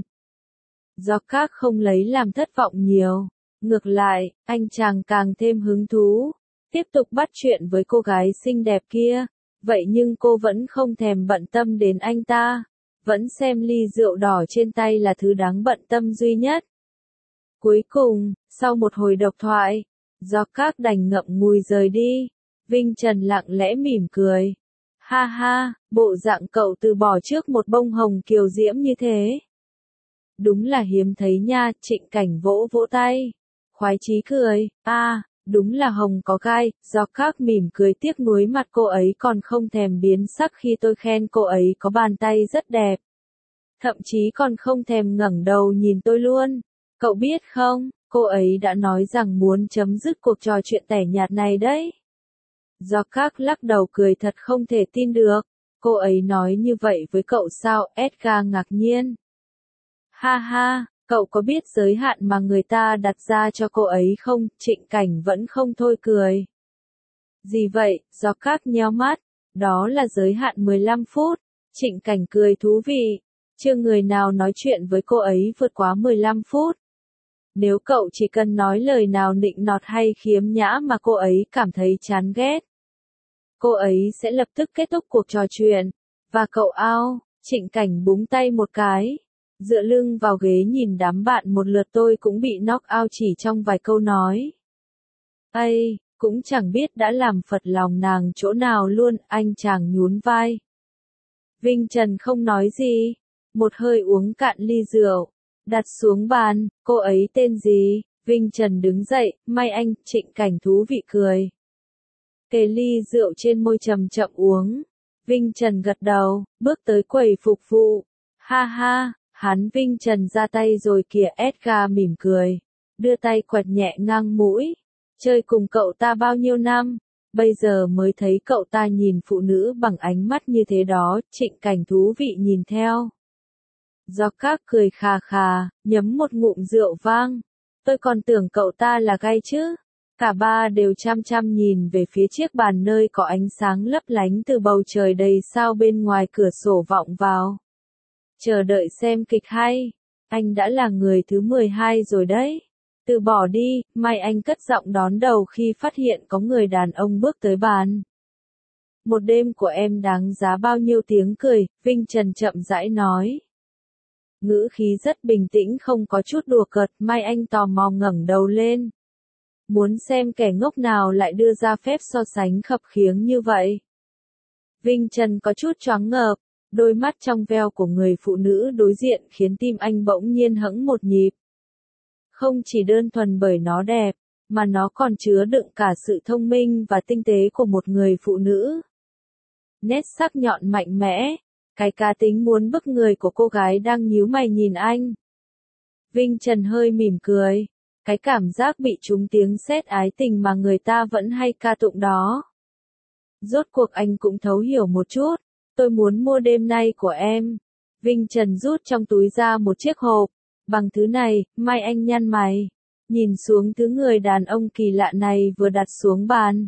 Do các không lấy làm thất vọng nhiều, ngược lại, anh chàng càng thêm hứng thú, tiếp tục bắt chuyện với cô gái xinh đẹp kia, vậy nhưng cô vẫn không thèm bận tâm đến anh ta, vẫn xem ly rượu đỏ trên tay là thứ đáng bận tâm duy nhất. Cuối cùng, sau một hồi độc thoại, do các đành ngậm ngùi rời đi, Vinh Trần lặng lẽ mỉm cười. Ha ha, bộ dạng cậu từ bỏ trước một bông hồng kiều diễm như thế. Đúng là hiếm thấy nha, Trịnh Cảnh vỗ vỗ tay. Khoái chí cười, đúng là hồng có gai, do các mỉm cười tiếc nuối mặt cô ấy còn không thèm biến sắc khi tôi khen cô ấy có bàn tay rất đẹp. Thậm chí còn không thèm ngẩng đầu nhìn tôi luôn. Cậu biết không, cô ấy đã nói rằng muốn chấm dứt cuộc trò chuyện tẻ nhạt này đấy. Do các lắc đầu cười thật không thể tin được. Cô ấy nói như vậy với cậu sao? Edgar ngạc nhiên. Ha ha, cậu có biết giới hạn mà người ta đặt ra cho cô ấy không? Trịnh Cảnh vẫn không thôi cười. Gì vậy? George nheo mắt. Đó là giới hạn 15 phút. Trịnh Cảnh cười thú vị. Chưa người nào nói chuyện với cô ấy vượt quá 15 phút. Nếu cậu chỉ cần nói lời nào nịnh nọt hay khiếm nhã mà cô ấy cảm thấy chán ghét, cô ấy sẽ lập tức kết thúc cuộc trò chuyện. Và cậu ao, Trịnh Cảnh búng tay một cái. Dựa lưng vào ghế nhìn đám bạn một lượt, tôi cũng bị knock out chỉ trong vài câu nói. Ây, cũng chẳng biết đã làm phật lòng nàng chỗ nào luôn, anh chàng nhún vai. Vinh Trần không nói gì. Một hơi uống cạn ly rượu. Đặt xuống bàn, cô ấy tên gì? Vinh Trần đứng dậy, may anh, Trịnh Cảnh thú vị cười. Kề ly rượu trên môi chậm chậm uống. Vinh Trần gật đầu, bước tới quầy phục vụ. Ha ha, hắn Vinh Trần ra tay rồi kìa. Edgar mỉm cười. Đưa tay quẹt nhẹ ngang mũi. Chơi cùng cậu ta bao nhiêu năm? Bây giờ mới thấy cậu ta nhìn phụ nữ bằng ánh mắt như thế đó. Trịnh Cảnh thú vị nhìn theo. George cười khà khà, nhấm một ngụm rượu vang. Tôi còn tưởng cậu ta là gay chứ. Cả ba đều chăm chăm nhìn về phía chiếc bàn nơi có ánh sáng lấp lánh từ bầu trời đầy sao bên ngoài cửa sổ vọng vào. Chờ đợi xem kịch hay. Anh đã là người thứ 12 rồi đấy. Từ bỏ đi, Mai Anh cất giọng đón đầu khi phát hiện có người đàn ông bước tới bàn. Một đêm của em đáng giá bao nhiêu tiếng cười, Vinh Trần chậm rãi nói. Ngữ khí rất bình tĩnh, không có chút đùa cợt. Mai Anh tò mò ngẩng đầu lên. Muốn xem kẻ ngốc nào lại đưa ra phép so sánh khập khiễng như vậy. Vinh Trần có chút choáng ngợp, đôi mắt trong veo của người phụ nữ đối diện khiến tim anh bỗng nhiên hẫng một nhịp. Không chỉ đơn thuần bởi nó đẹp, mà nó còn chứa đựng cả sự thông minh và tinh tế của một người phụ nữ. Nét sắc nhọn mạnh mẽ, cái cá tính muốn bức người của cô gái đang nhíu mày nhìn anh. Vinh Trần hơi mỉm cười. Cái cảm giác bị trúng tiếng sét ái tình mà người ta vẫn hay ca tụng đó. Rốt cuộc anh cũng thấu hiểu một chút. Tôi muốn mua đêm nay của em. Vinh Trần rút trong túi ra một chiếc hộp. Bằng thứ này, Mai Anh nhăn mày. Nhìn xuống thứ người đàn ông kỳ lạ này vừa đặt xuống bàn.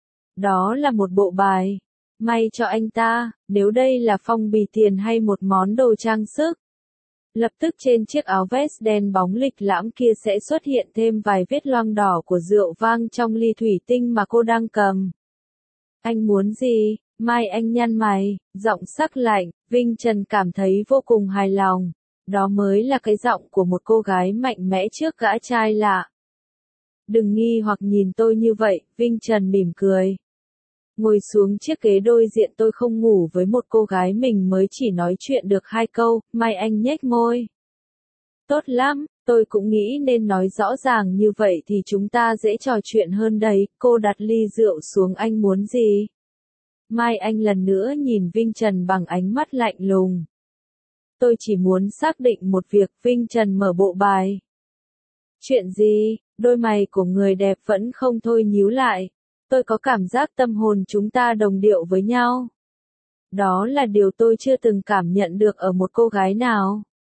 Đó là một bộ bài. May cho anh ta, nếu đây là phong bì tiền hay một món đồ trang sức. Lập tức trên chiếc áo vest đen bóng lịch lãm kia sẽ xuất hiện thêm vài vết loang đỏ của rượu vang trong ly thủy tinh mà cô đang cầm. Anh muốn gì? Mai Anh nhăn mày, giọng sắc lạnh. Vinh Trần cảm thấy vô cùng hài lòng. Đó mới là cái giọng của một cô gái mạnh mẽ trước gã trai lạ. Đừng nghi hoặc nhìn tôi như vậy, Vinh Trần mỉm cười. Ngồi xuống chiếc ghế đối diện, tôi không ngủ với một cô gái mình mới chỉ nói chuyện được 2 câu, Mai Anh nhếch môi. Tốt lắm, tôi cũng nghĩ nên nói rõ ràng như vậy thì chúng ta dễ trò chuyện hơn đấy. Cô đặt ly rượu xuống. Anh muốn gì? Mai Anh lần nữa nhìn Vinh Trần bằng ánh mắt lạnh lùng. Tôi chỉ muốn xác định một việc. Vinh Trần mở bộ bài. Chuyện gì? Đôi mày của người đẹp vẫn không thôi nhíu lại. Tôi có cảm giác tâm hồn chúng ta đồng điệu với nhau. Đó là điều tôi chưa từng cảm nhận được ở một cô gái nào.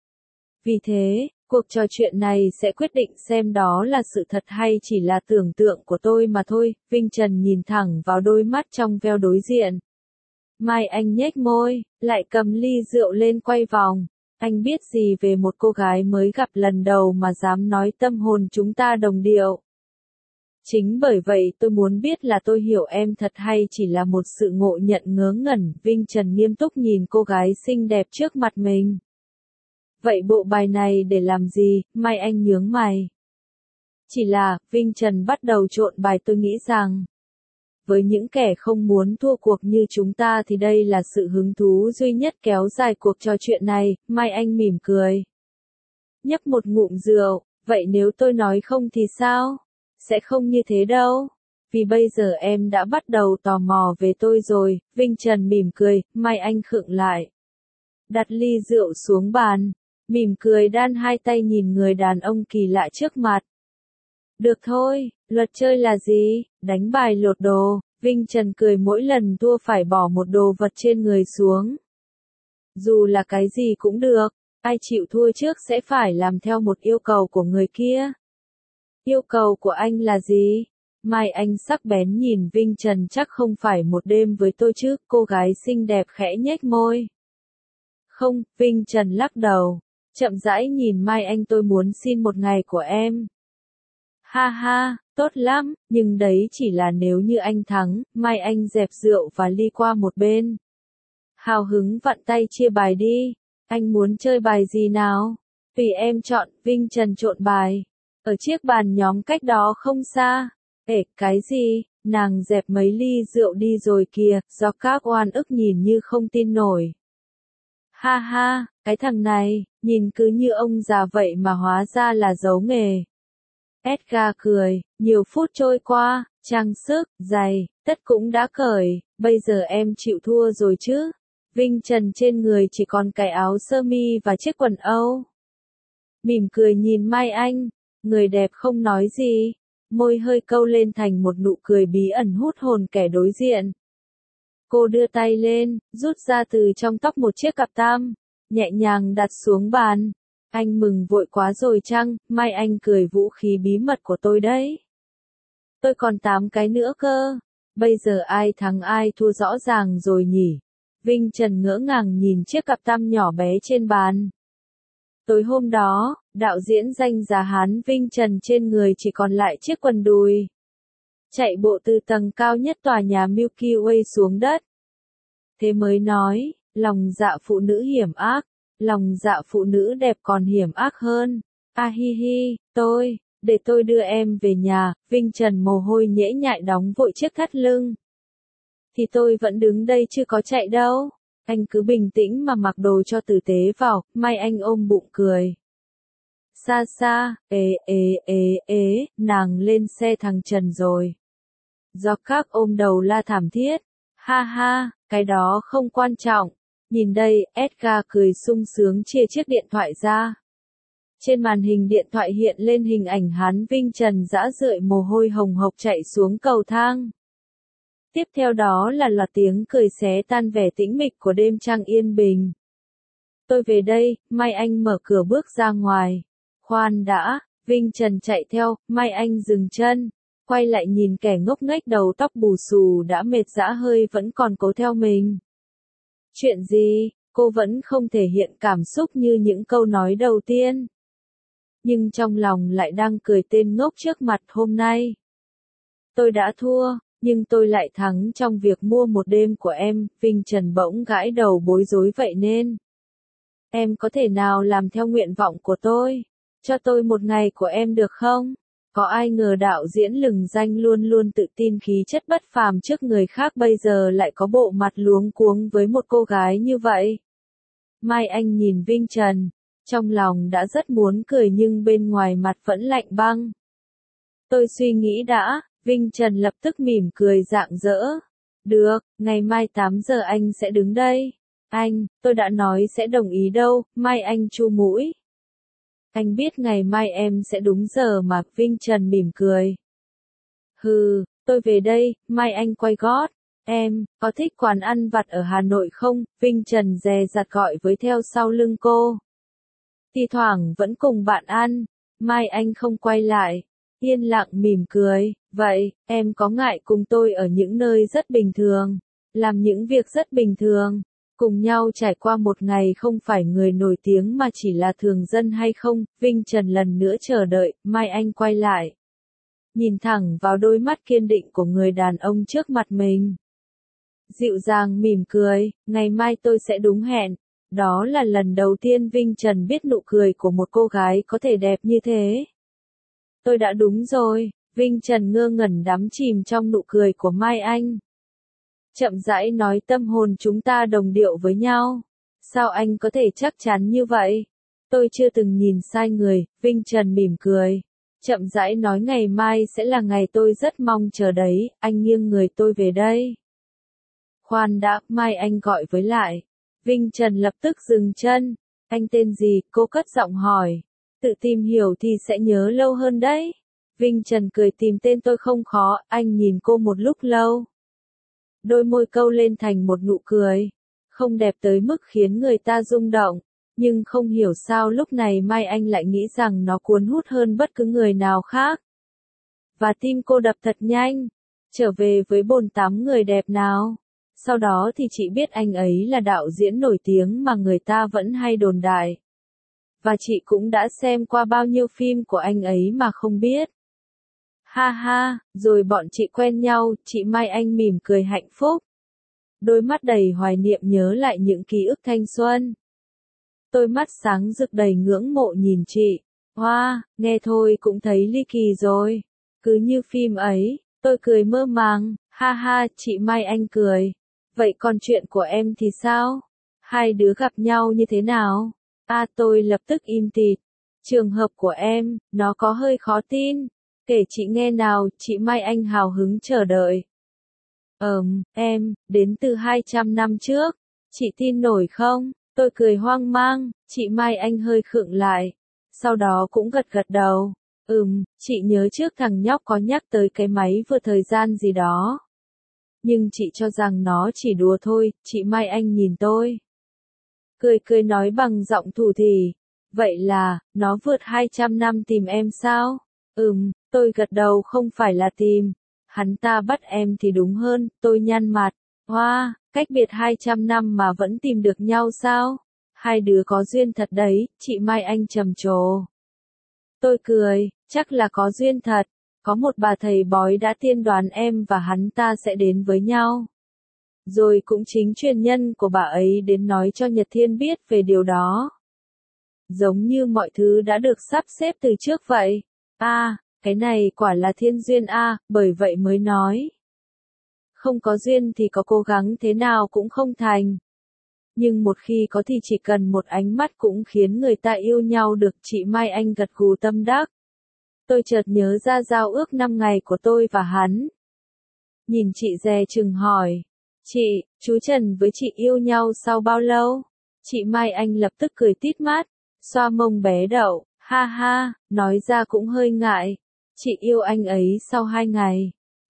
Vì thế, cuộc trò chuyện này sẽ quyết định xem đó là sự thật hay chỉ là tưởng tượng của tôi mà thôi. Vinh Trần nhìn thẳng vào đôi mắt trong veo đối diện. Mai Anh nhếch môi, lại cầm ly rượu lên quay vòng. Anh biết gì về một cô gái mới gặp lần đầu mà dám nói tâm hồn chúng ta đồng điệu? Chính bởi vậy tôi muốn biết là tôi hiểu em thật hay chỉ là một sự ngộ nhận ngớ ngẩn. Vinh Trần nghiêm túc nhìn cô gái xinh đẹp trước mặt mình. Vậy bộ bài này để làm gì? Mai Anh nhướng mày. Chỉ là, Vinh Trần bắt đầu trộn bài. Tôi nghĩ rằng, với những kẻ không muốn thua cuộc như chúng ta thì đây là sự hứng thú duy nhất kéo dài cuộc trò chuyện này. Mai Anh mỉm cười. Nhấp một ngụm rượu, vậy nếu tôi nói không thì sao? Sẽ không như thế đâu. Vì bây giờ em đã bắt đầu tò mò về tôi rồi. Vinh Trần mỉm cười. Mai Anh khựng lại. Đặt ly rượu xuống bàn. Mỉm cười đan hai tay nhìn người đàn ông kỳ lạ trước mặt. Được thôi, luật chơi là gì? Đánh bài lột đồ. Vinh Trần cười mỗi lần thua phải bỏ một đồ vật trên người xuống. Dù là cái gì cũng được, ai chịu thua trước sẽ phải làm theo một yêu cầu của người kia. Yêu cầu của anh là gì? Mai Anh sắc bén nhìn Vinh Trần, chắc không phải một đêm với tôi chứ, cô gái xinh đẹp khẽ nhếch môi. Không, Vinh Trần lắc đầu, chậm rãi nhìn Mai Anh, tôi muốn xin một ngày của em. Ha ha, tốt lắm, nhưng đấy chỉ là nếu như anh thắng. Mai Anh dẹp rượu và ly qua một bên. Hào hứng vặn tay chia bài đi. Anh muốn chơi bài gì nào? Tùy em chọn. Vinh Trần trộn bài. Ở chiếc bàn nhóm cách đó không xa. Cái gì? Nàng dẹp mấy ly rượu đi rồi kìa. Do các oan ức nhìn như không tin nổi. Ha ha, cái thằng này, nhìn cứ như ông già vậy mà hóa ra là giấu nghề. Edgar cười, nhiều phút trôi qua, trang sức, giày, tất cũng đã cởi, bây giờ em chịu thua rồi chứ. Vinh Trần trên người chỉ còn cái áo sơ mi và chiếc quần Âu. Mỉm cười nhìn Mai Anh, người đẹp không nói gì, môi hơi câu lên thành một nụ cười bí ẩn hút hồn kẻ đối diện. Cô đưa tay lên, rút ra từ trong tóc một chiếc cặp tam, nhẹ nhàng đặt xuống bàn. Anh mừng vội quá rồi chăng? Mai Anh cười, vũ khí bí mật của tôi đấy. Tôi còn 8 cái nữa cơ. Bây giờ ai thắng ai thua rõ ràng rồi nhỉ? Vinh Trần ngỡ ngàng nhìn chiếc cặp tam nhỏ bé trên bàn. Tối hôm đó, đạo diễn danh giá Hán Vinh Trần trên người chỉ còn lại chiếc quần đùi. Chạy bộ từ tầng cao nhất tòa nhà Milky Way xuống đất. Thế mới nói, lòng dạ phụ nữ hiểm ác. Lòng dạ phụ nữ đẹp còn hiểm ác hơn. Hi hi, để tôi đưa em về nhà. Vinh Trần mồ hôi nhễ nhại đóng vội chiếc thắt lưng. Thì tôi vẫn đứng đây chứ có chạy đâu. Anh cứ bình tĩnh mà mặc đồ cho tử tế vào. Mai Anh ôm bụng cười. Xa xa, nàng lên xe thằng Trần rồi. Do các ôm đầu la thảm thiết. Ha ha, cái đó không quan trọng. Nhìn đây, Edgar cười sung sướng chia chiếc điện thoại ra. Trên màn hình điện thoại hiện lên hình ảnh hắn Vinh Trần rã rượi mồ hôi hồng hộc chạy xuống cầu thang. Tiếp theo đó là loạt tiếng cười xé tan vẻ tĩnh mịch của đêm trăng yên bình. Tôi về đây, Mai Anh mở cửa bước ra ngoài. Khoan đã, Vinh Trần chạy theo, Mai Anh dừng chân, quay lại nhìn kẻ ngốc nghếch đầu tóc bù xù đã mệt rã hơi vẫn còn cố theo mình. Chuyện gì? Cô vẫn không thể hiện cảm xúc như những câu nói đầu tiên. Nhưng trong lòng lại đang cười tên ngốc trước mặt hôm nay. Tôi đã thua, nhưng tôi lại thắng trong việc mua một đêm của em. Vinh Trần bỗng gãi đầu bối rối, vậy nên em có thể nào làm theo nguyện vọng của tôi? Cho tôi một ngày của em được không? Có ai ngờ đạo diễn lừng danh luôn luôn tự tin khí chất bất phàm trước người khác bây giờ lại có bộ mặt luống cuống với một cô gái như vậy. Mai Anh nhìn Vinh Trần, trong lòng đã rất muốn cười nhưng bên ngoài mặt vẫn lạnh băng. Tôi suy nghĩ đã. Vinh Trần lập tức mỉm cười rạng rỡ. Được, ngày mai 8 giờ anh sẽ đứng đây. Tôi đã nói sẽ đồng ý đâu. Mai Anh chu mũi. Anh biết ngày mai em sẽ đúng giờ mà. Vinh Trần mỉm cười. Hừ, tôi về đây. Mai Anh quay gót. Em, có thích quán ăn vặt ở Hà Nội không? Vinh Trần dè dặt gọi với theo sau lưng cô. Thì thoảng vẫn cùng bạn ăn. Mai Anh không quay lại. Yên lặng mỉm cười. Vậy, em có ngại cùng tôi ở những nơi rất bình thường, làm những việc rất bình thường, cùng nhau trải qua một ngày không phải người nổi tiếng mà chỉ là thường dân hay không? Vinh Trần lần nữa chờ đợi. Mai Anh quay lại, nhìn thẳng vào đôi mắt kiên định của người đàn ông trước mặt mình. Dịu dàng mỉm cười, ngày mai tôi sẽ đúng hẹn. Đó là lần đầu tiên Vinh Trần biết nụ cười của một cô gái có thể đẹp như thế. Tôi đã đúng rồi. Vinh Trần ngơ ngẩn đắm chìm trong nụ cười của Mai Anh. Chậm rãi nói, tâm hồn chúng ta đồng điệu với nhau. Sao anh có thể chắc chắn như vậy? Tôi chưa từng nhìn sai người. Vinh Trần mỉm cười. Chậm rãi nói, ngày mai sẽ là ngày tôi rất mong chờ đấy. Anh nghiêng người, tôi về đây. Khoan đã, Mai Anh gọi với lại. Vinh Trần lập tức dừng chân. Anh tên gì? Cô cất giọng hỏi. Tự tìm hiểu thì sẽ nhớ lâu hơn đấy. Vinh Trần cười, tìm tên tôi không khó. Anh nhìn cô một lúc lâu. đôi môi câu lên thành một nụ cười. Không đẹp tới mức khiến người ta rung động, nhưng không hiểu sao lúc này Mai Anh lại nghĩ rằng nó cuốn hút hơn bất cứ người nào khác. Và tim cô đập thật nhanh, trở về với bồn tắm người đẹp nào. Sau đó thì chị biết anh ấy là đạo diễn nổi tiếng mà người ta vẫn hay đồn đại. Và chị cũng đã xem qua bao nhiêu phim của anh ấy mà không biết. Ha ha, rồi bọn chị quen nhau, chị Mai Anh mỉm cười hạnh phúc. Đôi mắt đầy hoài niệm nhớ lại những ký ức thanh xuân. Đôi mắt sáng rực đầy ngưỡng mộ nhìn chị. Hoa, nghe thôi cũng thấy ly kỳ rồi. Cứ như phim ấy, tôi cười mơ màng, ha ha, chị Mai Anh cười. Vậy còn chuyện của em thì sao? Hai đứa gặp nhau như thế nào? Tôi lập tức im tịt. Trường hợp của em, nó có hơi khó tin. Kể chị nghe nào, chị Mai Anh hào hứng chờ đợi. Em, đến từ 200 năm trước. Chị tin nổi không? Tôi cười hoang mang, chị Mai Anh hơi khựng lại. Sau đó cũng gật gật đầu. Chị nhớ trước thằng nhóc có nhắc tới cái máy vượt thời gian gì đó. Nhưng chị cho rằng nó chỉ đùa thôi, chị Mai Anh nhìn tôi. Cười cười nói bằng giọng thủ thỉ. Vậy là, nó vượt 200 năm tìm em sao? Tôi gật đầu không phải là tìm. Hắn ta bắt em thì đúng hơn, tôi nhăn mặt. Hoa, cách biệt 200 năm mà vẫn tìm được nhau sao? Hai đứa có duyên thật đấy, chị Mai Anh trầm trồ. Tôi cười, chắc là có duyên thật. Có một bà thầy bói đã tiên đoán em và hắn ta sẽ đến với nhau. Rồi cũng chính truyền nhân của bà ấy đến nói cho Nhật Thiên biết về điều đó. Giống như mọi thứ đã được sắp xếp từ trước vậy. Cái này quả là thiên duyên bởi vậy mới nói. Không có duyên thì có cố gắng thế nào cũng không thành. Nhưng một khi có thì chỉ cần một ánh mắt cũng khiến người ta yêu nhau được, chị Mai Anh gật gù tâm đắc. Tôi chợt nhớ ra giao ước 5 ngày của tôi và hắn. Nhìn chị dè chừng hỏi. Chị, chú Trần với chị yêu nhau sau bao lâu? Chị Mai Anh lập tức cười tít mắt, xoa mông bé đậu, ha ha, nói ra cũng hơi ngại. Chị yêu anh ấy sau 2 ngày.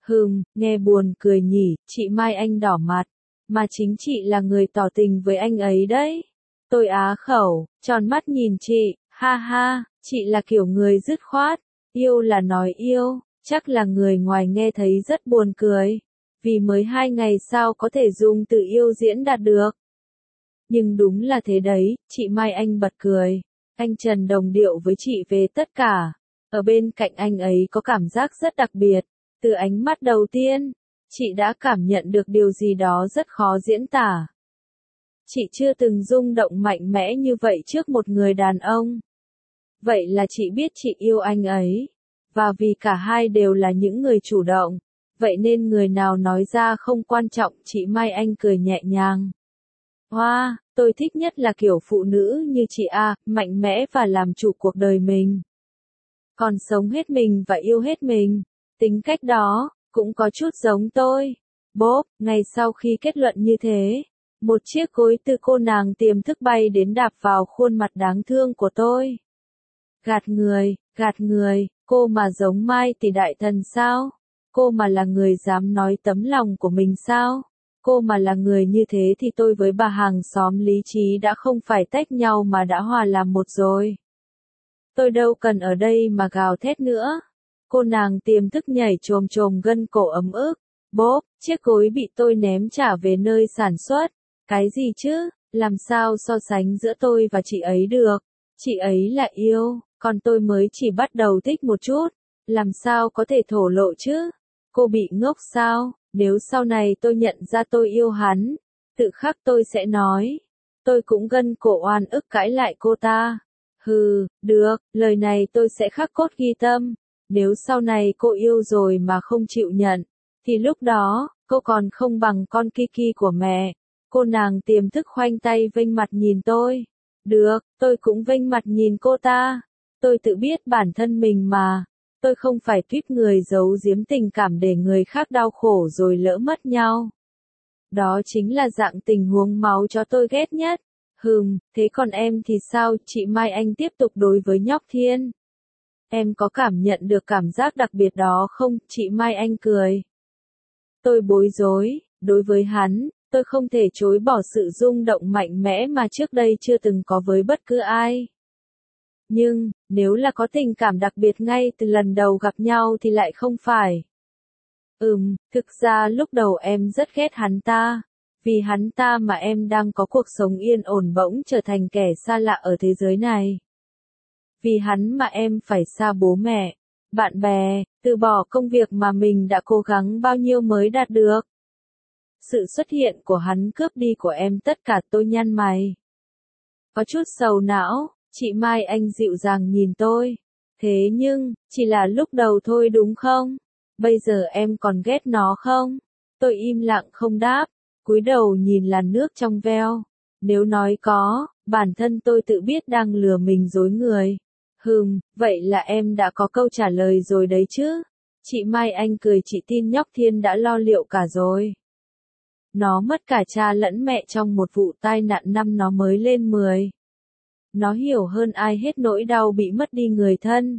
Nghe buồn cười nhỉ, chị Mai Anh đỏ mặt. Mà chính chị là người tỏ tình với anh ấy đấy. Tôi á khẩu, tròn mắt nhìn chị, ha ha, chị là kiểu người dứt khoát. Yêu là nói yêu, chắc là người ngoài nghe thấy rất buồn cười. Vì mới 2 ngày sao có thể dùng từ yêu diễn đạt được. Nhưng đúng là thế đấy, chị Mai Anh bật cười. Anh Trần đồng điệu với chị về tất cả. Ở bên cạnh anh ấy có cảm giác rất đặc biệt. Từ ánh mắt đầu tiên, chị đã cảm nhận được điều gì đó rất khó diễn tả. Chị chưa từng rung động mạnh mẽ như vậy trước một người đàn ông. Vậy là chị biết chị yêu anh ấy. Và vì cả hai đều là những người chủ động. Vậy nên người nào nói ra không quan trọng, chị Mai Anh cười nhẹ nhàng. Hoa, tôi thích nhất là kiểu phụ nữ như chị mạnh mẽ và làm chủ cuộc đời mình. Còn sống hết mình và yêu hết mình. Tính cách đó, cũng có chút giống tôi. Bốp, ngày sau khi kết luận như thế, một chiếc gối từ cô nàng tiềm thức bay đến đạp vào khuôn mặt đáng thương của tôi. Gạt người, cô mà giống Mai thì đại thần sao? Cô mà là người dám nói tấm lòng của mình sao? Cô mà là người như thế thì tôi với bà hàng xóm lý trí đã không phải tách nhau mà đã hòa làm một rồi. Tôi đâu cần ở đây mà gào thét nữa. Cô nàng tiềm thức nhảy chồm chồm gân cổ ấm ức. Bốp, chiếc gối bị tôi ném trả về nơi sản xuất. Cái gì chứ, làm sao so sánh giữa tôi và chị ấy được? Chị ấy là yêu, còn tôi mới chỉ bắt đầu thích một chút. Làm sao có thể thổ lộ chứ? Cô bị ngốc sao? Nếu sau này tôi nhận ra tôi yêu hắn, tự khắc tôi sẽ nói. Tôi cũng gân cổ oan ức cãi lại cô ta. Được, lời này tôi sẽ khắc cốt ghi tâm. Nếu sau này cô yêu rồi mà không chịu nhận, thì lúc đó, cô còn không bằng con Kiki của mẹ. Cô nàng tiềm thức khoanh tay vênh mặt nhìn tôi. Được, tôi cũng vênh mặt nhìn cô ta. Tôi tự biết bản thân mình mà. Tôi không phải tuýp người giấu giếm tình cảm để người khác đau khổ rồi lỡ mất nhau. Đó chính là dạng tình huống máu chó tôi ghét nhất. Thế còn em thì sao? Chị Mai Anh tiếp tục đối với nhóc Thiên. Em có cảm nhận được cảm giác đặc biệt đó không? Chị Mai Anh cười. Tôi bối rối, Đối với hắn, tôi không thể chối bỏ sự rung động mạnh mẽ mà trước đây chưa từng có với bất cứ ai. Nhưng, nếu là có tình cảm đặc biệt ngay từ lần đầu gặp nhau thì lại không phải. Thực ra lúc đầu em rất ghét hắn ta. Vì hắn ta mà em đang có cuộc sống yên ổn bỗng trở thành kẻ xa lạ ở thế giới này. Vì hắn mà em phải xa bố mẹ, bạn bè, từ bỏ công việc mà mình đã cố gắng bao nhiêu mới đạt được. Sự xuất hiện của hắn cướp đi của em tất cả. Tôi nhăn mày. Có chút sầu não, chị Mai Anh dịu dàng nhìn tôi. Thế nhưng, chỉ là lúc đầu thôi đúng không? Bây giờ em còn ghét nó không? Tôi im lặng không đáp, cúi đầu nhìn làn nước trong veo. Nếu nói có, bản thân tôi tự biết đang lừa mình dối người. Vậy là em đã có câu trả lời rồi đấy chứ? Chị Mai Anh cười, chị tin nhóc Thiên đã lo liệu cả rồi. Nó mất cả cha lẫn mẹ trong một vụ tai nạn năm nó mới lên 10. Nó hiểu hơn ai hết nỗi đau bị mất đi người thân.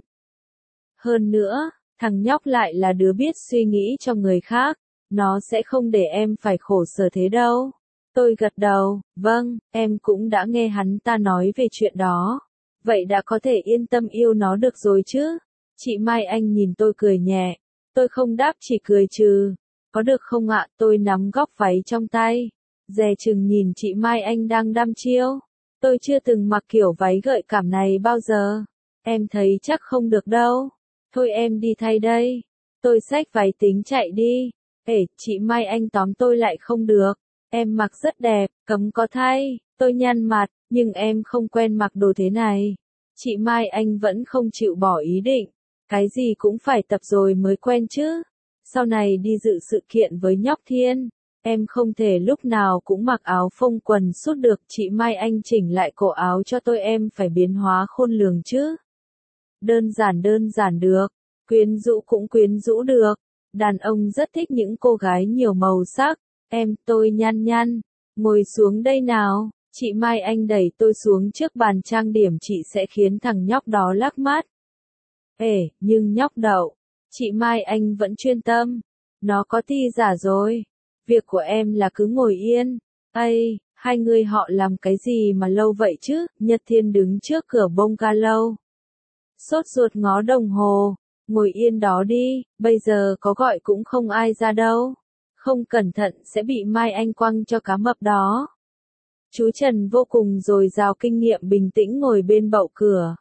Hơn nữa, thằng nhóc lại là đứa biết suy nghĩ cho người khác. Nó sẽ không để em phải khổ sở thế đâu. Tôi gật đầu, vâng, em cũng đã nghe hắn ta nói về chuyện đó. Vậy đã có thể yên tâm yêu nó được rồi chứ? Chị Mai Anh nhìn tôi cười nhẹ. Tôi không đáp, chỉ cười trừ. Có được không ạ? Tôi nắm góc váy trong tay. Dè chừng nhìn chị Mai Anh đang đăm chiêu. Tôi chưa từng mặc kiểu váy gợi cảm này bao giờ. Em thấy chắc không được đâu. Thôi em đi thay đây. Tôi xách váy tính chạy đi. Chị Mai Anh tóm tôi lại không được. Em mặc rất đẹp, cấm có thay. Tôi nhăn mặt, nhưng em không quen mặc đồ thế này. Chị Mai Anh vẫn không chịu bỏ ý định. Cái gì cũng phải tập rồi mới quen chứ. Sau này đi dự sự kiện với nhóc Thiên, em không thể lúc nào cũng mặc áo phông quần sút được. Chị Mai Anh chỉnh lại cổ áo cho tôi, em phải biến hóa khôn lường chứ. Đơn giản được, quyến rũ cũng quyến rũ được. Đàn ông rất thích những cô gái nhiều màu sắc. Tôi nhăn, ngồi xuống đây nào. Chị Mai Anh đẩy tôi xuống trước bàn trang điểm, chị sẽ khiến thằng nhóc đó lắc mắt. Nhưng nhóc đậu. Chị Mai Anh vẫn chuyên tâm. Nó có ti giả rồi. Việc của em là cứ ngồi yên. Hai người họ làm cái gì mà lâu vậy chứ? Nhật Thiên đứng trước cửa bungalow. Sốt ruột ngó đồng hồ. Ngồi yên đó đi, bây giờ có gọi cũng không ai ra đâu. Không cẩn thận sẽ bị Mai Anh quăng cho cá mập đó. Chú Trần vô cùng dồi dào kinh nghiệm bình tĩnh ngồi bên bậu cửa.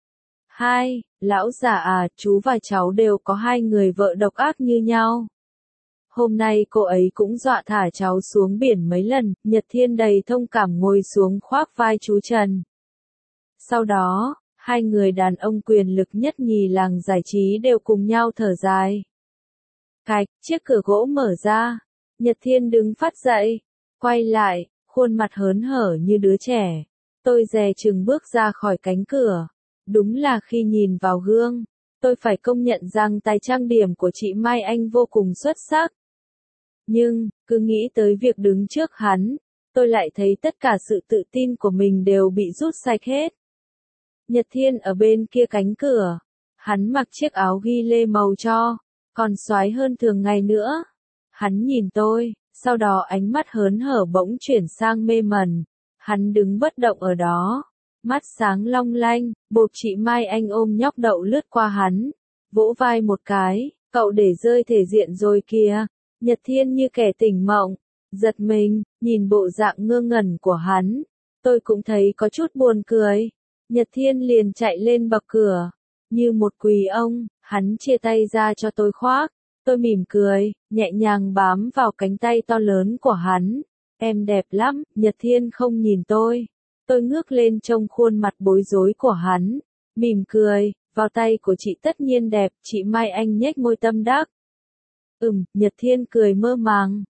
Lão già à, chú và cháu đều có hai người vợ độc ác như nhau. Hôm nay cô ấy cũng dọa thả cháu xuống biển mấy lần. Nhật Thiên đầy thông cảm ngồi xuống khoác vai chú Trần. Sau đó, hai người đàn ông quyền lực nhất nhì làng giải trí đều cùng nhau thở dài. Cạch, chiếc cửa gỗ mở ra. Nhật Thiên đứng phát dậy, quay lại, khuôn mặt hớn hở như đứa trẻ. Tôi dè chừng bước ra khỏi cánh cửa. Đúng là khi nhìn vào gương, tôi phải công nhận rằng tài trang điểm của chị Mai Anh vô cùng xuất sắc. Nhưng, cứ nghĩ tới việc đứng trước hắn, tôi lại thấy tất cả sự tự tin của mình đều bị rút sạch hết. Nhật Thiên ở bên kia cánh cửa. Hắn mặc chiếc áo ghi lê màu tro, còn xoái hơn thường ngày nữa. Hắn nhìn tôi, sau đó ánh mắt hớn hở bỗng chuyển sang mê mẩn. Hắn đứng bất động ở đó, mắt sáng long lanh. Bộp chị Mai Anh ôm nhóc đậu lướt qua hắn, vỗ vai một cái, cậu để rơi thể diện rồi kìa. Nhật Thiên như kẻ tỉnh mộng, giật mình, nhìn bộ dạng ngơ ngẩn của hắn. Tôi cũng thấy có chút buồn cười. Nhật Thiên liền chạy lên bậc cửa. Như một quỳ ông, hắn chia tay ra cho tôi khoác. Tôi mỉm cười, nhẹ nhàng bám vào cánh tay to lớn của hắn. Em đẹp lắm. Nhật Thiên không nhìn tôi. Tôi ngước lên trông khuôn mặt bối rối của hắn. Mỉm cười, vào tay của chị tất nhiên đẹp. Chị Mai Anh nhếch môi tâm đắc. Nhật Thiên cười mơ màng.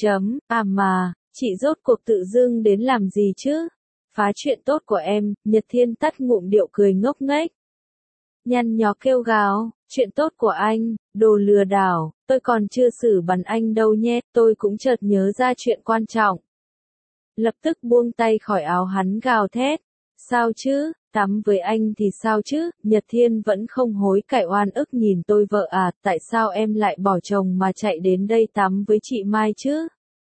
Mà, chị rốt cuộc tự dưng đến làm gì chứ? Phá chuyện tốt của em. Nhật Thiên tắt ngụm điệu cười ngốc nghếch. Nhăn nhó kêu gào, chuyện tốt của anh, đồ lừa đảo, tôi còn chưa xử bắn anh đâu nhé. Tôi cũng chợt nhớ ra chuyện quan trọng. Lập tức buông tay khỏi áo hắn gào thét. Sao chứ, tắm với anh thì sao chứ? Nhật Thiên vẫn không hối cải oan ức nhìn tôi, vợ à, tại sao em lại bỏ chồng mà chạy đến đây tắm với chị Mai chứ?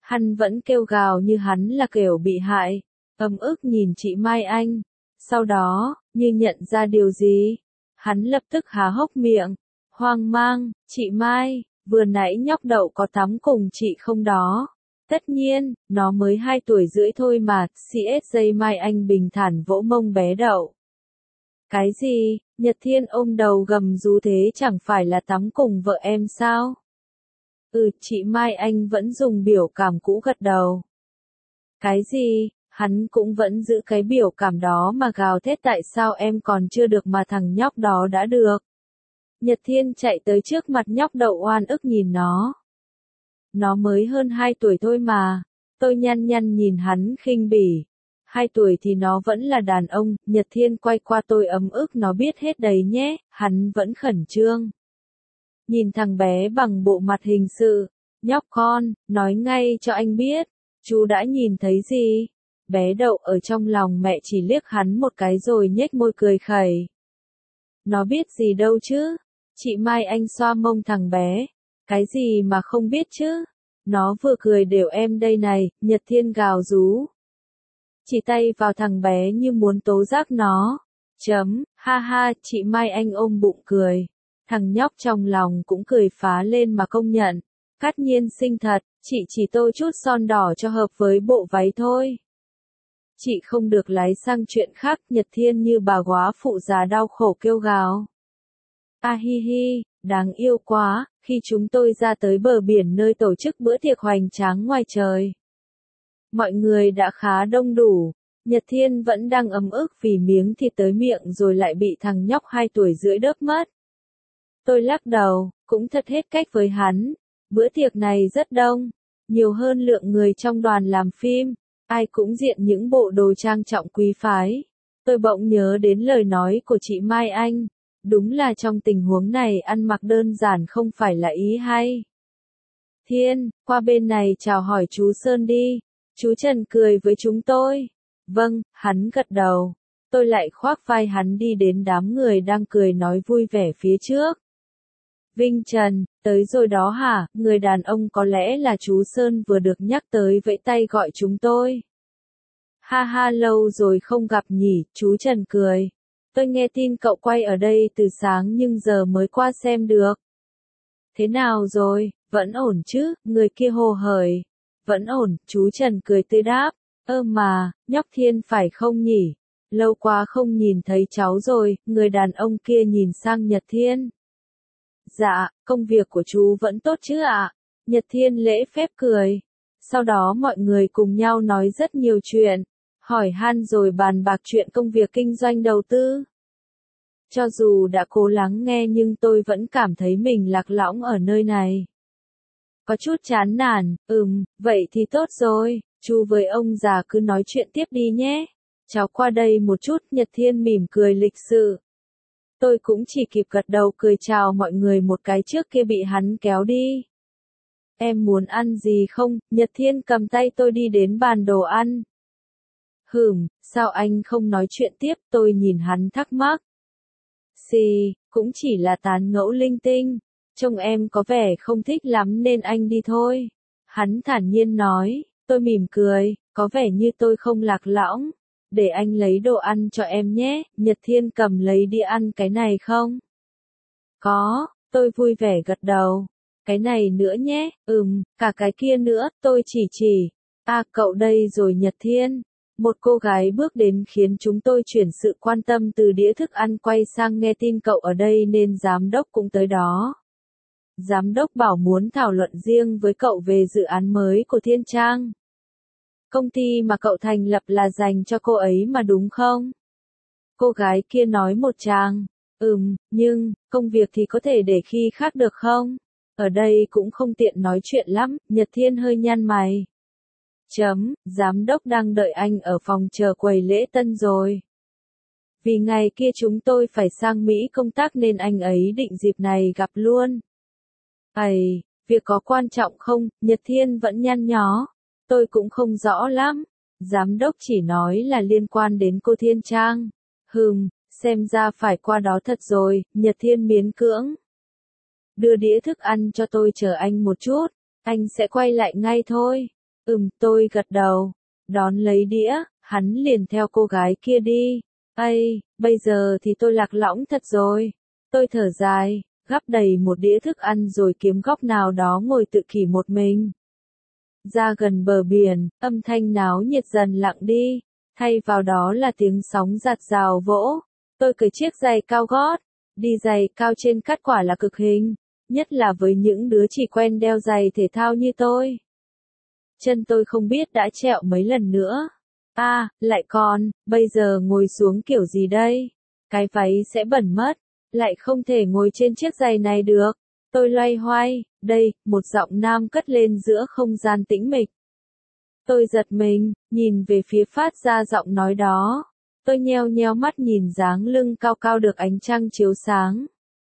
Hắn vẫn kêu gào như hắn là kiểu bị hại, ấm ức nhìn chị Mai Anh. Sau đó, như nhận ra điều gì, hắn lập tức há hốc miệng, hoang mang, chị Mai, vừa nãy nhóc đậu có tắm cùng chị không đó? Tất nhiên, nó mới 2 tuổi rưỡi thôi mà, CSJ Mai Anh bình thản vỗ mông bé đậu. Cái gì, Nhật Thiên ôm đầu gầm rú thế chẳng phải là tắm cùng vợ em sao? Chị Mai Anh vẫn dùng biểu cảm cũ gật đầu. Cái gì, hắn cũng vẫn giữ cái biểu cảm đó mà gào thét tại sao em còn chưa được mà thằng nhóc đó đã được. Nhật Thiên chạy tới trước mặt nhóc đậu oan ức nhìn nó. Nó mới hơn 2 tuổi thôi mà. Tôi nhăn nhăn nhìn hắn khinh bỉ. 2 tuổi thì nó vẫn là đàn ông. Nhật Thiên quay qua tôi ấm ức nó biết hết đấy nhé. Hắn vẫn khẩn trương. Nhìn thằng bé bằng bộ mặt hình sự. Nhóc con, nói ngay cho anh biết. Chú đã nhìn thấy gì? Bé đậu ở trong lòng mẹ chỉ liếc hắn một cái rồi nhếch môi cười khẩy. Nó biết gì đâu chứ? Chị Mai Anh xoa mông thằng bé. Cái gì mà không biết chứ? Nó vừa cười đều em đây này, Nhật Thiên gào rú. Chỉ tay vào thằng bé như muốn tố giác nó. Ha ha, chị Mai Anh ôm bụng cười. Thằng nhóc trong lòng cũng cười phá lên mà công nhận. Cát Nhiên xinh thật, chị chỉ tô chút son đỏ cho hợp với bộ váy thôi. Chị không được lái sang chuyện khác, Nhật Thiên như bà góa phụ già đau khổ kêu gào. A hi hi, đáng yêu quá, khi chúng tôi ra tới bờ biển nơi tổ chức bữa tiệc hoành tráng ngoài trời. Mọi người đã khá đông đủ, Nhật Thiên vẫn đang ấm ức vì miếng thịt tới miệng rồi lại bị thằng nhóc 2 tuổi rưỡi đớp mất. Tôi lắc đầu, cũng thật hết cách với hắn, bữa tiệc này rất đông, nhiều hơn lượng người trong đoàn làm phim, ai cũng diện những bộ đồ trang trọng quý phái. Tôi bỗng nhớ đến lời nói của chị Mai Anh. Đúng là trong tình huống này ăn mặc đơn giản không phải là ý hay. Thiên, qua bên này chào hỏi chú Sơn đi. Chú Trần cười với chúng tôi. Vâng, hắn gật đầu. Tôi lại khoác vai hắn đi đến đám người đang cười nói vui vẻ phía trước. Vinh Trần, tới rồi đó hả? Người đàn ông có lẽ là chú Sơn vừa được nhắc tới vẫy tay gọi chúng tôi. Ha ha, lâu rồi không gặp nhỉ, chú Trần cười. Tôi nghe tin cậu quay ở đây từ sáng nhưng giờ mới qua xem được. Thế nào rồi, vẫn ổn chứ, người kia hồ hởi. Vẫn ổn, chú Trần cười tươi đáp. Mà, nhóc Thiên phải không nhỉ? Lâu quá không nhìn thấy cháu rồi, người đàn ông kia nhìn sang Nhật Thiên. Dạ, công việc của chú vẫn tốt chứ ạ? Nhật Thiên lễ phép cười. Sau đó mọi người cùng nhau nói rất nhiều chuyện. Hỏi han rồi bàn bạc chuyện công việc kinh doanh đầu tư. Cho dù đã cố lắng nghe nhưng tôi vẫn cảm thấy mình lạc lõng ở nơi này. Có chút chán nản, vậy thì tốt rồi, chú với ông già cứ nói chuyện tiếp đi nhé. Cháu qua đây một chút, Nhật Thiên mỉm cười lịch sự. Tôi cũng chỉ kịp gật đầu cười chào mọi người một cái trước kia bị hắn kéo đi. Em muốn ăn gì không? Nhật Thiên cầm tay tôi đi đến bàn đồ ăn. Sao anh không nói chuyện tiếp? Tôi nhìn hắn thắc mắc. Cũng chỉ là tán ngẫu linh tinh. Trông em có vẻ không thích lắm nên anh đi thôi. Hắn thản nhiên nói, tôi mỉm cười, có vẻ như tôi không lạc lõng. Để anh lấy đồ ăn cho em nhé, Nhật Thiên cầm lấy đi ăn cái này không? Có, tôi vui vẻ gật đầu. Cái này nữa nhé, cả cái kia nữa, tôi chỉ. Cậu đây rồi Nhật Thiên. Một cô gái bước đến khiến chúng tôi chuyển sự quan tâm từ đĩa thức ăn quay sang nghe tin cậu ở đây nên giám đốc cũng tới đó. Giám đốc bảo muốn thảo luận riêng với cậu về dự án mới của Thiên Trang. Công ty mà cậu thành lập là dành cho cô ấy mà đúng không? Cô gái kia nói một tràng. Nhưng, công việc thì có thể để khi khác được không? Ở đây cũng không tiện nói chuyện lắm, Nhật Thiên hơi nhăn mày. Giám đốc đang đợi anh ở phòng chờ quầy lễ tân rồi. Vì ngày kia chúng tôi phải sang Mỹ công tác nên anh ấy định dịp này gặp luôn. Việc có quan trọng không? Nhật Thiên vẫn nhăn nhó. Tôi cũng không rõ lắm. Giám đốc chỉ nói là liên quan đến cô Thiên Trang. Xem ra phải qua đó thật rồi, Nhật Thiên miễn cưỡng. Đưa đĩa thức ăn cho tôi chờ anh một chút, anh sẽ quay lại ngay thôi. Tôi gật đầu. Đón lấy đĩa, hắn liền theo cô gái kia đi. Ây, bây giờ thì tôi lạc lõng thật rồi. Tôi thở dài, gắp đầy một đĩa thức ăn rồi kiếm góc nào đó ngồi tự kỷ một mình. Ra gần bờ biển, âm thanh náo nhiệt dần lặng đi, thay vào đó là tiếng sóng giạt rào vỗ. Tôi cởi chiếc giày cao gót, đi giày cao trên cát quả là cực hình, nhất là với những đứa chỉ quen đeo giày thể thao như tôi. Chân tôi không biết đã trẹo mấy lần nữa. Lại còn, bây giờ ngồi xuống kiểu gì đây? Cái váy sẽ bẩn mất, lại không thể ngồi trên chiếc giày này được. Tôi loay hoay, đây, một giọng nam cất lên giữa không gian tĩnh mịch. Tôi giật mình, nhìn về phía phát ra giọng nói đó. Tôi nheo nheo mắt nhìn dáng lưng cao cao được ánh trăng chiếu sáng.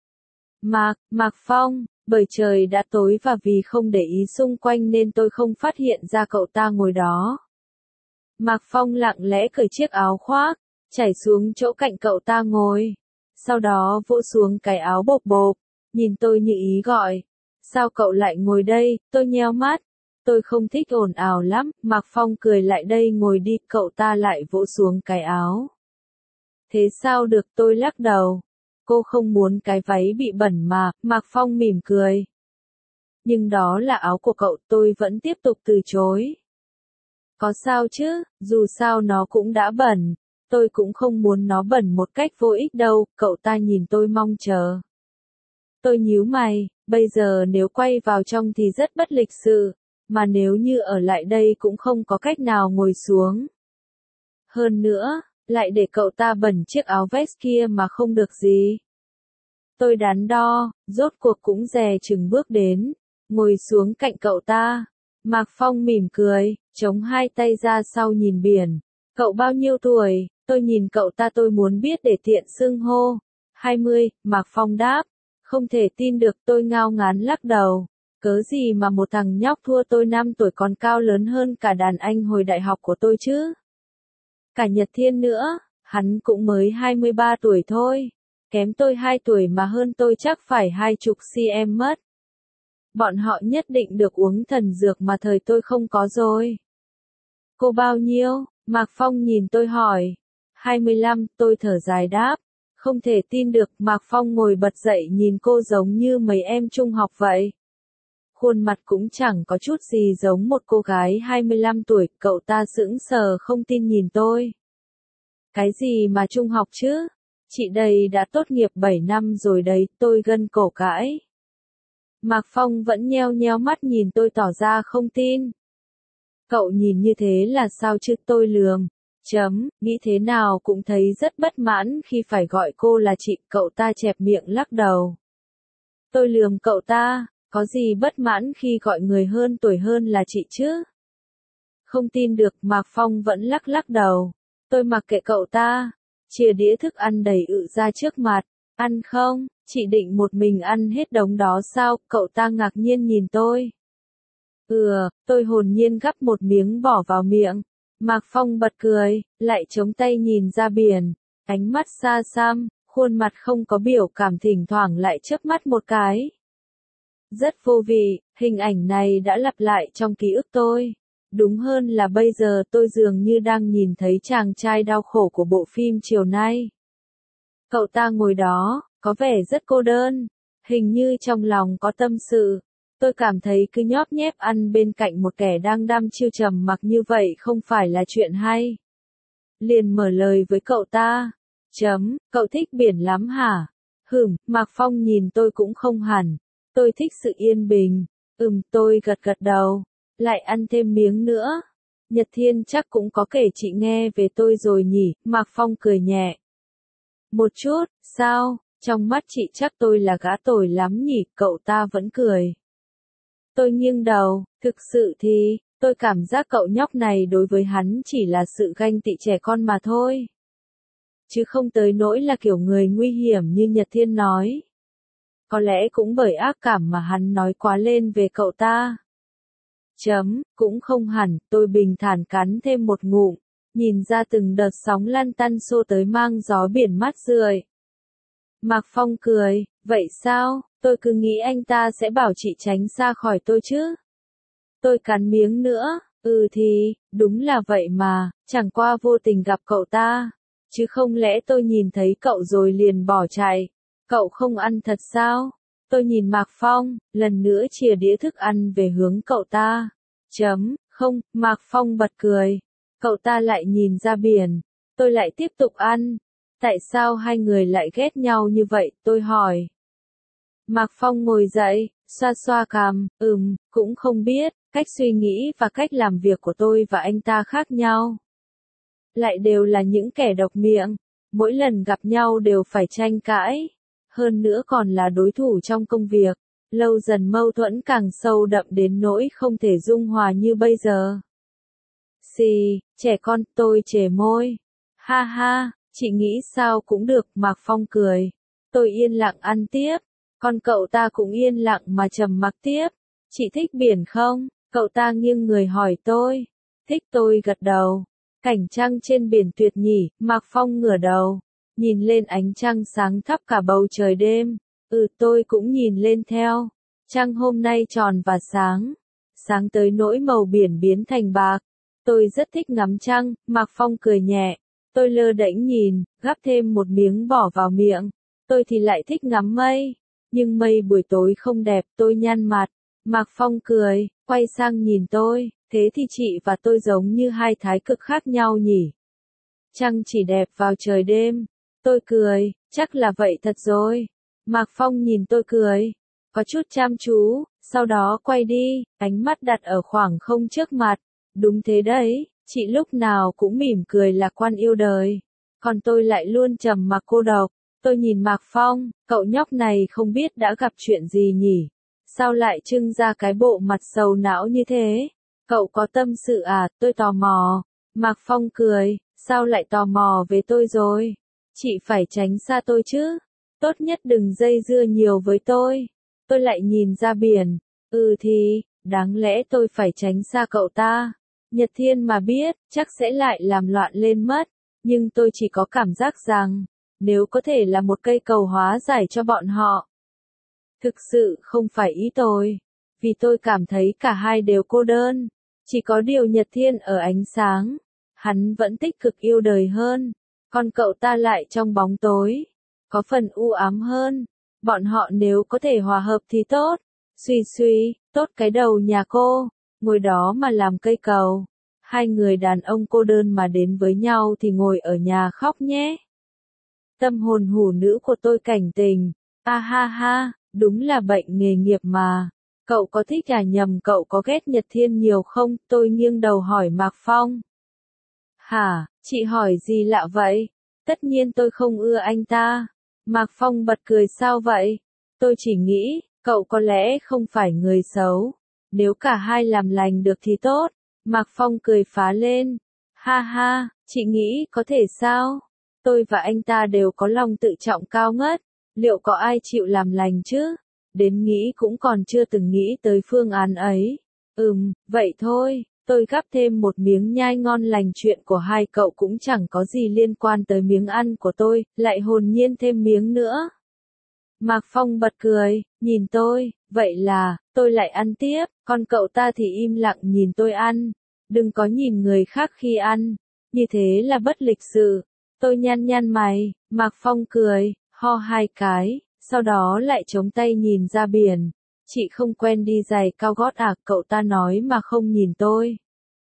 Mạc Phong, bởi trời đã tối và vì không để ý xung quanh nên tôi không phát hiện ra cậu ta ngồi đó. Mạc Phong lặng lẽ cởi chiếc áo khoác, chảy xuống chỗ cạnh cậu ta ngồi. Sau đó vỗ xuống cái áo bộp bộp, nhìn tôi như ý gọi. Sao cậu lại ngồi đây? Tôi nheo mắt. Tôi không thích ồn ào lắm. Mạc Phong cười lại đây ngồi đi, cậu ta lại vỗ xuống cái áo. Thế sao được, tôi lắc đầu. Cô không muốn cái váy bị bẩn mà, Mạc Phong mỉm cười. Nhưng đó là áo của cậu, tôi vẫn tiếp tục từ chối. Có sao chứ, dù sao nó cũng đã bẩn. Tôi cũng không muốn nó bẩn một cách vô ích đâu, cậu ta nhìn tôi mong chờ. Tôi nhíu mày, bây giờ nếu quay vào trong thì rất bất lịch sự, mà nếu như ở lại đây cũng không có cách nào ngồi xuống. Hơn nữa, lại để cậu ta bẩn chiếc áo vest kia mà không được gì. Tôi đắn đo, rốt cuộc cũng dè chừng bước đến, ngồi xuống cạnh cậu ta. Mạc Phong mỉm cười, chống hai tay ra sau nhìn biển. Cậu bao nhiêu tuổi? Tôi nhìn cậu ta, tôi muốn biết để tiện xưng hô. 20, Mạc Phong đáp. Không thể tin được, tôi ngao ngán lắc đầu. Cớ gì mà một thằng nhóc thua tôi 5 tuổi còn cao lớn hơn cả đàn anh hồi đại học của tôi chứ? Cả Nhật Thiên nữa, hắn cũng mới 23 tuổi thôi. Kém tôi 2 tuổi mà hơn tôi chắc phải 20 cm mất. Bọn họ nhất định được uống thần dược mà thời tôi không có rồi. Cô bao nhiêu? Mạc Phong nhìn tôi hỏi. 25, tôi thở dài đáp. Không thể tin được, Mạc Phong ngồi bật dậy nhìn cô giống như mấy em trung học vậy. Khuôn mặt cũng chẳng có chút gì giống một cô gái 25 tuổi, cậu ta sững sờ không tin nhìn tôi. Cái gì mà trung học chứ? Chị đây đã tốt nghiệp 7 năm rồi đấy, tôi gân cổ cãi. Mạc Phong vẫn nheo nheo mắt nhìn tôi tỏ ra không tin. Cậu nhìn như thế là sao chứ, tôi lườm. Nghĩ thế nào cũng thấy rất bất mãn khi phải gọi cô là chị, cậu ta chẹp miệng lắc đầu. Tôi lườm cậu ta, có gì bất mãn khi gọi người hơn tuổi hơn là chị chứ? Không tin được, Mạc Phong vẫn lắc lắc đầu. Tôi mặc kệ cậu ta, chia đĩa thức ăn đầy ự ra trước mặt. Ăn không? Chị định một mình ăn hết đống đó sao? Cậu ta ngạc nhiên nhìn tôi. Tôi hồn nhiên gắp một miếng bỏ vào miệng. Mạc Phong bật cười, lại chống tay nhìn ra biển. Ánh mắt xa xăm, khuôn mặt không có biểu cảm, thỉnh thoảng lại chớp mắt một cái. Rất vô vị, hình ảnh này đã lặp lại trong ký ức tôi. Đúng hơn là bây giờ tôi dường như đang nhìn thấy chàng trai đau khổ của bộ phim chiều nay. Cậu ta ngồi đó, có vẻ rất cô đơn, hình như trong lòng có tâm sự. Tôi cảm thấy cứ nhóp nhép ăn bên cạnh một kẻ đang đăm chiêu trầm mặc như vậy không phải là chuyện hay. Liền mở lời với cậu ta. Cậu thích biển lắm hả? Mạc Phong nhìn tôi cũng không hẳn. Tôi thích sự yên bình. Tôi gật gật đầu. Lại ăn thêm miếng nữa. Nhật Thiên chắc cũng có kể chị nghe về tôi rồi nhỉ? Mạc Phong cười nhẹ. Một chút, sao? Trong mắt chị chắc tôi là gã tồi lắm nhỉ? Cậu ta vẫn cười. Tôi nghiêng đầu, thực sự thì, tôi cảm giác cậu nhóc này đối với hắn chỉ là sự ganh tị trẻ con mà thôi. Chứ không tới nỗi là kiểu người nguy hiểm như Nhật Thiên nói. Có lẽ cũng bởi ác cảm mà hắn nói quá lên về cậu ta. Cũng không hẳn, tôi bình thản cắn thêm một ngụm, nhìn ra từng đợt sóng lăn tăn xô tới mang gió biển mát rượi. Mạc Phong cười, vậy sao, tôi cứ nghĩ anh ta sẽ bảo chị tránh xa khỏi tôi chứ. Tôi cắn miếng nữa, Thì, đúng là vậy mà, chẳng qua vô tình gặp cậu ta. Chứ không lẽ tôi nhìn thấy cậu rồi liền bỏ chạy. Cậu không ăn thật sao? Tôi nhìn Mạc Phong, lần nữa chìa đĩa thức ăn về hướng cậu ta. Không, Mạc Phong bật cười. Cậu ta lại nhìn ra biển. Tôi lại tiếp tục ăn. Tại sao hai người lại ghét nhau như vậy, tôi hỏi. Mạc Phong ngồi dậy, xoa xoa cằm, cũng không biết, cách suy nghĩ và cách làm việc của tôi và anh ta khác nhau. Lại đều là những kẻ độc miệng, mỗi lần gặp nhau đều phải tranh cãi, hơn nữa còn là đối thủ trong công việc, lâu dần mâu thuẫn càng sâu đậm đến nỗi không thể dung hòa như bây giờ. Xì, trẻ con, tôi chề môi. Ha ha, chị nghĩ sao cũng được, Mạc Phong cười. Tôi yên lặng ăn tiếp, còn cậu ta cũng yên lặng mà trầm mặc tiếp. Chị thích biển không? Cậu ta nghiêng người hỏi tôi. Thích, tôi gật đầu. Cảnh trăng trên biển tuyệt nhỉ, Mạc Phong ngửa đầu. Nhìn lên ánh trăng sáng thắp cả bầu trời đêm. Tôi cũng nhìn lên theo. Trăng hôm nay tròn và sáng. Sáng tới nỗi màu biển biến thành bạc. Tôi rất thích ngắm trăng, Mạc Phong cười nhẹ. Tôi lơ đễnh nhìn, gắp thêm một miếng bỏ vào miệng. Tôi thì lại thích ngắm mây. Nhưng mây buổi tối không đẹp, tôi nhăn mặt. Mạc Phong cười, quay sang nhìn tôi, thế thì chị và tôi giống như hai thái cực khác nhau nhỉ? Trăng chỉ đẹp vào trời đêm. Tôi cười, chắc là vậy thật rồi. Mạc Phong nhìn tôi cười, có chút chăm chú, sau đó quay đi, ánh mắt đặt ở khoảng không trước mặt. Đúng thế đấy, chị lúc nào cũng mỉm cười lạc quan yêu đời. Còn tôi lại luôn trầm mặc cô độc. Tôi nhìn Mạc Phong, cậu nhóc này không biết đã gặp chuyện gì nhỉ? Sao lại trưng ra cái bộ mặt sầu não như thế? Cậu có tâm sự à? Tôi tò mò. Mạc Phong cười, sao lại tò mò về tôi rồi? Chị phải tránh xa tôi chứ. Tốt nhất đừng dây dưa nhiều với tôi. Tôi lại nhìn ra biển. Thì, đáng lẽ tôi phải tránh xa cậu ta. Nhật Thiên mà biết, chắc sẽ lại làm loạn lên mất. Nhưng tôi chỉ có cảm giác rằng, nếu có thể là một cây cầu hóa giải cho bọn họ. Thực sự không phải ý tôi. Vì tôi cảm thấy cả hai đều cô đơn. Chỉ có điều Nhật Thiên ở ánh sáng. Hắn vẫn tích cực yêu đời hơn. Còn cậu ta lại trong bóng tối. Có phần u ám hơn. Bọn họ nếu có thể hòa hợp thì tốt. Suy, tốt cái đầu nhà cô. Ngồi đó mà làm cây cầu. Hai người đàn ông cô đơn mà đến với nhau thì ngồi ở nhà khóc nhé. Tâm hồn hủ nữ của tôi cảnh tình. Ha ha, đúng là bệnh nghề nghiệp mà. Cậu có thích à, nhầm, cậu có ghét Nhật Thiên nhiều không? Tôi nghiêng đầu hỏi Mạc Phong. Hả, chị hỏi gì lạ vậy? Tất nhiên tôi không ưa anh ta. Mạc Phong bật cười, sao vậy? Tôi chỉ nghĩ, cậu có lẽ không phải người xấu. Nếu cả hai làm lành được thì tốt. Mạc Phong cười phá lên. Ha ha, chị nghĩ có thể sao? Tôi và anh ta đều có lòng tự trọng cao ngất. Liệu có ai chịu làm lành chứ? Đến nghĩ cũng còn chưa từng nghĩ tới phương án ấy. Vậy thôi, tôi gắp thêm một miếng nhai ngon lành, chuyện của hai cậu cũng chẳng có gì liên quan tới miếng ăn của tôi, lại hồn nhiên thêm miếng nữa. Mạc Phong bật cười, nhìn tôi, vậy là, tôi lại ăn tiếp, còn cậu ta thì im lặng nhìn tôi ăn. Đừng có nhìn người khác khi ăn, như thế là bất lịch sự. Tôi nhăn nhăn mày, Mạc Phong cười, ho hai cái, sau đó lại chống tay nhìn ra biển. Chị không quen đi giày cao gót à? Cậu ta nói mà không nhìn tôi.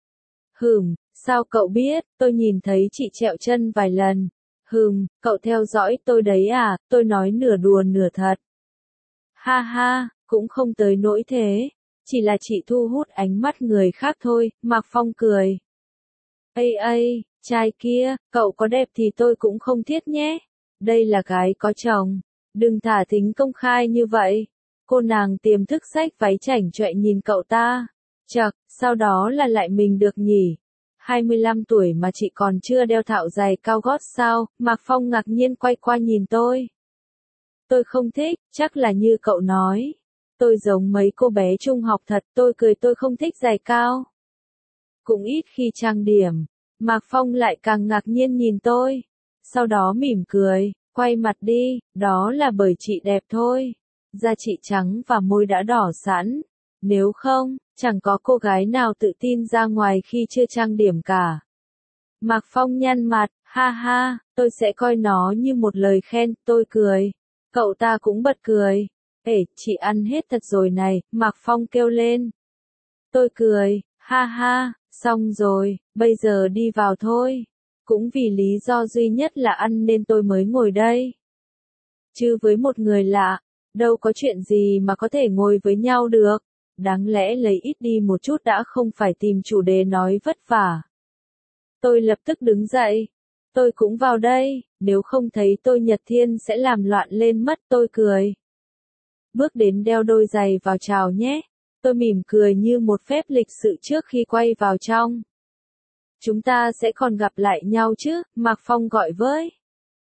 Sao cậu biết? Tôi nhìn thấy chị trẹo chân vài lần. Cậu theo dõi tôi đấy à? Tôi nói nửa đùa nửa thật. Ha ha, cũng không tới nỗi thế. Chỉ là chị thu hút ánh mắt người khác thôi, Mạc Phong cười. Ây, trai kia, cậu có đẹp thì tôi cũng không thiết nhé. Đây là gái có chồng. Đừng thả thính công khai như vậy. Cô nàng tiềm thức xách váy chảnh chọe nhìn cậu ta. Chậc, sau đó là lại mình được nhỉ? 25 tuổi mà chị còn chưa đeo thạo giày cao gót sao? Mạc Phong ngạc nhiên quay qua nhìn tôi. Tôi không thích, chắc là như cậu nói. Tôi giống mấy cô bé trung học thật, tôi cười, tôi không thích giày cao. Cũng ít khi trang điểm. Mạc Phong lại càng ngạc nhiên nhìn tôi. Sau đó mỉm cười, quay mặt đi, đó là bởi chị đẹp thôi. Da chị trắng và môi đã đỏ sẵn. Nếu không, Chẳng có cô gái nào tự tin ra ngoài khi chưa trang điểm cả. Mạc Phong nhăn mặt, ha ha, tôi sẽ coi nó như một lời khen, tôi cười. Cậu ta cũng bật cười. Ê, chị ăn hết thật rồi này, Mạc Phong kêu lên. Tôi cười, ha ha, xong rồi, bây giờ đi vào thôi. Cũng vì lý do duy nhất là ăn nên tôi mới ngồi đây. Chứ với một người lạ, đâu có chuyện gì mà có thể ngồi với nhau được. Đáng lẽ lấy ít đi một chút đã không phải tìm chủ đề nói vất vả. Tôi lập tức đứng dậy. Tôi cũng vào đây, nếu không thấy tôi Nhật Thiên sẽ làm loạn lên mất, tôi cười. Bước đến đeo đôi giày vào chào nhé. Tôi mỉm cười như một phép lịch sự trước khi quay vào trong. Chúng ta sẽ còn gặp lại nhau chứ, Mạc Phong gọi với.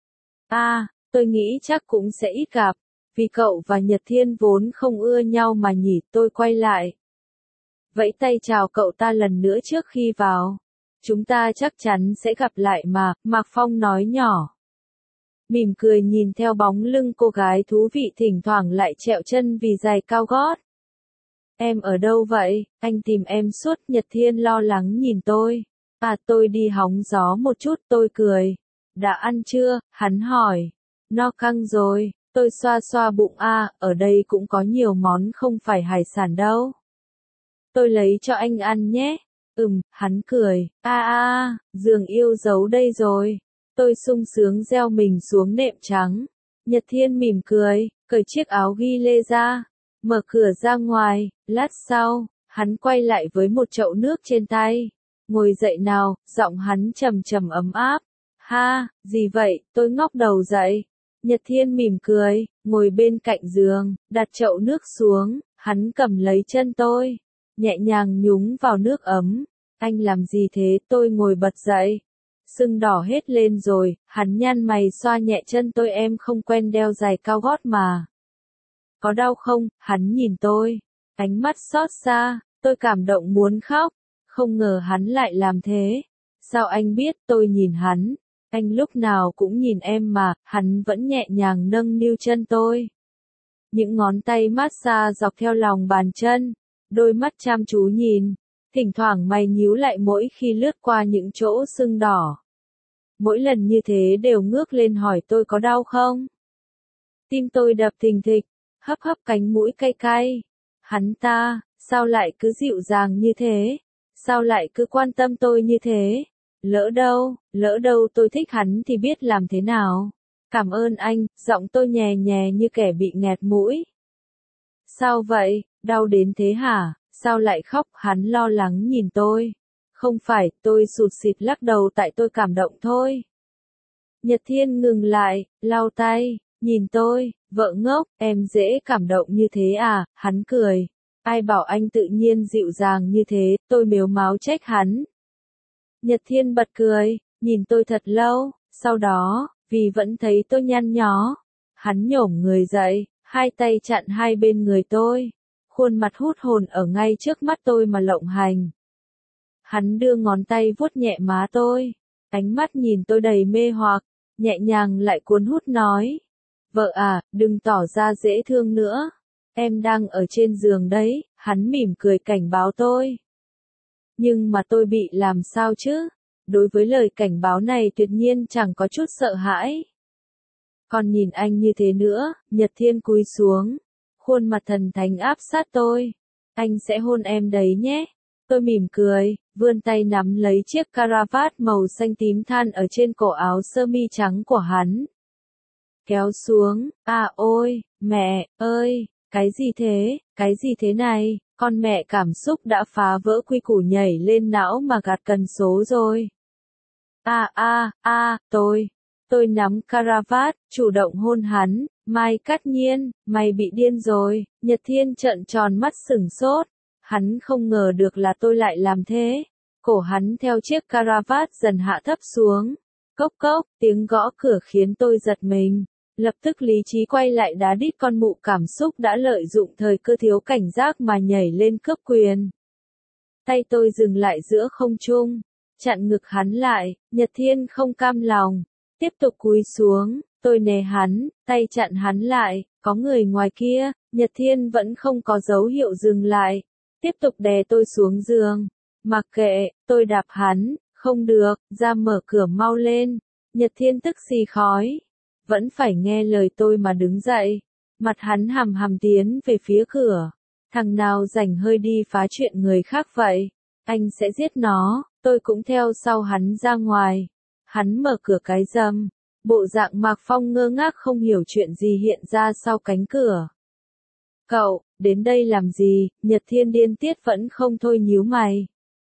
Tôi nghĩ chắc cũng sẽ ít gặp, vì cậu và Nhật Thiên vốn không ưa nhau mà nhỉ, tôi quay lại. Vẫy tay chào cậu ta lần nữa trước khi vào. Chúng ta chắc chắn sẽ gặp lại mà, Mạc Phong nói nhỏ. Mỉm cười nhìn theo bóng lưng cô gái thú vị thỉnh thoảng lại trẹo chân vì giày cao gót. Em ở đâu vậy, anh tìm em suốt, Nhật Thiên lo lắng nhìn tôi. Tôi đi hóng gió một chút, tôi cười. Đã ăn chưa, hắn hỏi. No căng rồi, tôi xoa xoa bụng. Ở đây cũng có nhiều món không phải hải sản đâu. Tôi lấy cho anh ăn nhé. Hắn cười. Giường yêu dấu đây rồi. Tôi sung sướng gieo mình xuống nệm trắng. Nhật Thiên mỉm cười, cởi chiếc áo ghi lê ra, mở cửa ra ngoài. Lát sau, hắn quay lại với một chậu nước trên tay. Ngồi dậy nào, giọng hắn trầm trầm ấm áp. Gì vậy, tôi ngóc đầu dậy. Nhật Thiên mỉm cười, ngồi bên cạnh giường, đặt chậu nước xuống, hắn cầm lấy chân tôi, nhẹ nhàng nhúng vào nước ấm. Anh làm gì thế, tôi ngồi bật dậy. Sưng đỏ hết lên rồi, hắn nhăn mày xoa nhẹ chân tôi, em không quen đeo giày cao gót mà. Có đau không, hắn nhìn tôi, ánh mắt xót xa, tôi cảm động muốn khóc, không ngờ hắn lại làm thế. Sao anh biết, tôi nhìn hắn. Anh lúc nào cũng nhìn em mà, hắn vẫn nhẹ nhàng nâng niu chân tôi. Những ngón tay massage dọc theo lòng bàn chân, đôi mắt chăm chú nhìn, thỉnh thoảng mày nhíu lại mỗi khi lướt qua những chỗ sưng đỏ. Mỗi lần như thế đều ngước lên hỏi tôi có đau không? Tim tôi đập thình thịch, hấp hấp cánh mũi cay cay. Hắn ta, sao lại cứ dịu dàng như thế? Sao lại cứ quan tâm tôi như thế? Lỡ đâu tôi thích hắn thì biết làm thế nào. Cảm ơn anh, giọng tôi nhè nhè như kẻ bị nghẹt mũi. Sao vậy, đau đến thế hả? Sao lại khóc? Hắn lo lắng nhìn tôi. Không phải, tôi sụt sịt lắc đầu tại tôi cảm động thôi. Nhật Thiên ngừng lại, lau tay, nhìn tôi, vợ ngốc, em dễ cảm động như thế à? Hắn cười. Ai bảo anh tự nhiên dịu dàng như thế, tôi mếu máo trách hắn. Nhật Thiên bật cười, nhìn tôi thật lâu, sau đó, vì vẫn thấy tôi nhăn nhó, hắn nhổm người dậy, hai tay chặn hai bên người tôi, khuôn mặt hút hồn ở ngay trước mắt tôi mà lộng hành. Hắn đưa ngón tay vuốt nhẹ má tôi, ánh mắt nhìn tôi đầy mê hoặc, nhẹ nhàng lại cuốn hút nói. Vợ à, đừng tỏ ra dễ thương nữa, em đang ở trên giường đấy, hắn mỉm cười cảnh báo tôi. Nhưng mà tôi bị làm sao chứ? Đối với lời cảnh báo này tuyệt nhiên chẳng có chút sợ hãi. Còn nhìn anh như thế nữa, Nhật Thiên cúi xuống, khuôn mặt thần thánh áp sát tôi. Anh sẽ hôn em đấy nhé. Tôi mỉm cười, vươn tay nắm lấy chiếc caravat màu xanh tím than ở trên cổ áo sơ mi trắng của hắn. Kéo xuống, ôi, mẹ, ơi, cái gì thế này, con mẹ cảm xúc đã phá vỡ quy củ nhảy lên não mà gạt cần số rồi. Tôi nắm caravat, chủ động hôn hắn, Mai Cát Nhiên, mày bị điên rồi, Nhật Thiên trợn tròn mắt sửng sốt, hắn không ngờ được là tôi lại làm thế. Cổ hắn theo chiếc caravat dần hạ thấp xuống, cốc cốc, tiếng gõ cửa khiến tôi giật mình. Lập tức lý trí quay lại đá đít con mụ cảm xúc đã lợi dụng thời cơ thiếu cảnh giác mà nhảy lên cướp quyền. Tay tôi dừng lại giữa không trung, chặn ngực hắn lại, Nhật Thiên không cam lòng, tiếp tục cúi xuống, tôi nề hắn, tay chặn hắn lại, có người ngoài kia, Nhật Thiên vẫn không có dấu hiệu dừng lại, tiếp tục đè tôi xuống giường. Mặc kệ, tôi đạp hắn, không được, ra mở cửa mau lên. Nhật Thiên tức xì khói. Vẫn phải nghe lời tôi mà đứng dậy. Mặt hắn hầm hầm tiến về phía cửa. Thằng nào rảnh hơi đi phá chuyện người khác vậy? Anh sẽ giết nó, tôi cũng theo sau hắn ra ngoài. Hắn mở cửa cái rầm. Bộ dạng Mạc Phong ngơ ngác không hiểu chuyện gì hiện ra sau cánh cửa. Cậu, đến đây làm gì? Nhật Thiên điên tiết vẫn không thôi nhíu mày.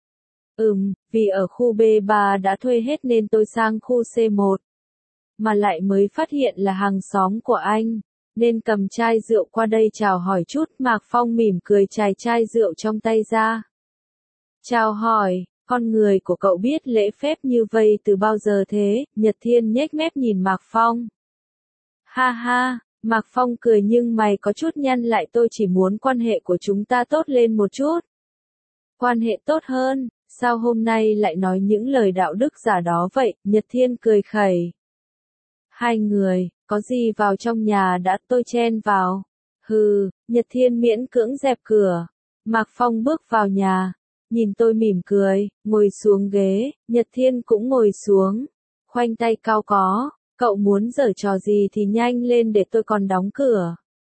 Vì ở khu B3 đã thuê hết nên tôi sang khu C1. Mà lại mới phát hiện là hàng xóm của anh, nên cầm chai rượu qua đây chào hỏi chút. Mạc Phong mỉm cười chài chai rượu trong tay ra. Chào hỏi, con người của cậu biết lễ phép như vậy từ bao giờ thế? Nhật Thiên nhếch mép nhìn Mạc Phong. Ha ha, Mạc Phong cười nhưng mày có chút nhăn lại, tôi chỉ muốn quan hệ của chúng ta tốt lên một chút. Quan hệ tốt hơn, sao hôm nay lại nói những lời đạo đức giả đó vậy? Nhật Thiên cười khẩy. Hai người, có gì vào trong nhà đã, tôi chen vào. Hừ, Nhật Thiên miễn cưỡng dẹp cửa. Mạc Phong bước vào nhà, nhìn tôi mỉm cười, ngồi xuống ghế, Nhật Thiên cũng ngồi xuống. Khoanh tay cao có, cậu muốn giở trò gì thì nhanh lên để tôi còn đóng cửa.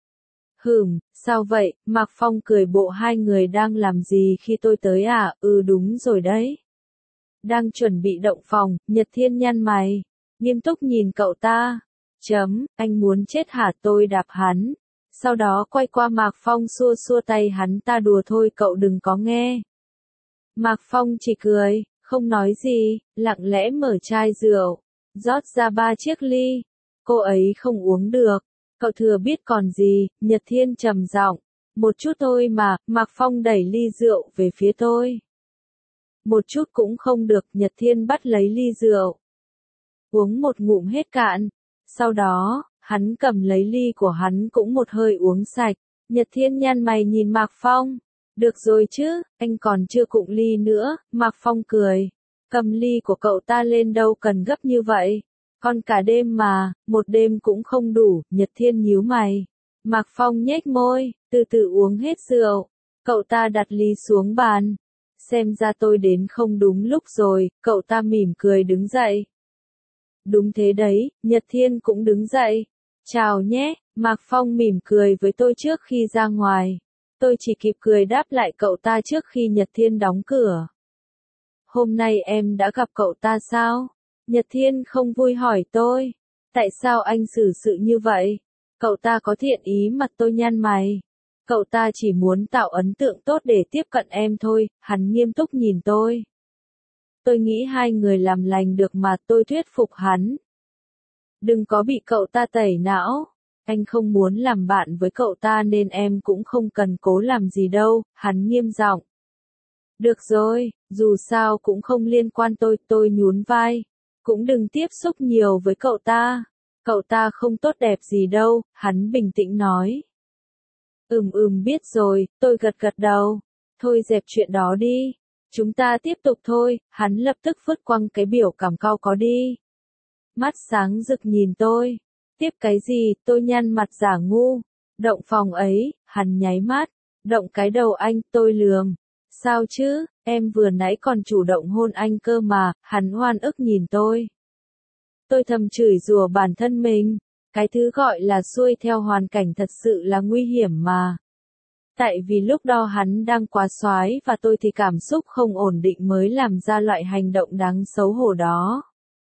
Sao vậy? Mạc Phong cười bộ hai người đang làm gì khi tôi tới à? Đúng rồi đấy. Đang chuẩn bị động phòng, Nhật Thiên nhăn mày. Nghiêm túc nhìn cậu ta. Anh muốn chết hả? Tôi đạp hắn. Sau đó quay qua Mạc Phong xua xua tay hắn, ta đùa thôi cậu đừng có nghe. Mạc Phong chỉ cười, không nói gì, lặng lẽ mở chai rượu, rót ra 3 chiếc ly. Cô ấy không uống được. Cậu thừa biết còn gì? Nhật Thiên trầm giọng. Một chút thôi mà. Mạc Phong đẩy ly rượu về phía tôi. Một chút cũng không được. Nhật Thiên bắt lấy ly rượu, uống một ngụm hết cạn. Sau đó, hắn cầm lấy ly của hắn cũng một hơi uống sạch. Nhật Thiên nhăn mày nhìn Mạc Phong. Được rồi chứ, anh còn chưa cụng ly nữa. Mạc Phong cười. Cầm ly của cậu ta lên, đâu cần gấp như vậy. Còn cả đêm mà, một đêm cũng không đủ. Nhật Thiên nhíu mày. Mạc Phong nhếch môi, từ từ uống hết rượu. Cậu ta đặt ly xuống bàn. Xem ra tôi đến không đúng lúc rồi. Cậu ta mỉm cười đứng dậy. Đúng thế đấy. Nhật Thiên cũng đứng dậy. Chào nhé. Mạc Phong mỉm cười với tôi trước khi ra ngoài. Tôi chỉ kịp cười đáp lại cậu ta trước khi Nhật Thiên đóng cửa. Hôm nay em đã gặp cậu ta sao? Nhật Thiên không vui hỏi tôi. Tại sao anh xử sự như vậy? Cậu ta có thiện ý mà, tôi nhăn mày. Cậu ta chỉ muốn tạo ấn tượng tốt để tiếp cận em thôi. Hắn nghiêm túc nhìn tôi. Tôi nghĩ hai người làm lành được mà, tôi thuyết phục hắn. Đừng có bị cậu ta tẩy não. Anh không muốn làm bạn với cậu ta nên em cũng không cần cố làm gì đâu. Hắn nghiêm giọng. Được rồi, dù sao cũng không liên quan tôi nhún vai. Cũng đừng tiếp xúc nhiều với cậu ta. Cậu ta không tốt đẹp gì đâu, hắn bình tĩnh nói. Biết rồi, tôi gật gật đầu. Thôi dẹp chuyện đó đi. Chúng ta tiếp tục thôi, hắn lập tức vứt quăng cái biểu cảm cau có đi. Mắt sáng rực nhìn tôi. Tiếp cái gì? Tôi nhăn mặt giả ngu. Động phòng ấy, hắn nháy mắt. Động cái đầu anh, tôi lườm. Sao chứ, em vừa nãy còn chủ động hôn anh cơ mà. Hắn oan ức nhìn tôi. Tôi thầm chửi rủa bản thân mình. Cái thứ gọi là xuôi theo hoàn cảnh thật sự là nguy hiểm mà. Tại vì lúc đó hắn đang quá xoái và tôi thì cảm xúc không ổn định mới làm ra loại hành động đáng xấu hổ đó.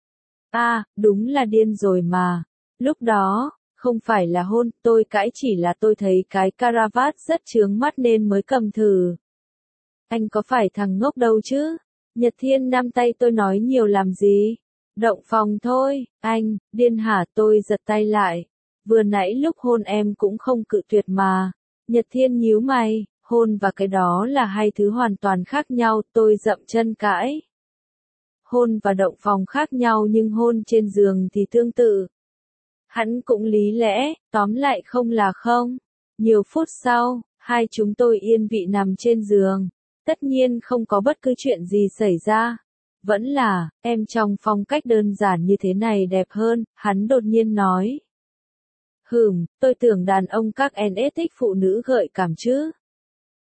Đúng là điên rồi mà. Lúc đó, không phải là hôn, tôi cãi, chỉ là tôi thấy cái caravat rất chướng mắt nên mới cầm thử. Anh có phải thằng ngốc đâu chứ? Nhật Thiên nắm tay tôi nói nhiều làm gì? Động phòng thôi, anh, điên hả? Tôi giật tay lại. Vừa nãy lúc hôn em cũng không cự tuyệt mà. Nhật Thiên nhíu mày, hôn và cái đó là hai thứ hoàn toàn khác nhau, tôi dậm chân cãi. Hôn và động phòng khác nhau nhưng hôn trên giường thì tương tự. Hắn cũng lý lẽ, tóm lại không là không. Nhiều phút sau, hai chúng tôi yên vị nằm trên giường. Tất nhiên không có bất cứ chuyện gì xảy ra. Vẫn là, em trong phong cách đơn giản như thế này đẹp hơn, hắn đột nhiên nói. Tôi tưởng đàn ông các NS thích phụ nữ gợi cảm chứ.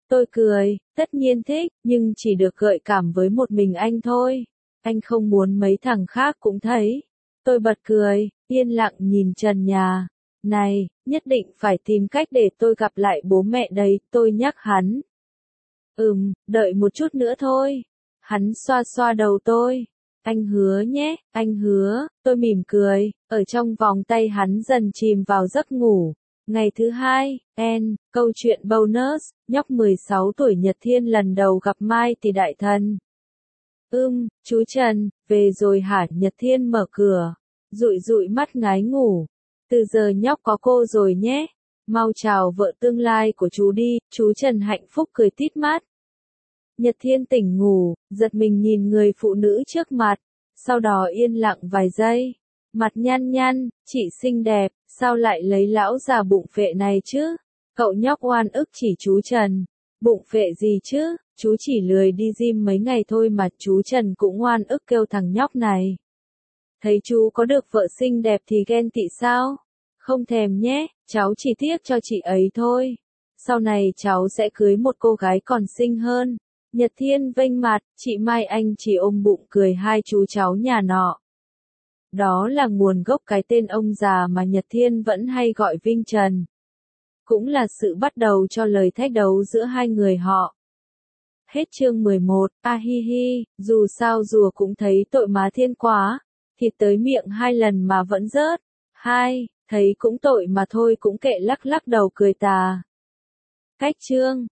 Tôi cười, tất nhiên thích, nhưng chỉ được gợi cảm với một mình anh thôi. Anh không muốn mấy thằng khác cũng thấy. Tôi bật cười, yên lặng nhìn trần nhà. Này, nhất định phải tìm cách để tôi gặp lại bố mẹ đấy, tôi nhắc hắn. Đợi một chút nữa thôi. Hắn xoa xoa đầu tôi. Anh hứa nhé, anh hứa, tôi mỉm cười, ở trong vòng tay hắn dần chìm vào giấc ngủ. Ngày thứ hai, câu chuyện bonus, nhóc 16 tuổi Nhật Thiên lần đầu gặp Mai Tỷ đại thần. Chú Trần, về rồi hả? Nhật Thiên mở cửa, dụi dụi mắt ngái ngủ. Từ giờ nhóc có cô rồi nhé. Mau chào vợ tương lai của chú đi, chú Trần hạnh phúc cười tít mắt. Nhật Thiên tỉnh ngủ, giật mình nhìn người phụ nữ trước mặt, sau đó yên lặng vài giây. Mặt nhăn nhăn, chị xinh đẹp, sao lại lấy lão già bụng phệ này chứ? Cậu nhóc oan ức chỉ chú Trần. Bụng phệ gì chứ, chú chỉ lười đi gym mấy ngày thôi mà chú Trần cũng oan ức kêu thằng nhóc này. Thấy chú có được vợ xinh đẹp thì ghen tị sao? Không thèm nhé, cháu chỉ tiếc cho chị ấy thôi. Sau này cháu sẽ cưới một cô gái còn xinh hơn. Nhật Thiên vênh mặt, chị Mai Anh chỉ ôm bụng cười hai chú cháu nhà nọ. Đó là nguồn gốc cái tên ông già mà Nhật Thiên vẫn hay gọi Vinh Trần. Cũng là sự bắt đầu cho lời thách đấu giữa hai người họ. Hết chương 11, hi hi, dù sao rùa cũng thấy tội má Thiên quá, thịt tới miệng 2 lần mà vẫn rớt. 2, thấy cũng tội mà thôi cũng kệ lắc lắc đầu cười tà. Cách chương